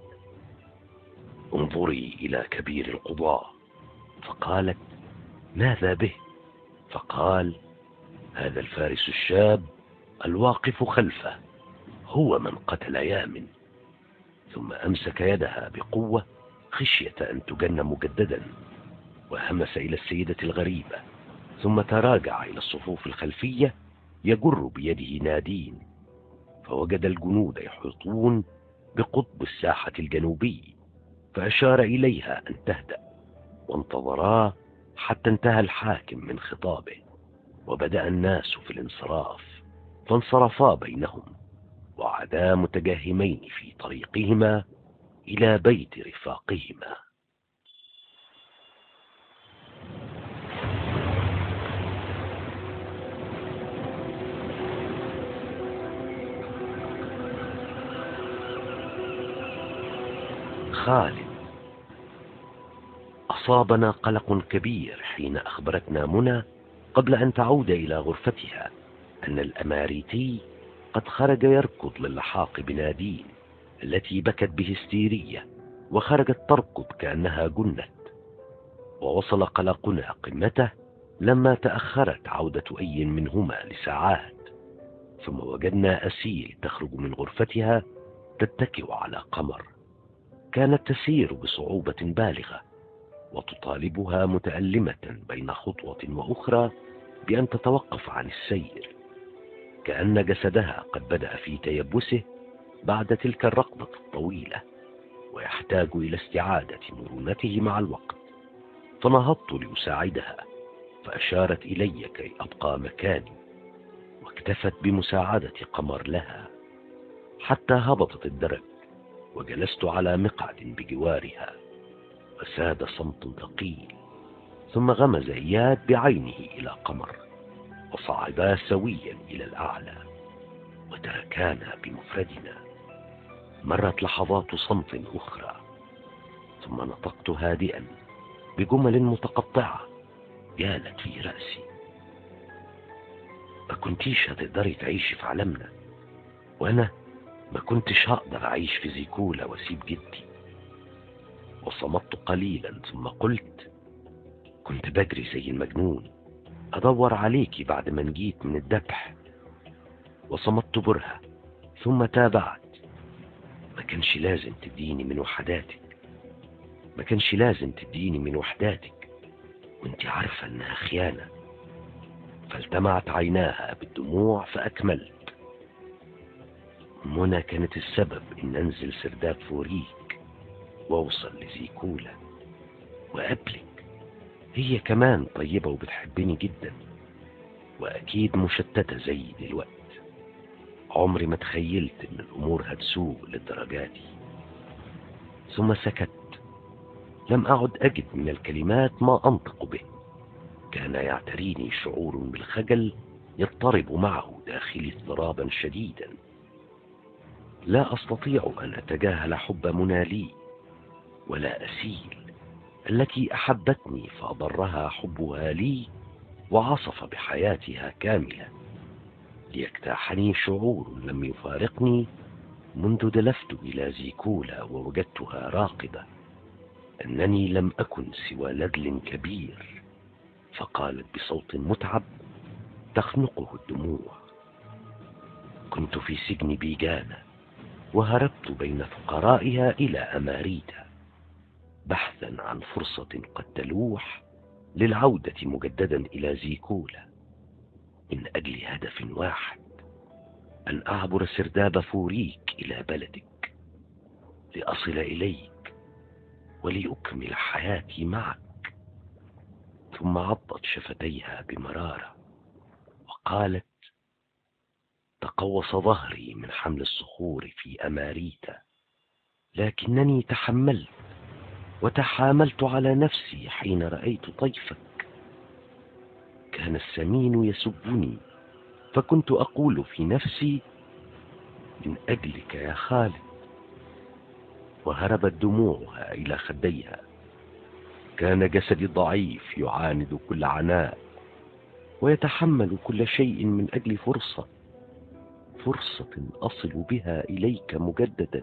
A: انظري إلى كبير القضاة. فقالت: ماذا به؟ فقال: هذا الفارس الشاب الواقف خلفه هو من قتل يامن. ثم أمسك يدها بقوة خشية أن تجن مجددا، وهمس إلى السيدة الغريبة، ثم تراجع إلى الصفوف الخلفية يجر بيده نادين. فوجد الجنود يحيطون بقطب الساحة الجنوبي، فأشار إليها أن تهدأ، وانتظرا حتى انتهى الحاكم من خطابه، وبدأ الناس في الانصراف، فانصرفا بينهم وعدا متجهمين في طريقهما إلى بيت رفاقهما. خالد. أصابنا قلق كبير حين أخبرتنا منى قبل أن تعود إلى غرفتها أن الأماريتي قد خرج يركض للحاق بنادين التي بكت بهستيرية وخرجت تركض كأنها جنت. ووصل قلقنا قمته لما تأخرت عودة أي منهما لساعات، ثم وجدنا أسيل تخرج من غرفتها تتكئ على قمر. كانت تسير بصعوبة بالغة، وتطالبها متألمة بين خطوة وأخرى بأن تتوقف عن السير، كأن جسدها قد بدأ في تيبسه بعد تلك الركضة الطويلة، ويحتاج إلى استعادة مرونته مع الوقت. فنهضت لأساعدها، فأشارت إلي كي أبقى مكاني، واكتفت بمساعدة قمر لها حتى هبطت الدرج، وجلست على مقعد بجوارها، وساد صمت ثقيل. ثم غمز إياد بعينه إلى قمر، وصعدا سويا إلى الأعلى، وتركانا بمفردنا. مرت لحظات صمت أخرى، ثم نطقت هادئا بجمل متقطعة جالت في رأسي: ما كنتيش هتقدري تعيشي في عالمنا، وأنا ما كنتش هقدر أعيش في زيكولا وأسيب جدي. وصمت قليلا ثم قلت: كنت بجري زي المجنون أدور عليكي بعد ما نجيت من الذبح. وصمت برهة ثم تابعت: ما كانش لازم تديني من وحداتك، ما كانش لازم تديني من وحداتك، وانت عارفة انها خيانة. فالتمعت عيناها بالدموع فأكملت: منى كانت السبب ان انزل سرداب فوريك واوصل لزيكولا وقبلك. هي كمان طيبة وبتحبني جدا، واكيد مشتتة زي دلوقتي. عمري ما تخيلت ان الامور هتسوء للدرجة دي. ثم سكت. لم اعد اجد من الكلمات ما انطق به. كان يعتريني شعور بالخجل يضطرب معه داخلي اضطرابا شديدا. لا استطيع ان اتجاهل حب منى لي، ولا اسيل التي احبتني فاضرها حبها لي وعصف بحياتها كاملة. ليجتاحني شعور لم يفارقني منذ دلفت الى زيكولا ووجدتها راقدة، انني لم اكن سوى لدل كبير. فقالت بصوت متعب تخنقه الدموع: كنت في سجن بيجانا، وهربت بين فقرائها إلى أماريتا بحثا عن فرصة قد تلوح للعودة مجددا إلى زيكولا، من أجل هدف واحد: أن أعبر سرداب فوريك إلى بلدك، لأصل إليك ولأكمل حياتي معك. ثم عضت شفتيها بمرارة وقالت: تقوص ظهري من حمل الصخور في أماريتا، لكنني تحملت وتحاملت على نفسي حين رأيت طيفك. كان السمين يسبني، فكنت أقول في نفسي: من أجلك يا خالد. وهربت دموعها إلى خديها. كان جسدي ضعيف يعاند كل عناء ويتحمل كل شيء من أجل فرصة، فرصة أصل بها إليك مجددا.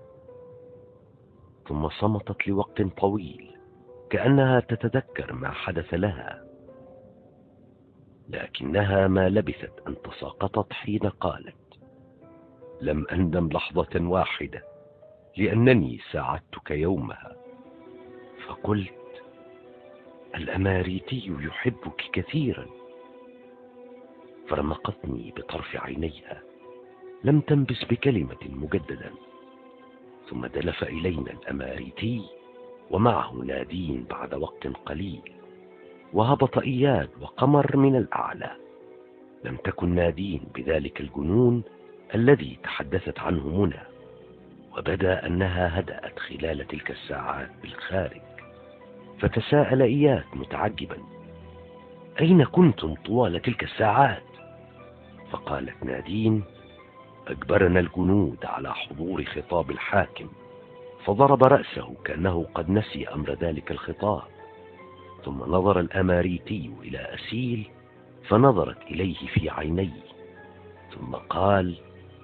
A: ثم صمتت لوقت طويل كأنها تتذكر ما حدث لها، لكنها ما لبثت أن تساقطت حين قالت: لم أندم لحظة واحدة لأنني ساعدتك يومها. فقلت: الأماريتي يحبك كثيرا. فرمقتني بطرف عينيها، لم تنبس بكلمة مجددا. ثم دلف إلينا الأماريتي ومعه نادين بعد وقت قليل، وهبط إياد وقمر من الأعلى. لم تكن نادين بذلك الجنون الذي تحدثت عنه منى، وبدا أنها هدأت خلال تلك الساعات بالخارج. فتساءل إياد متعجبا: أين كنتم طوال تلك الساعات؟ فقالت نادين: أجبرنا الجنود على حضور خطاب الحاكم، فضرب رأسه كأنه قد نسي أمر ذلك الخطاب. ثم نظر الأماريتي إلى أسيل فنظرت إليه في عينيه، ثم قال: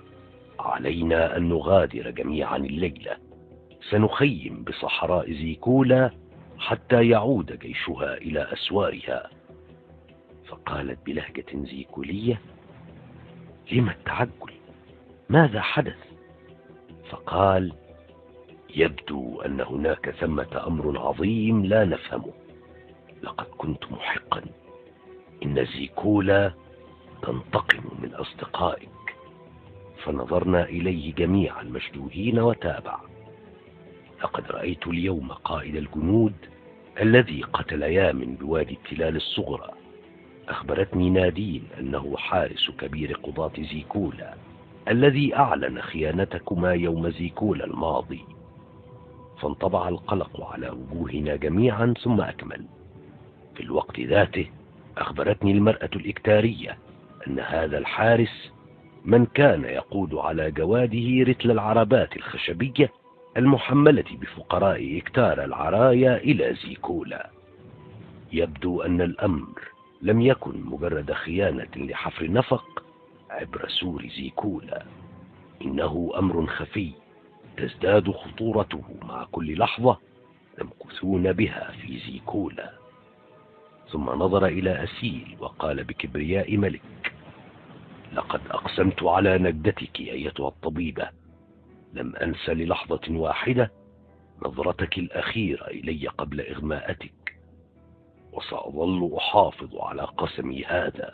A: علينا أن نغادر جميعا الليلة، سنخيم بصحراء زيكولا حتى يعود جيشها إلى أسوارها. فقالت بلهجة زيكولية: لما التعجل؟ ماذا حدث؟ فقال: يبدو أن هناك ثمة أمر عظيم لا نفهمه. لقد كنت محقا. إن زيكولا تنتقم من أصدقائك. فنظرنا إليه جميعا مشدوهين وتابع: لقد رأيت اليوم قائد الجنود الذي قتل يامن بوادي التلال الصغرى. أخبرتني نادين أنه حارس كبير قضاة زيكولا الذي أعلن خيانتكما يوم زيكولا الماضي. فانطبع القلق على وجوهنا جميعا، ثم أكمل: في الوقت ذاته أخبرتني المرأة الإكتارية أن هذا الحارس من كان يقود على جواده رتل العربات الخشبية المحملة بفقراء إكتار العرايا إلى زيكولا. يبدو أن الأمر لم يكن مجرد خيانة لحفر نفق عبر سور زيكولا، إنه أمر خفي تزداد خطورته مع كل لحظة تمكثون بها في زيكولا. ثم نظر إلى أسيل وقال بكبرياء ملك: لقد أقسمت على نجدتك أيتها الطبيبة، لم أنس للحظة واحدة نظرتك الأخيرة إلي قبل إغماءتك، وسأظل أحافظ على قسمي هذا.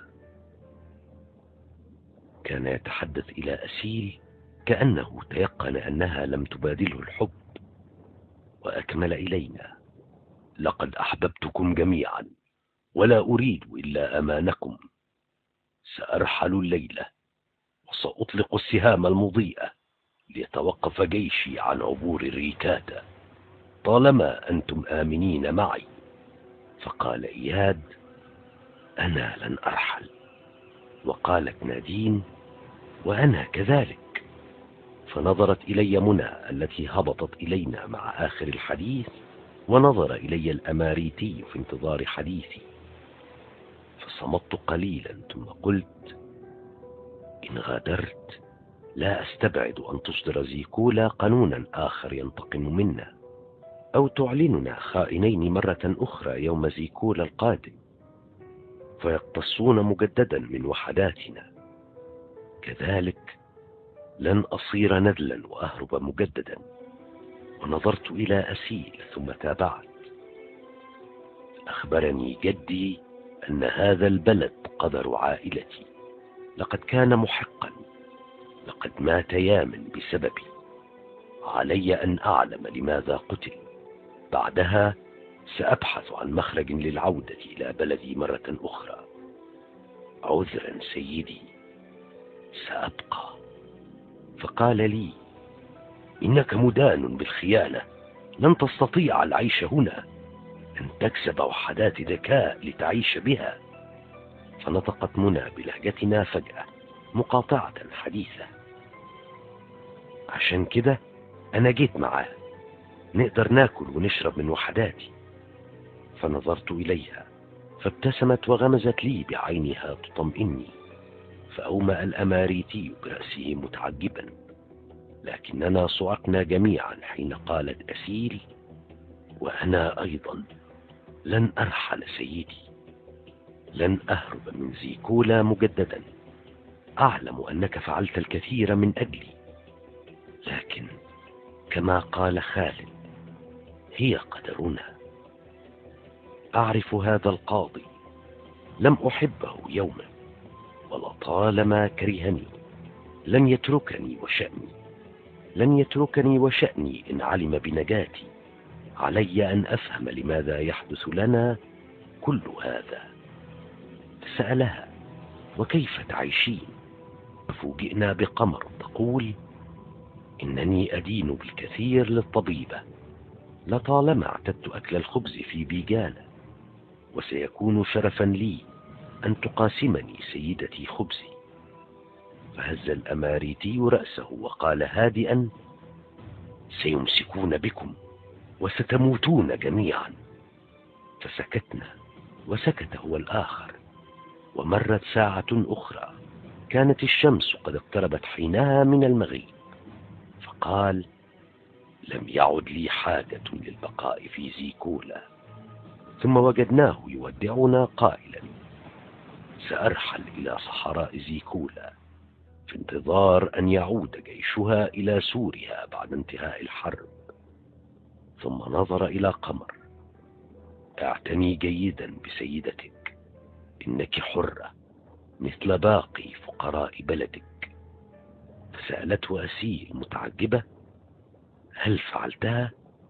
A: كان يتحدث إلى أسيل كأنه تيقن أنها لم تبادله الحب، وأكمل إلينا: لقد أحببتكم جميعا ولا أريد إلا أمانكم. سأرحل الليلة وسأطلق السهام المضيئة ليتوقف جيشي عن عبور الريكاتا طالما أنتم آمنين معي. فقال إياد: أنا لن أرحل. وقالت نادين: وأنا كذلك. فنظرت إلي منى التي هبطت إلينا مع آخر الحديث، ونظر إلي الأماريتي في انتظار حديثي. فصمت قليلا ثم قلت: إن غادرت لا أستبعد أن تصدر زيكولا قانونا آخر ينتقم منا، أو تعلننا خائنين مرة أخرى يوم زيكولا القادم، فيقتصون مجددا من وحداتنا. كذلك لن أصير نذلا وأهرب مجددا. ونظرت إلى أسيل ثم تابعت: أخبرني جدي أن هذا البلد قدر عائلتي، لقد كان محقا، لقد مات يامن بسببي. علي أن أعلم لماذا قتل. بعدها سأبحث عن مخرج للعودة إلى بلدي مرة أخرى. عذرا سيدي، سأبقى. فقال لي: إنك مدان بالخيانة، لن تستطيع العيش هنا، أن تكسب وحدات ذكاء لتعيش بها. فنطقت منى بلهجتنا فجأة مقاطعة حديثة: عشان كده أنا جيت معاه، نقدر ناكل ونشرب من وحداتي. فنظرت إليها فابتسمت وغمزت لي بعينها تطمئني. فأومأ الأماريتي برأسه متعجبا، لكننا صعقنا جميعا حين قالت أسيل: وأنا أيضا لن أرحل سيدي، لن أهرب من زيكولا مجددا. أعلم أنك فعلت الكثير من أجلي، لكن كما قال خالد: هي قدرنا. أعرف هذا القاضي، لم أحبه يوما، ولطالما كرهني. لن يتركني وشأني، لن يتركني وشأني إن علم بنجاتي. علي أن أفهم لماذا يحدث لنا كل هذا. فسألها: وكيف تعيشين؟ ففوجئنا بقمر تقول: إنني أدين بالكثير للطبيبة، لطالما اعتدت أكل الخبز في بيجانا، وسيكون شرفا لي أن تقاسمني سيدتي خبزي. فهز الأماريتي رأسه وقال هادئا: سيمسكون بكم وستموتون جميعا. فسكتنا، وسكت هو الآخر. ومرت ساعة أخرى، كانت الشمس قد اقتربت حينها من المغيب. فقال: لم يعد لي حاجة للبقاء في زيكولا. ثم وجدناه يودعنا قائلا: سأرحل إلى صحراء زيكولا في انتظار أن يعود جيشها إلى سوريا بعد انتهاء الحرب. ثم نظر إلى قمر: اعتني جيدا بسيدتك، إنك حرة مثل باقي فقراء بلدك. فسألته أسيل متعجبة: هل فعلتها؟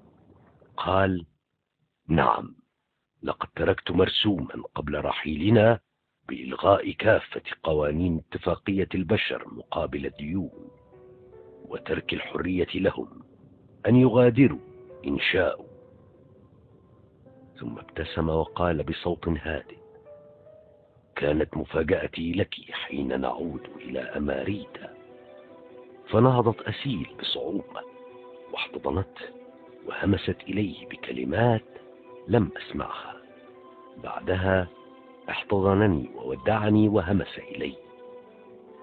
A: قال: نعم، لقد تركت مرسوما قبل رحيلنا بإلغاء كافة قوانين اتفاقية البشر مقابل الديون، وترك الحرية لهم أن يغادروا إن شاءوا. ثم ابتسم وقال بصوت هادئ: كانت مفاجأتي لك حين نعود إلى أماريتا. فنهضت أسيل بصعوبة واحتضنته وهمست إليه بكلمات لم أسمعها. بعدها احتضنني وودعني وهمس إلي.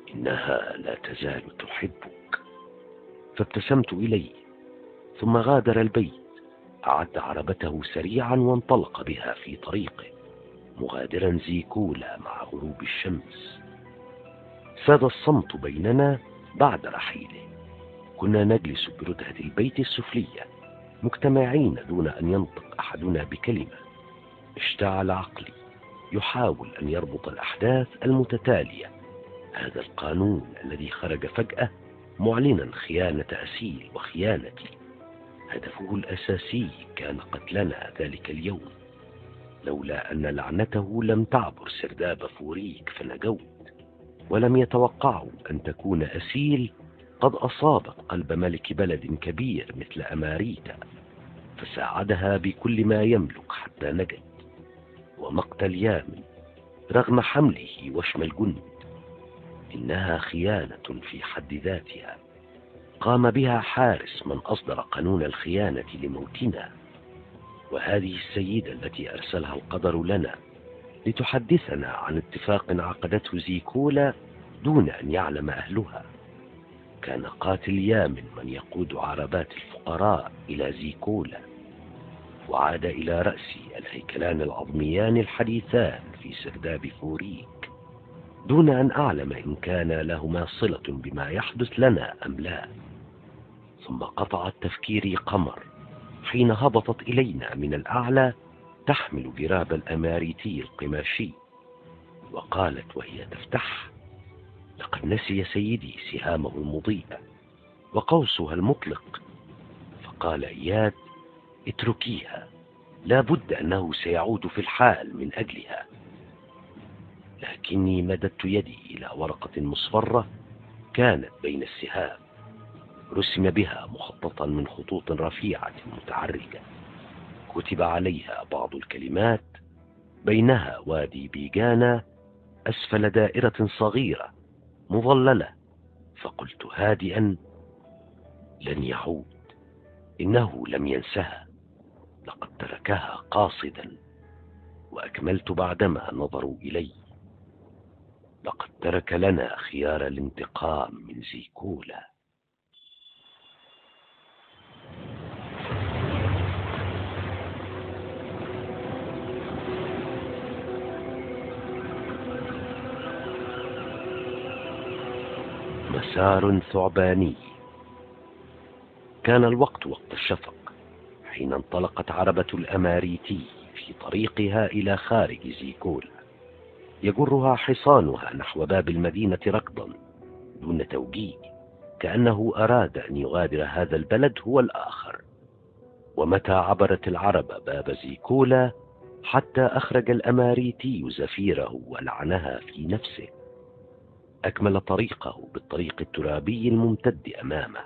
A: إنها لا تزال تحبك. فابتسمت إليه، ثم غادر البيت، أعد عربته سريعا وانطلق بها في طريقه، مغادرا زيكولا مع غروب الشمس. ساد الصمت بيننا بعد رحيله. كنا نجلس بردهة البيت السفلية مجتمعين دون أن ينطق أحدنا بكلمة. اشتعل عقلي يحاول أن يربط الأحداث المتتالية. هذا القانون الذي خرج فجأة معلنا خيانة أسيل وخيانتي، هدفه الأساسي كان قتلنا ذلك اليوم. لولا أن لعنته لم تعبر سرداب فوريك فنجوت، ولم يتوقعوا أن تكون أسيل قد أصابت قلب ملك بلد كبير مثل أماريتا، فساعدها بكل ما يملك حتى نجت. ومقتل يامن رغم حمله وشم الجند، إنها خيانة في حد ذاتها، قام بها حارس من أصدر قانون الخيانة لموتنا. وهذه السيدة التي أرسلها القدر لنا لتحدثنا عن اتفاق عقدته زيكولا دون أن يعلم أهلها. كان قاتل يامن من يقود عربات الفقراء إلى زيكولا، وعاد إلى رأسي الهيكلان العظميان الحديثان في سرداب فوريك، دون أن أعلم إن كان لهما صلة بما يحدث لنا أم لا. ثم قطعت تفكيري قمر حين هبطت إلينا من الأعلى تحمل جراب الأماريتي القماشي، وقالت وهي تفتح: لقد نسي سيدي سهامه المضيئة وقوسها المطلق. فقال إياد: اتركيها، لا بد أنه سيعود في الحال من أجلها. لكني مددت يدي إلى ورقة مصفرة كانت بين السهام، رسم بها مخططا من خطوط رفيعة متعرجة، كتب عليها بعض الكلمات، بينها وادي بيجانا أسفل دائرة صغيرة مظللة. فقلت هادئا: لن يعود، إنه لم ينسها، لقد تركها قاصدا. وأكملت بعدما نظروا إلي: لقد ترك لنا خيار الانتقام من زيكولا. مسار ثعباني. كان الوقت وقت الشفق حين انطلقت عربة الأماريتي في طريقها إلى خارج زيكولا، يجرها حصانها نحو باب المدينة ركضا دون توجيه، كأنه أراد أن يغادر هذا البلد هو الآخر. ومتى عبرت العربة باب زيكولا حتى أخرج الأماريتي زفيره ولعنها في نفسه، أكمل طريقه بالطريق الترابي الممتد أمامه،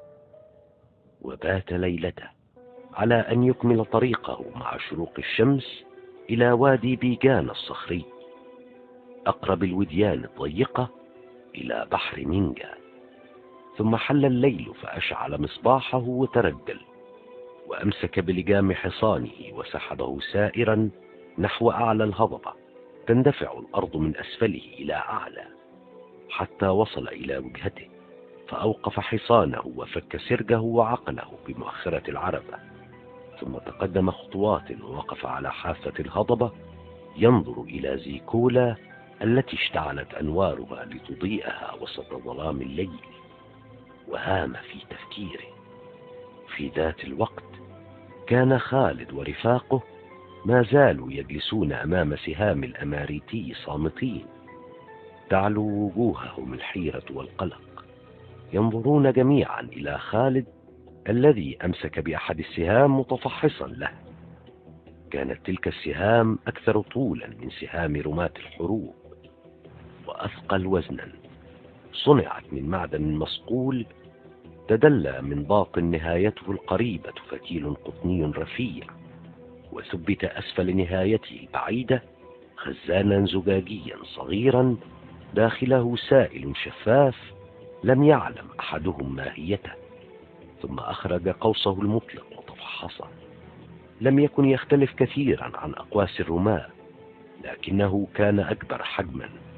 A: وبات ليلته على أن يكمل طريقه مع شروق الشمس إلى وادي بيجان الصخري، أقرب الوديان الضيقة إلى بحر مينجا. ثم حل الليل فأشعل مصباحه وترجل، وأمسك بلجام حصانه وسحبه سائرا نحو أعلى الهضبة، تندفع الأرض من أسفله إلى أعلى، حتى وصل إلى وجهته، فأوقف حصانه وفك سرجه وعقله بمؤخرة العربة. ثم تقدم خطوات ووقف على حافة الهضبة ينظر إلى زيكولا التي اشتعلت أنوارها لتضيئها وسط ظلام الليل. وهام في تفكيره. في ذات الوقت كان خالد ورفاقه ما زالوا يجلسون أمام سهام الأماريتي صامتين، تعلو وجوههم الحيرة والقلق، ينظرون جميعا إلى خالد الذي أمسك بأحد السهام متفحصا له. كانت تلك السهام أكثر طولا من سهام رماة الحروب، وأثقل وزنا، صنعت من معدن مصقول، تدلى من باطن نهايته القريبة فتيل قطني رفيع، وثبت أسفل نهايته البعيدة خزانا زجاجيا صغيرا داخله سائل شفاف لم يعلم أحدهم ماهيته. ثم أخرج قوسه المطلق وتفحصه. لم يكن يختلف كثيرا عن أقواس الرماة، لكنه كان أكبر حجما،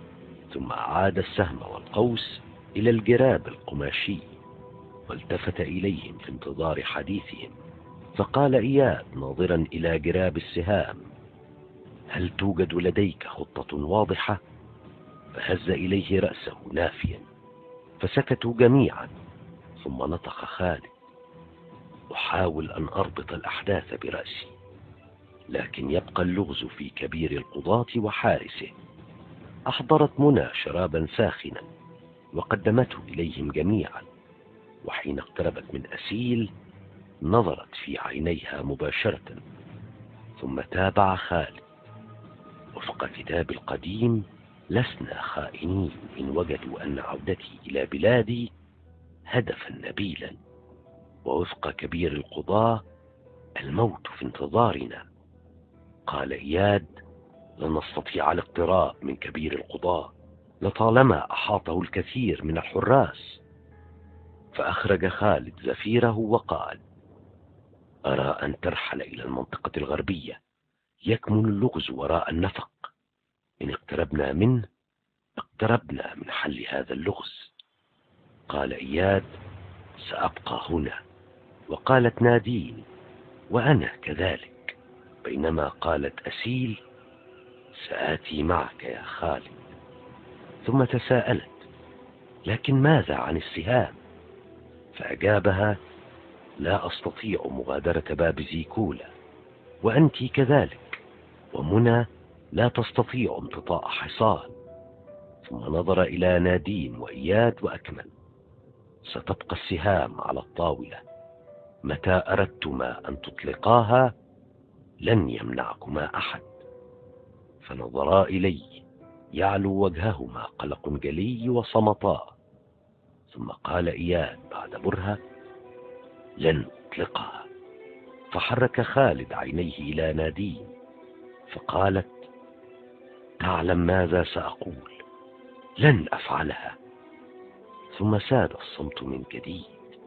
A: ثم أعاد السهم والقوس إلى الجراب القماشي، والتفت إليهم في انتظار حديثهم، فقال إياد ناظرا إلى جراب السهام: هل توجد لديك خطة واضحة؟ فهز إليه رأسه نافيا، فسكتوا جميعا. ثم نطق خالد: أحاول أن أربط الأحداث برأسي، لكن يبقى اللغز في كبير القضاة وحارسه. أحضرت منى شرابا ساخنا وقدمته إليهم جميعا، وحين اقتربت من أسيل نظرت في عينيها مباشرة. ثم تابع خالد: وفق كتاب القديم لسنا خائنين إن وجدوا أن عودتي إلى بلادي هدفا نبيلا، ووفق كبير القضاة الموت في انتظارنا. قال إياد: لن نستطيع الاقتراب من كبير القضاة لطالما أحاطه الكثير من الحراس. فأخرج خالد زفيره وقال: أرى أن ترحل إلى المنطقة الغربية، يكمن اللغز وراء النفق. إن اقتربنا منه اقتربنا من حل هذا اللغز. قال إياد: سأبقى هنا. وقالت نادين: وأنا كذلك. بينما قالت أسيل: سآتي معك يا خالد. ثم تساءلت: لكن ماذا عن السهام؟ فأجابها: لا أستطيع مغادرة باب زيكولا، وأنت كذلك، ومنى لا تستطيع امتطاء حصان. ثم نظر إلى نادين وإياد وأكمل: ستبقى السهام على الطاولة، متى أردتما أن تطلقاها لن يمنعكما أحد. فنظرا إلي يعلو وجههما قلق جلي وصمتا. ثم قال إياد بعد برهة: لن أطلقها. فحرك خالد عينيه إلى نادين، فقالت: تعلم ماذا سأقول، لن أفعلها. ثم ساد الصمت من جديد.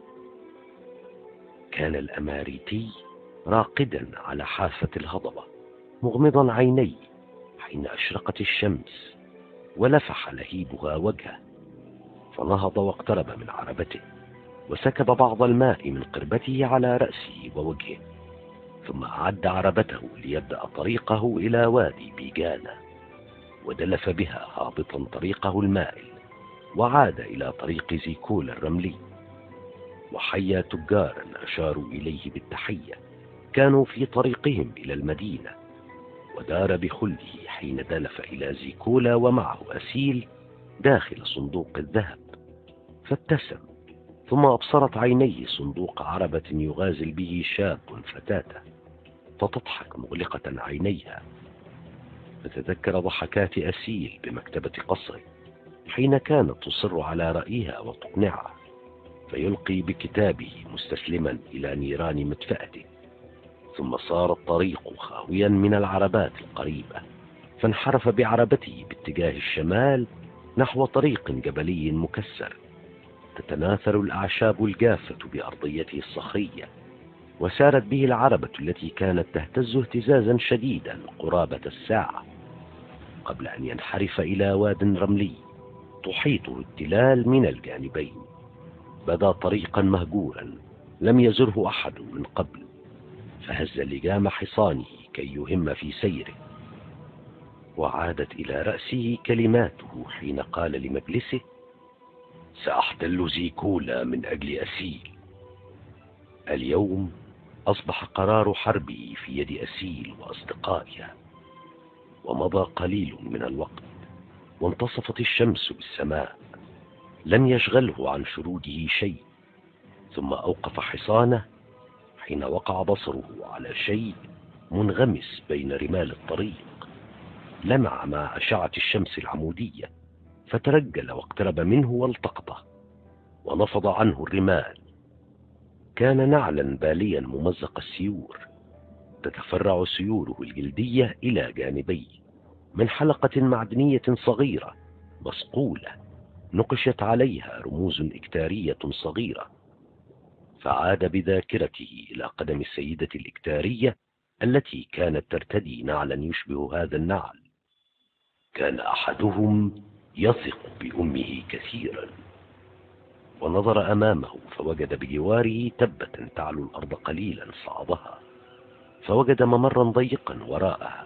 A: كان الأماريتي راقدا على حافة الهضبة مغمضا عينيه حين أشرقت الشمس ولفح لهيبها وجهه، فنهض واقترب من عربته وسكب بعض الماء من قربته على رأسه ووجهه، ثم أعد عربته ليبدأ طريقه إلى وادي بيجانا، ودلف بها هابطا طريقه المائل، وعاد إلى طريق زيكول الرملي. وحيا تجارا أشاروا إليه بالتحية كانوا في طريقهم إلى المدينة، ودار بخلده حين دلف إلى زيكولا ومعه أسيل داخل صندوق الذهب، فابتسم. ثم أبصرت عينيه صندوق عربة يغازل به شاب فتاته، فتضحك مغلقة عينيها. فتذكر ضحكات أسيل بمكتبة قصره حين كانت تصر على رأيها وتقنعه، فيلقي بكتابه مستسلما إلى نيران مدفأته. ثم صار الطريق خاويا من العربات القريبة، فانحرف بعربته باتجاه الشمال نحو طريق جبلي مكسر تتناثر الأعشاب الجافة بأرضيته الصخرية، وسارت به العربة التي كانت تهتز اهتزازا شديدا قرابة الساعة، قبل أن ينحرف إلى واد رملي تحيطه التلال من الجانبين. بدا طريقا مهجورا لم يزره أحد من قبل، فهز لجام حصانه كي يهم في سيره. وعادت إلى رأسه كلماته حين قال لمجلسه: سأحتل زيكولا من أجل أسيل. اليوم أصبح قرار حربه في يد أسيل وأصدقائها. ومضى قليل من الوقت وانتصفت الشمس بالسماء، لم يشغله عن شروده شيء. ثم أوقف حصانه حين وقع بصره على شيء منغمس بين رمال الطريق، لمع مع أشعة الشمس العمودية، فترجل واقترب منه والتقطه ونفض عنه الرمال. كان نعلا باليا ممزق السيور، تتفرع سيوره الجلدية إلى جانبيه من حلقة معدنية صغيرة مصقولة نقشت عليها رموز إكتارية صغيرة. فعاد بذاكرته إلى قدم السيدة الإكتارية التي كانت ترتدي نعلا يشبه هذا النعل. كان أحدهم يثق بأمه كثيرا. ونظر أمامه فوجد بجواره تبة تعلو الأرض قليلا، صعدها فوجد ممرا ضيقا وراءها،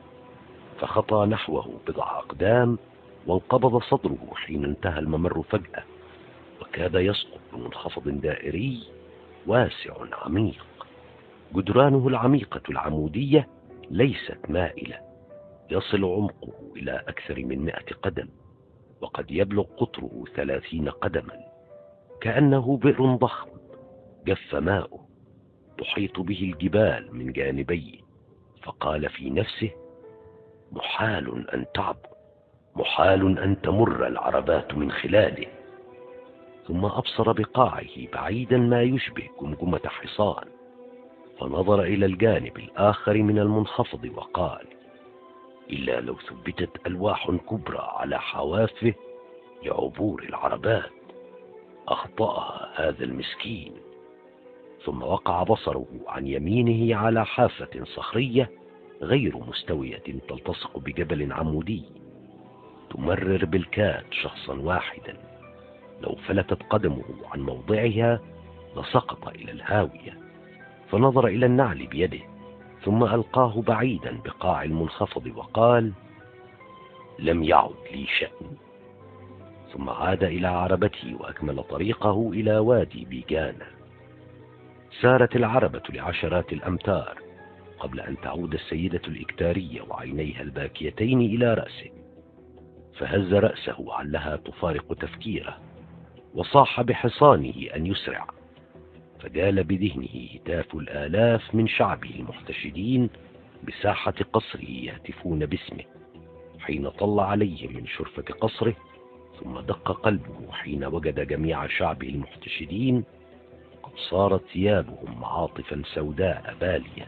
A: فخطى نحوه بضع أقدام وانقبض صدره حين انتهى الممر فجأة، وكاد يسقط بمنخفض دائري واسع عميق. جدرانه العميقة العمودية ليست مائلة، يصل عمقه إلى أكثر من مئة قدم، وقد يبلغ قطره ثلاثين قدما، كأنه بئر ضخم جف ماؤه، تحيط به الجبال من جانبيه. فقال في نفسه: محال أن تعبر، محال أن تمر العربات من خلاله. ثم أبصر بقاعه بعيدا ما يشبه جمجمة حصان، فنظر إلى الجانب الآخر من المنخفض وقال: إلا لو ثبتت ألواح كبرى على حوافه لعبور العربات، أخطأها هذا المسكين. ثم وقع بصره عن يمينه على حافة صخرية غير مستوية تلتصق بجبل عمودي، تمرر بالكاد شخصا واحدا، لو فلتت قدمه عن موضعها لسقط إلى الهاوية. فنظر إلى النعل بيده، ثم ألقاه بعيدا بقاع المنخفض وقال: لم يعد لي شأن. ثم عاد إلى عربته وأكمل طريقه إلى وادي بيجانا. سارت العربة لعشرات الأمتار قبل أن تعود السيدة الإكتارية وعينيها الباكيتين إلى رأسه، فهز رأسه علها تفارق تفكيره، وصاح بحصانه أن يسرع. فجال بذهنه هتاف الآلاف من شعبه المحتشدين بساحة قصره يهتفون باسمه حين طل عليهم من شرفة قصره. ثم دق قلبه حين وجد جميع شعبه المحتشدين قد صارت ثيابهم عاطفا سوداء بالية،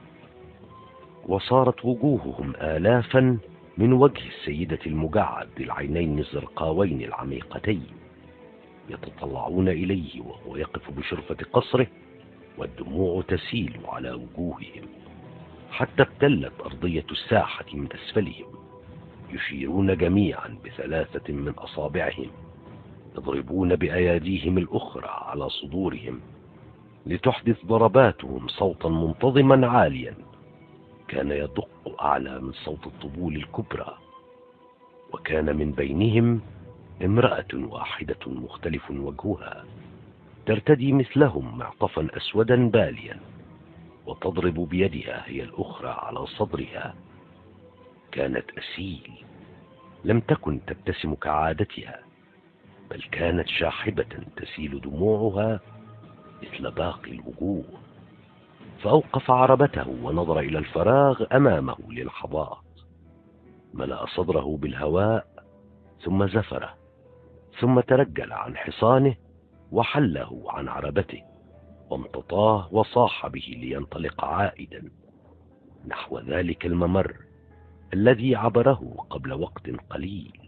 A: وصارت وجوههم آلافا من وجه السيدة المجعد العينين الزرقاوين العميقتين، يتطلعون إليه وهو يقف بشرفة قصره، والدموع تسيل على وجوههم حتى ابتلت أرضية الساحة من أسفلهم، يشيرون جميعا بثلاثة من أصابعهم، يضربون بأياديهم الأخرى على صدورهم لتحدث ضرباتهم صوتا منتظما عاليا كان يدق أعلى من صوت الطبول الكبرى. وكان من بينهم امرأة واحدة مختلف وجهها، ترتدي مثلهم معطفا أسودا باليا، وتضرب بيدها هي الأخرى على صدرها. كانت أسيل، لم تكن تبتسم كعادتها، بل كانت شاحبة تسيل دموعها مثل باقي الوجوه. فأوقف عربته ونظر إلى الفراغ أمامه للحظات، ملأ صدره بالهواء ثم زفره، ثم ترجل عن حصانه وحله عن عربته، وامتطاه وصاح به لينطلق عائدا نحو ذلك الممر الذي عبره قبل وقت قليل.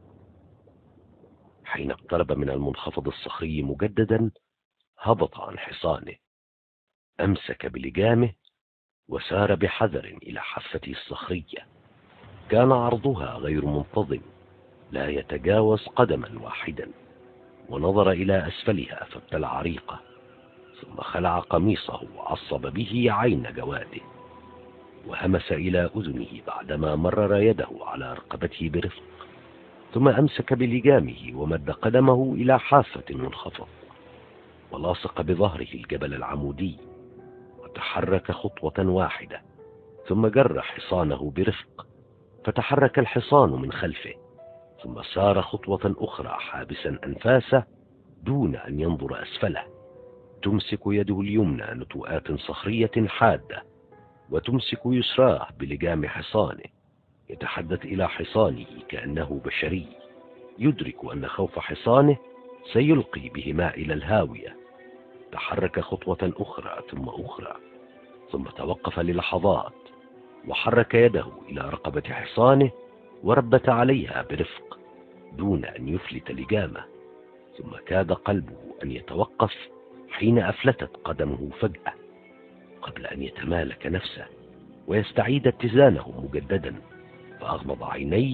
A: حين اقترب من المنخفض الصخري مجددا هبط عن حصانه، أمسك بلجامه وسار بحذر إلى حافته الصخرية. كان عرضها غير منتظم، لا يتجاوز قدما واحدا، ونظر إلى أسفلها فابتلع ريقه، ثم خلع قميصه وعصب به عين جواده، وهمس إلى أذنه بعدما مرر يده على رقبته برفق، ثم أمسك بلجامه ومد قدمه إلى حافة منخفض، ولاصق بظهره الجبل العمودي، وتحرك خطوة واحدة، ثم جر حصانه برفق، فتحرك الحصان من خلفه، ثم سار خطوة أخرى حابسا أنفاسه دون أن ينظر أسفله. تمسك يده اليمنى نتوءات صخرية حادة، وتمسك يسراه بلجام حصانه، يتحدث إلى حصانه كأنه بشري، يدرك أن خوف حصانه سيلقي بهما إلى الهاوية. تحرك خطوة أخرى ثم أخرى، ثم توقف للحظات، وحرك يده إلى رقبة حصانه وربت عليها برفق دون أن يفلت لجامه. ثم كاد قلبه أن يتوقف حين أفلتت قدمه فجأة قبل أن يتمالك نفسه ويستعيد اتزانه مجددا، فأغمض عينيه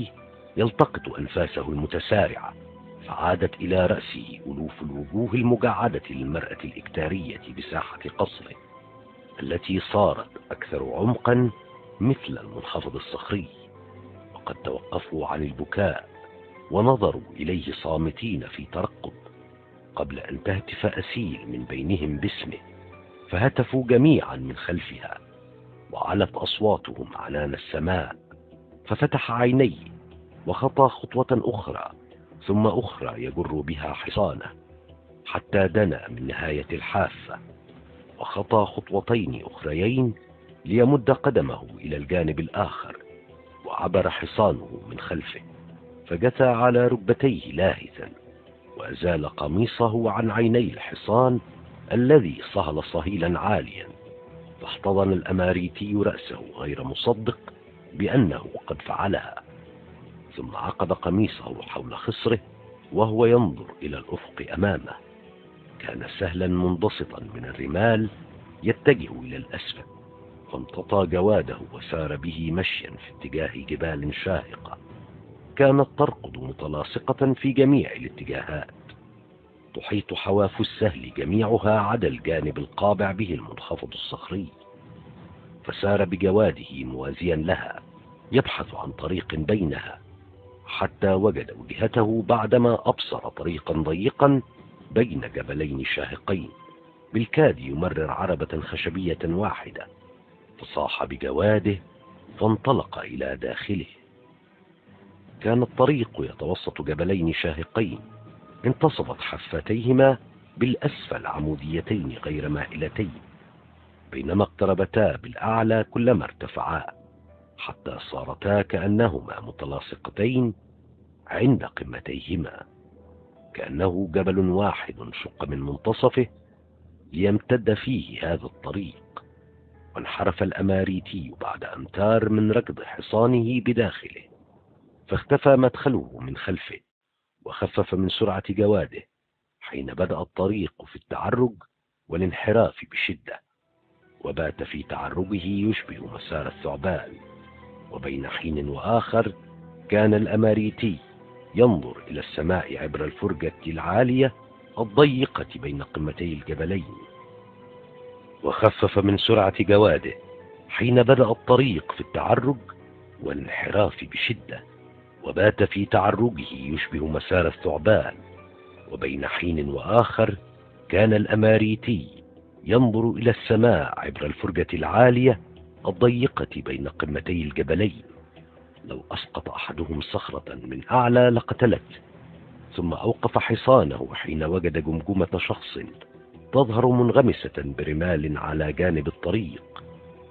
A: يلتقط أنفاسه المتسارعة، فعادت إلى رأسه ألوف الوجوه المجعدة للمرأة الإكتارية بساحة قصره، التي صارت أكثر عمقا مثل المنخفض الصخري. وقد توقفوا عن البكاء ونظروا إليه صامتين في ترقب، قبل أن تهتف أسيل من بينهم باسمه، فهتفوا جميعا من خلفها، وعلت أصواتهم عنان السماء، ففتح عينيه وخطى خطوة أخرى ثم أخرى يجر بها حصانه، حتى دنا من نهاية الحافة، وخطى خطوتين أخريين ليمد قدمه إلى الجانب الآخر، وعبر حصانه من خلفه، فجثى على ركبتيه لاهثا، وأزال قميصه عن عيني الحصان الذي صهل صهيلا عاليا، فاحتضن الأماريتي رأسه غير مصدق بأنه قد فعلها، ثم عقد قميصه حول خصره وهو ينظر إلى الأفق أمامه. كان سهلا منبسطا من الرمال يتجه إلى الأسفل، فامتطى جواده وسار به مشيا في اتجاه جبال شاهقة كانت ترقد متلاصقة في جميع الاتجاهات، تحيط حواف السهل جميعها عدا الجانب القابع به المنخفض الصخري، فسار بجواده موازيا لها يبحث عن طريق بينها، حتى وجد وجهته بعدما أبصر طريقا ضيقا بين جبلين شاهقين بالكاد يمرر عربة خشبية واحدة، فصاح بجواده فانطلق إلى داخله. كان الطريق يتوسط جبلين شاهقين انتصبت حفتيهما بالأسفل عموديتين غير مائلتين، بينما اقتربتا بالأعلى كلما ارتفعا، حتى صارتا كأنهما متلاصقتين عند قمتيهما، كأنه جبل واحد شق من منتصفه ليمتد فيه هذا الطريق. وانحرف الأماريتي بعد أمتار من ركض حصانه بداخله، فاختفى مدخله من خلفه، وخفف من سرعة جواده حين بدأ الطريق في التعرج والانحراف بشدة، وبات في تعرجه يشبه مسار الثعبان. وبين حين وآخر كان الأماريتي ينظر إلى السماء عبر الفرجة العالية الضيقة بين قمتي الجبلين، وخفف من سرعة جواده حين بدأ الطريق في التعرج والانحراف بشدة، وبات في تعرجه يشبه مسار الثعبان. وبين حين وآخر كان الأماريتي ينظر إلى السماء عبر الفرجة العالية الضيقة بين قمتي الجبلين، لو أسقط أحدهم صخرة من أعلى لقتلت. ثم أوقف حصانه حين وجد جمجمة شخص تظهر منغمسة برمال على جانب الطريق،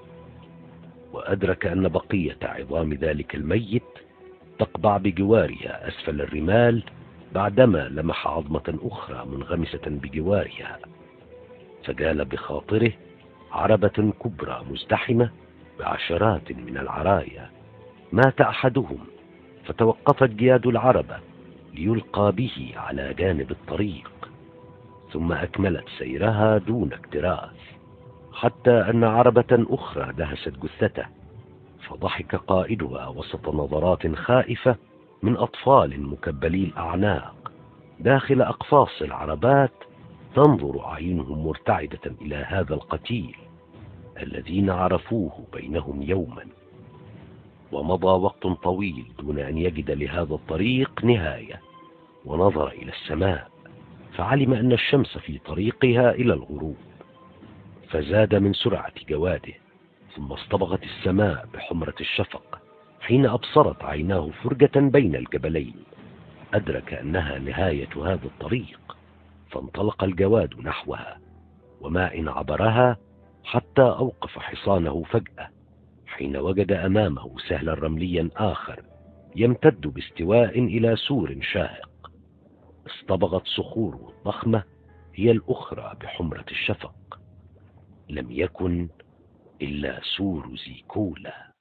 A: وأدرك أن بقية عظام ذلك الميت تقبع بجوارها أسفل الرمال، بعدما لمح عظمة أخرى منغمسة بجوارها، فجال بخاطره عربة كبرى مزدحمة بعشرات من العرايا. مات أحدهم، فتوقفت جياد العربة ليلقى به على جانب الطريق، ثم أكملت سيرها دون اكتراث، حتى أن عربة أخرى دهست جثته، فضحك قائدها وسط نظرات خائفة من أطفال مكبلي الأعناق داخل أقفاص العربات، تنظر أعينهم مرتعدة إلى هذا القتيل الذين عرفوه بينهم يوما. ومضى وقت طويل دون أن يجد لهذا الطريق نهاية، ونظر إلى السماء فعلم أن الشمس في طريقها إلى الغروب، فزاد من سرعة جواده، ثم اصطبغت السماء بحمرة الشفق حين أبصرت عيناه فرجة بين الجبلين. أدرك أنها نهاية هذا الطريق، فانطلق الجواد نحوها، وما إن عبرها حتى أوقف حصانه فجأة حين وجد أمامه سهلا رمليا آخر يمتد باستواء إلى سور شاهق. اصطبغت صخوره الضخمة هي الأخرى بحمرة الشفق، لم يكن إلا سور زيكولا.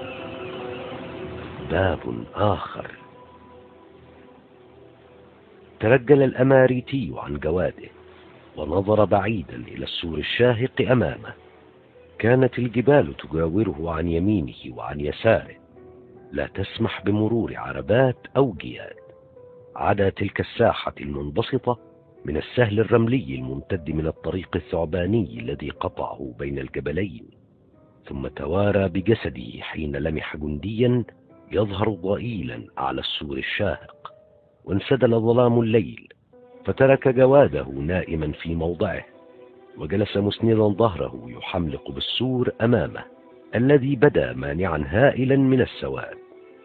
A: باب آخر. ترجل الأماريتي عن جواده ونظر بعيدا إلى السور الشاهق أمامه. كانت الجبال تجاوره عن يمينه وعن يساره، لا تسمح بمرور عربات أو جياد. عدا تلك الساحة المنبسطة من السهل الرملي الممتد من الطريق الثعباني الذي قطعه بين الجبلين، ثم توارى بجسده حين لمح جنديا يظهر ضئيلا أعلى السور الشاهق. وانسدل ظلام الليل، فترك جواده نائما في موضعه، وجلس مسندا ظهره يحملق بالسور أمامه الذي بدا مانعا هائلا من السواد.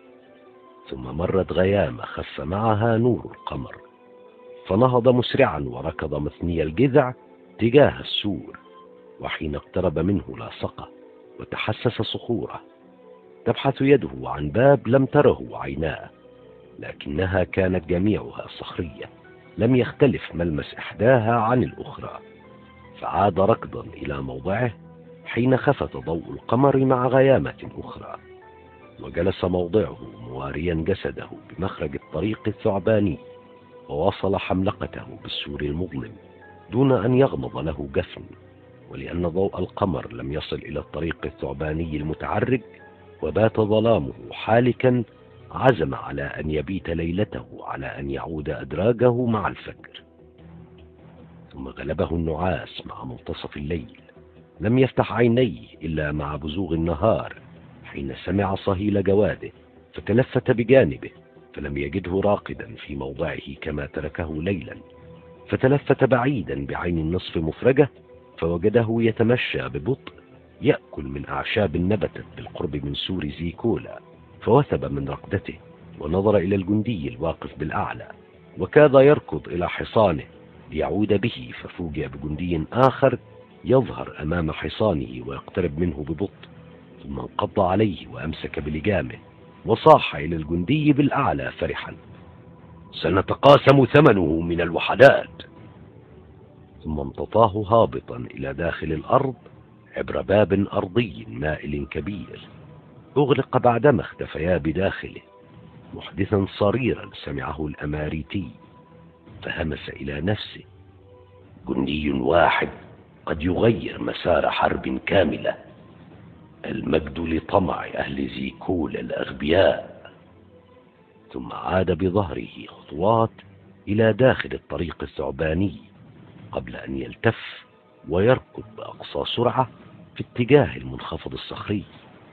A: ثم مرت غيامة خف معها نور القمر، فنهض مسرعا وركض مثني الجذع تجاه السور، وحين اقترب منه لاصقه وتحسس صخوره. تبحث يده عن باب لم تره عيناه، لكنها كانت جميعها صخرية، لم يختلف ملمس إحداها عن الأخرى. فعاد ركضا إلى موضعه حين خفت ضوء القمر مع غيامة أخرى، وجلس موضعه مواريا جسده بمخرج الطريق الثعباني، وواصل حملقته بالسور المظلم دون أن يغمض له جفن. ولأن ضوء القمر لم يصل إلى الطريق الثعباني المتعرج وبات ظلامه حالكا، عزم على أن يبيت ليلته على أن يعود أدراجه مع الفجر. ثم غلبه النعاس مع منتصف الليل، لم يفتح عينيه إلا مع بزوغ النهار حين سمع صهيل جواده، فتلفت بجانبه فلم يجده راقدا في موضعه كما تركه ليلا، فتلفت بعيدا بعين النصف مفرجة فوجده يتمشى ببطء يأكل من أعشاب نبتت بالقرب من سور زيكولا، فوثب من رقدته ونظر إلى الجندي الواقف بالأعلى، وكاد يركض إلى حصانه ليعود به، ففوجئ بجندي آخر يظهر أمام حصانه ويقترب منه ببطء، ثم انقض عليه وأمسك بلجامه وصاح إلى الجندي بالأعلى فرحا: سنتقاسم ثمنه من الوحدات. ثم امتطاه هابطا إلى داخل الأرض عبر باب أرضي مائل كبير أغلق بعدما اختفيا بداخله، محدثا صريرا سمعه الأماريتي، فهمس إلى نفسه: جندي واحد قد يغير مسار حرب كاملة، المجد لطمع أهل زيكول الأغبياء. ثم عاد بظهره خطوات إلى داخل الطريق الثعباني قبل أن يلتف ويركض بأقصى سرعة في اتجاه المنخفض الصخري.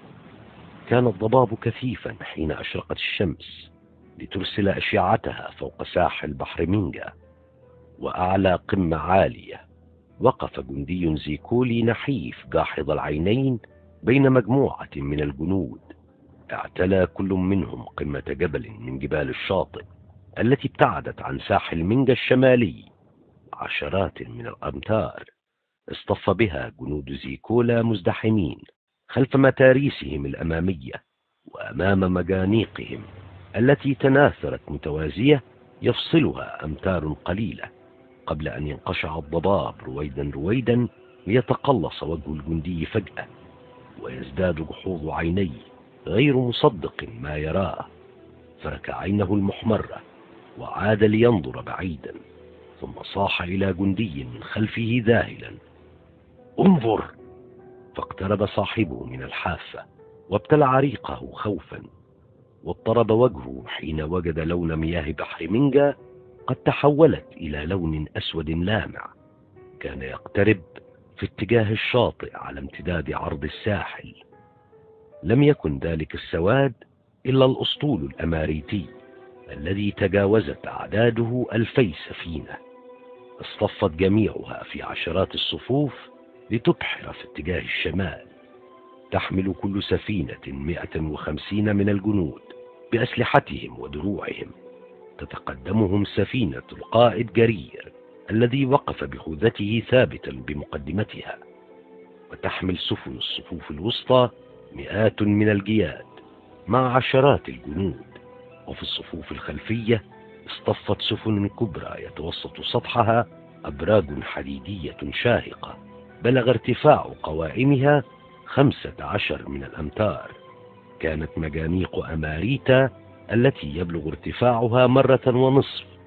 A: كان الضباب كثيفا حين أشرقت الشمس لترسل أشعتها فوق ساحل بحر مينجا، وأعلى قمة عالية وقف جندي زيكولي نحيف جاحظ العينين بين مجموعة من الجنود، اعتلى كل منهم قمة جبل من جبال الشاطئ التي ابتعدت عن ساحل مينجا الشمالي عشرات من الأمتار. اصطف بها جنود زيكولا مزدحمين خلف متاريسهم الأمامية وأمام مجانيقهم التي تناثرت متوازية يفصلها أمتار قليلة، قبل أن ينقشع الضباب رويدا رويدا ليتقلص وجه الجندي فجأة ويزداد جحوظ عينيه غير مصدق ما يراه، فرك عينه المحمرة وعاد لينظر بعيدا، ثم صاح إلى جندي من خلفه ذاهلا: انظر! فاقترب صاحبه من الحافة وابتلع ريقه خوفا، واضطرب وجهه حين وجد لون مياه بحر مينجا قد تحولت إلى لون أسود لامع، كان يقترب في اتجاه الشاطئ على امتداد عرض الساحل. لم يكن ذلك السواد إلا الأسطول الأماريتي الذي تجاوزت أعداده ألفي سفينة، اصطفت جميعها في عشرات الصفوف لتبحر في اتجاه الشمال، تحمل كل سفينة مئة وخمسين من الجنود بأسلحتهم ودروعهم، تتقدمهم سفينة القائد جرير الذي وقف بخوذته ثابتا بمقدمتها، وتحمل سفن الصفوف الوسطى مئات من الجياد مع عشرات الجنود. وفي الصفوف الخلفية اصطفت سفن كبرى يتوسط سطحها أبراج حديدية شاهقة بلغ ارتفاع قوائمها خمسة عشر من الأمتار. كانت مجانيق أماريتا التي يبلغ ارتفاعها مرة ونصف